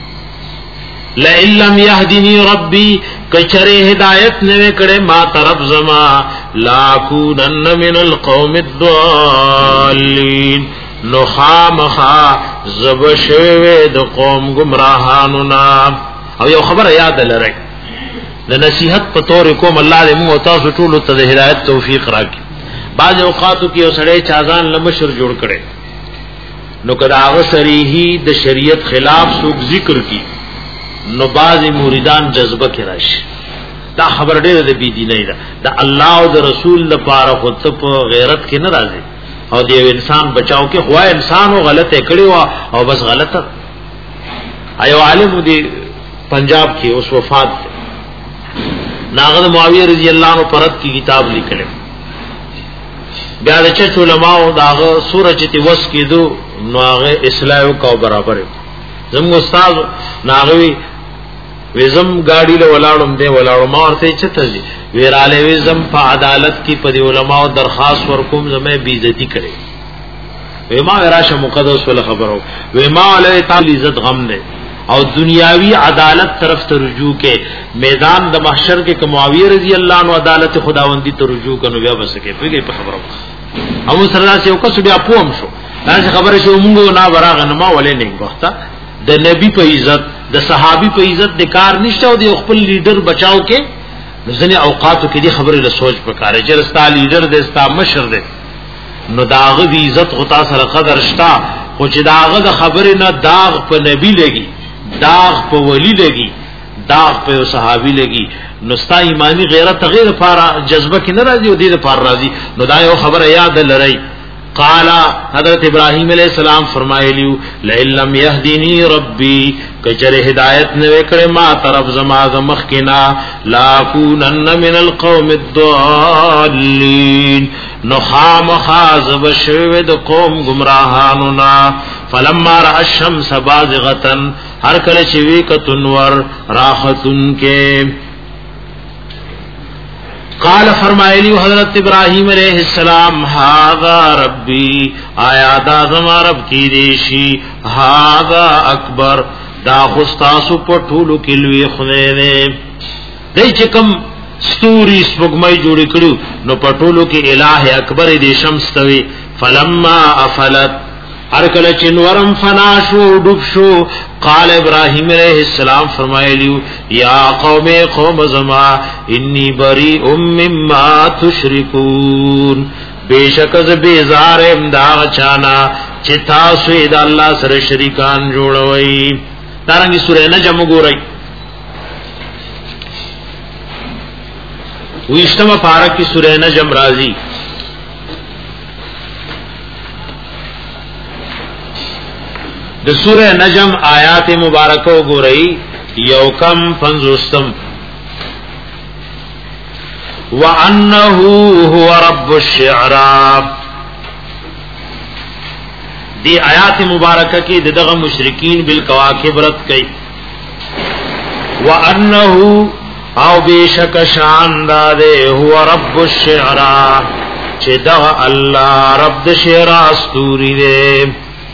لا لم يهدني ربي کچره هدایت نه کړي ما طرف زما لا كونن من القوم الضالين نو خامخا زبشوي د قوم گمراهانو نا او یو خبر یاد لرئ د نصیحت په تور کوم الله دې موږ تاسو ټول ته د هدایت توفیق راکړي بعض اوقاتو کې اوسړې چازان لمشر جوړ کړي نو کدا هغه صریحي د شریعت خلاف څوک ذکر کی نو بعض مریدان جذبه کې راشي دا خبر ډېر د بی دیني ده د الله او د رسول لپاره خو ته په غیرت کې نه راځي او د انسان بچاو کې خو انسان او غلطه کړي او بس غلطه ایو عالم دی پنجاب کې اوس وفات ناغد معاویہ رضی اللہ عنہ پرد کی کتاب لیکل بیا د چ علماء داغه سورج تی وس کی دو ناغه اصلاح او برابر زم استاد ناغوی وزم گاڑی له ولاړم دی ولاړم ورته چته دی ویراله وزم په عدالت کی په علماء درخواست ورکوم زمه بی عزتی کړي وما راشه مقدس ول خبرو وما علی تعالی عزت غم نه او دنیاوی عدالت طرف ته رجوع کې میدان د محشر کې معاویہ رضی اللہ عنہ عدالت خداوندی ته رجوع کنو بیا بسکه پیږي په خبرو او سره چې یو کس بیا پوم شو دا خبره چې موږ نه براغه نه ما ولې نه غوښتا د نبی په عزت د صحابي په عزت د کار نشته او د خپل لیډر بچاو کې ځنه اوقاتو کې دي خبره له سوچ پکاره چې رستا لیډر د استا مشر دی نو داغه د عزت غتا سره قدر شتا خو چې داغه د خبره نه داغ په نبی لګي داغ په ولی لګي داغ په صحابي لګي نو ستا ایمانی غیرت غیر فارا جذبه کې ناراضي او دې لپاره راضي نو دا یو خبره یاد لرئ قال حضرت ابراہیم علیہ السلام فرمایلیو لئن یهدینی ربی کچره هدایت نه وکړه ما طرف زما زمخ کنا لا کونن من القوم الضالین نخام خازب شوید قوم گمراهانو نا فلما را الشمس بازغتن هر کله چې وی کتنور راحتن کې قال فرمایلی حضرت ابراہیم علیہ السلام هذا ربی آیا دا زما رب کی دیشی هذا اکبر دا خستاسو پټولو کې لوی خدای دی دای چې کوم ستوري سپوږمۍ جوړ کړو نو پټولو کې الہ اکبر دی شمس توي فلما افلت هر کله چې نورم فنا شو ډوب شو قال ابراہیم علیہ السلام فرمایلیو یا قوم قوم زما انی بریء مما تشرکون بیشک ز بیزار امداغ چانا چې تاسو د الله سره شریکان جوړوي دارنګي سورې نجم وګورئ ویشتمه پارا کی سورې نجم راضی د سورہ نجم آیات مبارکہ وګورئ یو کم پنځوستم وانه هو رب الشعراء دی آیات مبارکه کې دغه مشرکین بالکواکب رد کړي وانه او بیشک شان داده هو رب الشعراء چې دا الله رب د شعر استوري دی.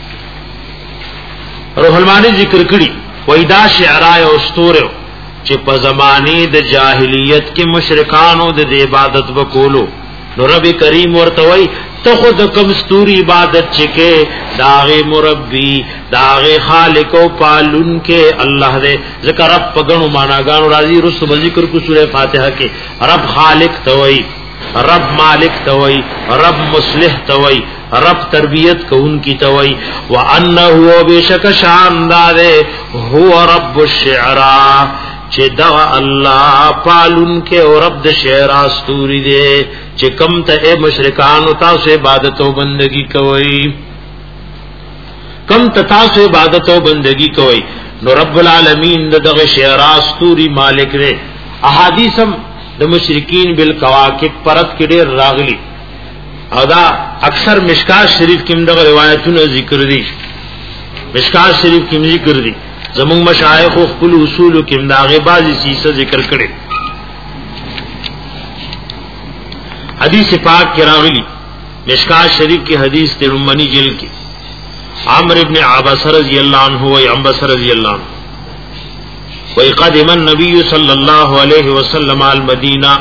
روح المانی ذکر کړي وای دا شعراء او استوره چې په زمانه د جاهلیت کې مشرکانو د عبادت وکولو نو رب کریم ورته وای ته خود کوم استوري عبادت چکه داغه مربي داغه خالق او پالون کې الله دې ذکر رب پګنو معناګانو راځي رسو ذکر کو سوره فاتحه کې رب خالق توي رب مالک توي رب مصلح توي رب تربیت کون کی توي وانه هو بشک شان داده هو رب الشعراء چې دا الله پالون کې او رب د شعر استوري دي چې کم ته اے مشرکان او تاسو عبادت او بندگی کوي کم ته تاسو عبادت او بندگی کوي نو رب العالمین دغه شعر استوري مالک دی. احادیثم د مشرکین بالکواکب پرد کې ډېر راغلي او دا اکثر مشکات شریف کې دغه روایتونو ذکر دي. مشکات شریف کې ذکر دي زمون مشایخ خپل اصول کې داغه بعضی چیزه ذکر کړي. حدیث پاک کې راغلي مشکات شریف کی حدیث ته منی جلد کې عمرو ابن عباس رضی اللہ عنہ و عباس رضی اللہ عنہ وقدم النبي صلى الله عليه وسلم المدینہ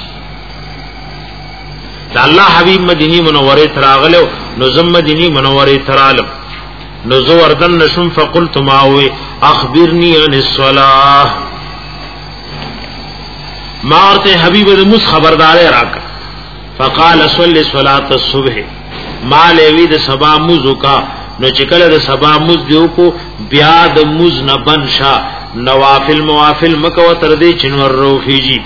دا الله حبیب مدینی منوره تراغلو نظم مدینی منوره ترالم نزو وردن نشم فقلت ماوی اخبرنی عن الصلاة مارتے حبیب دمس خبردار راکا فقال صلی صلاة الصبح ما لیوی د سبا موزو کا نو چکل د سبا موز دیو کو بیا د موز نبن شا نوافل موافل مکو تردی چنور روفی جی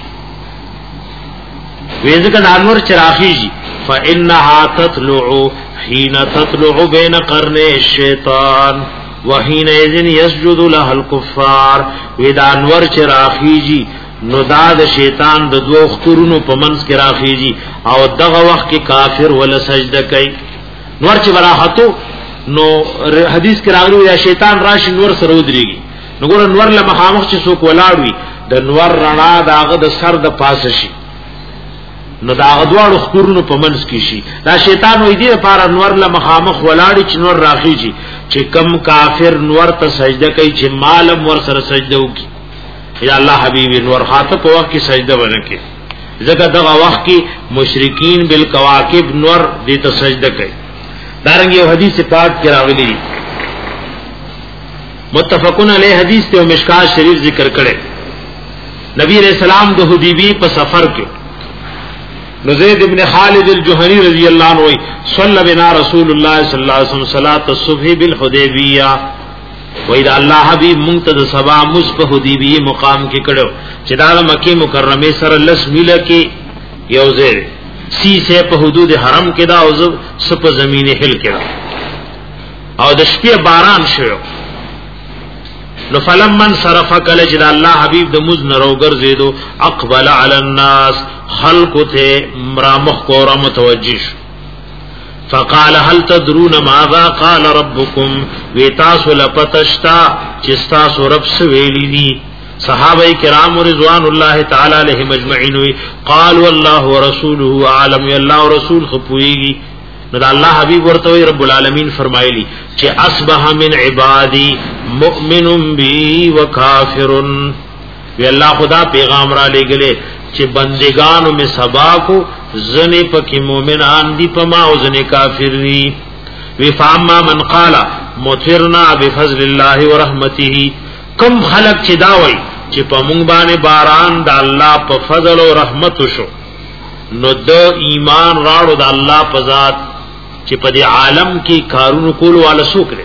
ویزکن انور چراخی جی فإنها تطلع حين تطلع بين قرني الشيطان وحينئذ يسجد لها الكفار ودا انور چراخیجی نو دا د شیطان د دوه خطرونو په منځ کې راخیجی او دغه وخت کې کافر ول سجده کوي. نور چې براحتو نو حدیث کې راغلی دا شیطان راشي نور سره ودرېږي نو ګور نور له مخامخ چې څوک ولاړوي د نور رڼا داغه د سر د پاسه شي نو دا غدوړو خطرونو په منځ کې شي. دا شیطان وې دې لپاره نور له مخامخ ولاړی چې نور راخیږي چې کم کافر نور ته سجده کوي چې مالم ور سره سجده وکي یا الله حبیب نور خاطه په وخت کې سجده ورکړي ځکه دغه وخت کې مشرکین بالکواکب نور دې ته سجده کوي. دارنګ یو حدیث پاک کې راغلی متفقون علیه حدیث ته مشکات شریف ذکر کړي نبی رسول الله د حدیبی په سفر کې زید ابن خالد الجوہنی رضی اللہ عنہ صلی بنا رسول اللہ صلی اللہ علیہ وسلم صلاة الصبح بالحدیبیہ وإذا اللہ حبیب منتد سبا مصف حدیبیہ مقام کی کڑو چدال مکی مکرمی سر لس میلہ کی یو زیر سی سے پا حدود حرم کی دا او سپ زمین حل کی دا او دشپی باران شو نو فلمن صرف کل جدا اللہ حبیب د مز نروگر زیدو اقبل علی الناس خلق ته مرامخ کورا متوجش فقال هل تدرون ماذا قال ربكم ویتاسو لپتشتا چستاسو رب سویلی دی صحابہ کرام رضوان اللہ تعالی علیہم اجمعین قالوا الله ورسوله عالم اللہ ورسول خپویگی نو اللہ حبیب ورتوی رب العالمین فرمایلی چې اصبح من عبادی مؤمن بی وکافر وی اللہ خدا پیغام را لے گلے چې بندگانو میں سبا کو زنی پکی مومنان دی پما او زنی کافر دی وی فاما من قال مطرنا بفضل اللہ ورحمته کم خلق چې داوي چې په مونږ باندې باران د الله په فضل او رحمت شو نو د ایمان راړو د الله په ذات چې په دې عالم کې کارونو کول والا سوکره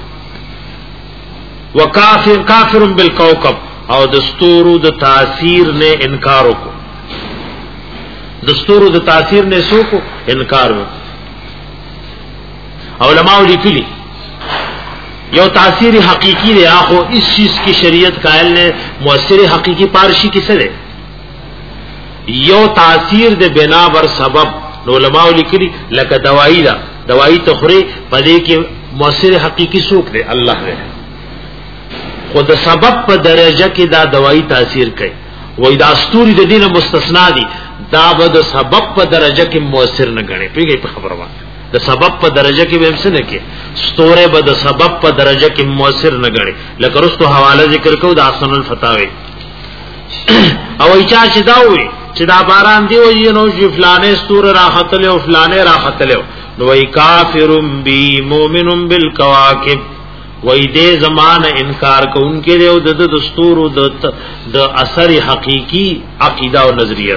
وکافر کافر بالکوكب او دستورو د تاثیر نے انکار وکړو دستورو د تاثیر نے سوکو انکار وکړو. علماء لیکلي یو تاثیر حقیقی دی اخو اس چیز کی شریعت قائل نے مؤثر حقیقی پارشی کیسے دے یو تاثیر دے بنا بر سبب علماء لیکلي لکه دوائی دا دوائی تخری پدې کې مؤثر حقیقی څوک دی؟ الله دی. خود سبب په درجه کې دا دوايي تاثیر کوي. وای دا استوري د دینه مستثنا دي، دا به د سبب په درجه کې مؤثر نه غني. پیږي په خبره وایي د سبب په درجه کې به هم څه نه کې، ستوره به د سبب په درجه کې مؤثر نه غړي. لکه رستو حواله ذکر کو د احسن الفتاوی او ایچا چې دا وي چې دا باران دی وي نو چې فلانه ستوره راحتله او فلانه راحتله نو وای کافرم بی مؤمنم بالکواکب، وای دې زمانه انکار کوونکې دی او د دستور د د اثر حقيقي عقیده او نظریه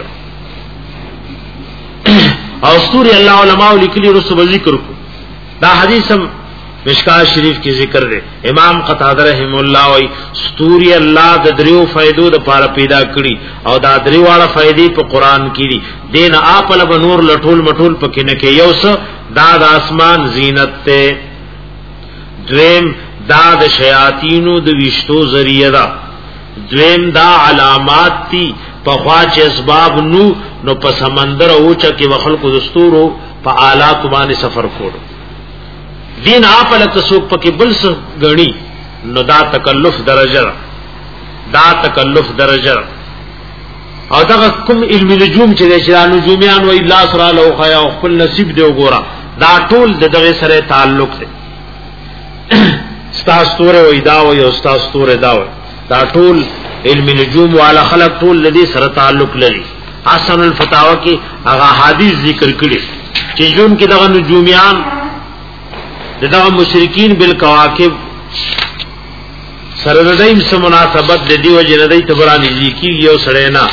او استوري الله علماء لیکلي رسول ذکر کو. دا حدیث هم مشکات شریف کی ذکر دے. امام قتادہ رحم الله وای استوري الله د دریو فائدو د پاره پیدا کړی او دا دریو واړه فائدې په قران کې دي. دین اپل بنور لټول مټول پکې نه کې یو څه دا د اسمان زینت ته، دویم دا د شیاطینو د وشتو ذریعہ دا، دویم دا علامات تی په خواچ اسباب نو نو په سمندر اوچا کې وخلق دستورو په آلات باندې سفر کولو. دین اپل تسوک پکې بل څه غني نو دا تکلف درجه دا تکلف درجه او دا کوم علم نجوم چې د شرانو نجوميان و الله سره له خیا او خپل نصیب دی وګوره، دا ټول د دغه سره تعلق دی. استاد توره و دا و یو استاد توره دا و دا ټول علم نجوم والا خلق ټول لدی سره تعلق لري. حسن الفتاوا کې هغه حدیث ذکر کړي چې جون کې دغه نجوميان دغه مشرکین بالکواکب سره د دې سم مناسبت د دې وجه نه دی تبرانی لیکي یو سره نه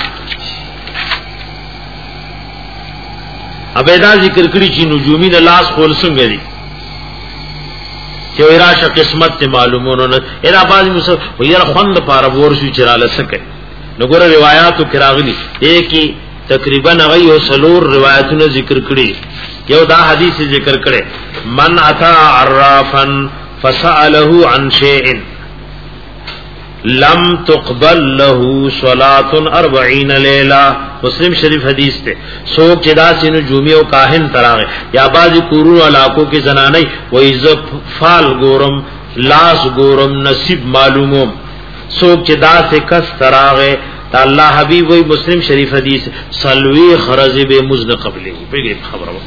ابیدا ذکر کړي چې نجومی د لاس خول څنګه دي چې وراشه قسمت ته معلومونه نه اېدا باز مسو ویره خوند پاره ورشي چراله سکه نو ګوره روایتو کې راغلي ایکي تقریبا هغه یو سلور روایتونه ذکر کړي. یو دا حدیث ذکر کړي من اتا عرافا فسأله عن شيء لم تقبل له صلاة اربعین لیلہ، مسلم شریف حدیث تے. سوک چدا سینو جومی او کاہن تراغے یا بعضی کورون علاقوں کی زنانی ویزا فال گورم لاس گورم نصیب معلوموم سوک چدا سے کس تراغے تا اللہ حبیب وی مسلم شریف حدیث سلوی خرزی بے مزن قبلی پیگئی خبر ہو.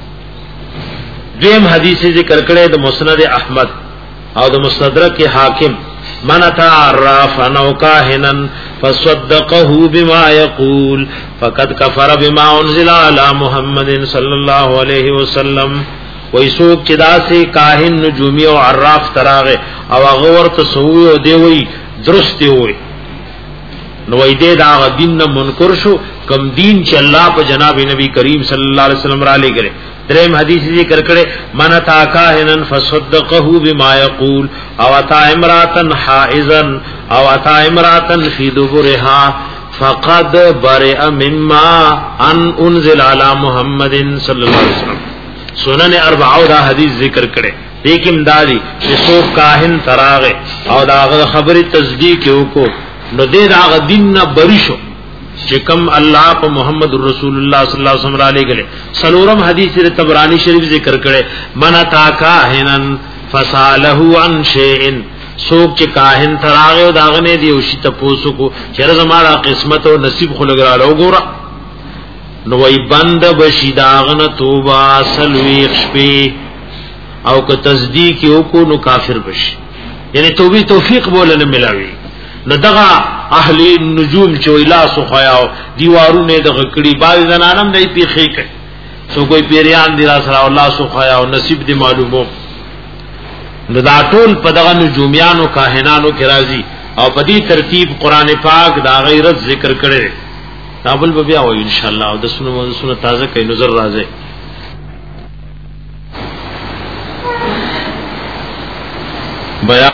دویم حدیث ذکر کرے دا مسند احمد او دا مستدرک حاکم من اتا عرافا او کاہنا فصدقه بما يقول فقد كفر بما انزل على محمد صلی اللہ علیہ وسلم. ویسوک چدا سے کاہن نجومی او عراف تراغے او غور تصوی او دیوی درستی ہوئی نو وی دے دا دین نہ منکر شو کم دین چې الله په جناب نبی کریم صلی الله علیه وسلم را لګره. دریم حدیث ذکر کړي من تا کاهنن فصدقه بما يقول او اتا امراتن حائزا او اتا امراتن فی دبرها فقد برئ مما ان انزل على محمد صلی الله علیه وسلم. سنن اربعہ دا حدیث ذکر کړي لیکن دادی چې سو کاهن تراغه او دا خبره تصدیق وکړو نو دې دا دین نه بریشو چې کوم الله په محمد رسول الله صلی الله علیه وسلم را لګله. سلورم حدیث طبرانی شریف ذکر کړي من تا کاهنن فساله عن شیء، سوک چې کاهن تراغه داغه نه دی او شی ته پوسو کو چیرې زماره قسمت او نصیب خو لګراله وګوره نو وی بند بشی داغه توبه سلوی خشپی او که تصدیق یو کو نو کافر بشي، یعنی توبې توفیق بوله نه ملاوي. نو دغه اهل النجوم چې ویلا سو خیاو دیوارونه دغه کړي باز زنانم دای پیخې کوي سو کوئی پیریان دی را سره الله سو خیاو نصیب دی معلومو. نو دا ټول په دغه نجومیانو کاهنانو کې راځي او په دې ترتیب قران پاک دا غیرت ذکر کړي. تابل به بیا وای ان شاء الله او د سنو موضوع سنت تازه کوي نظر راځي. بیا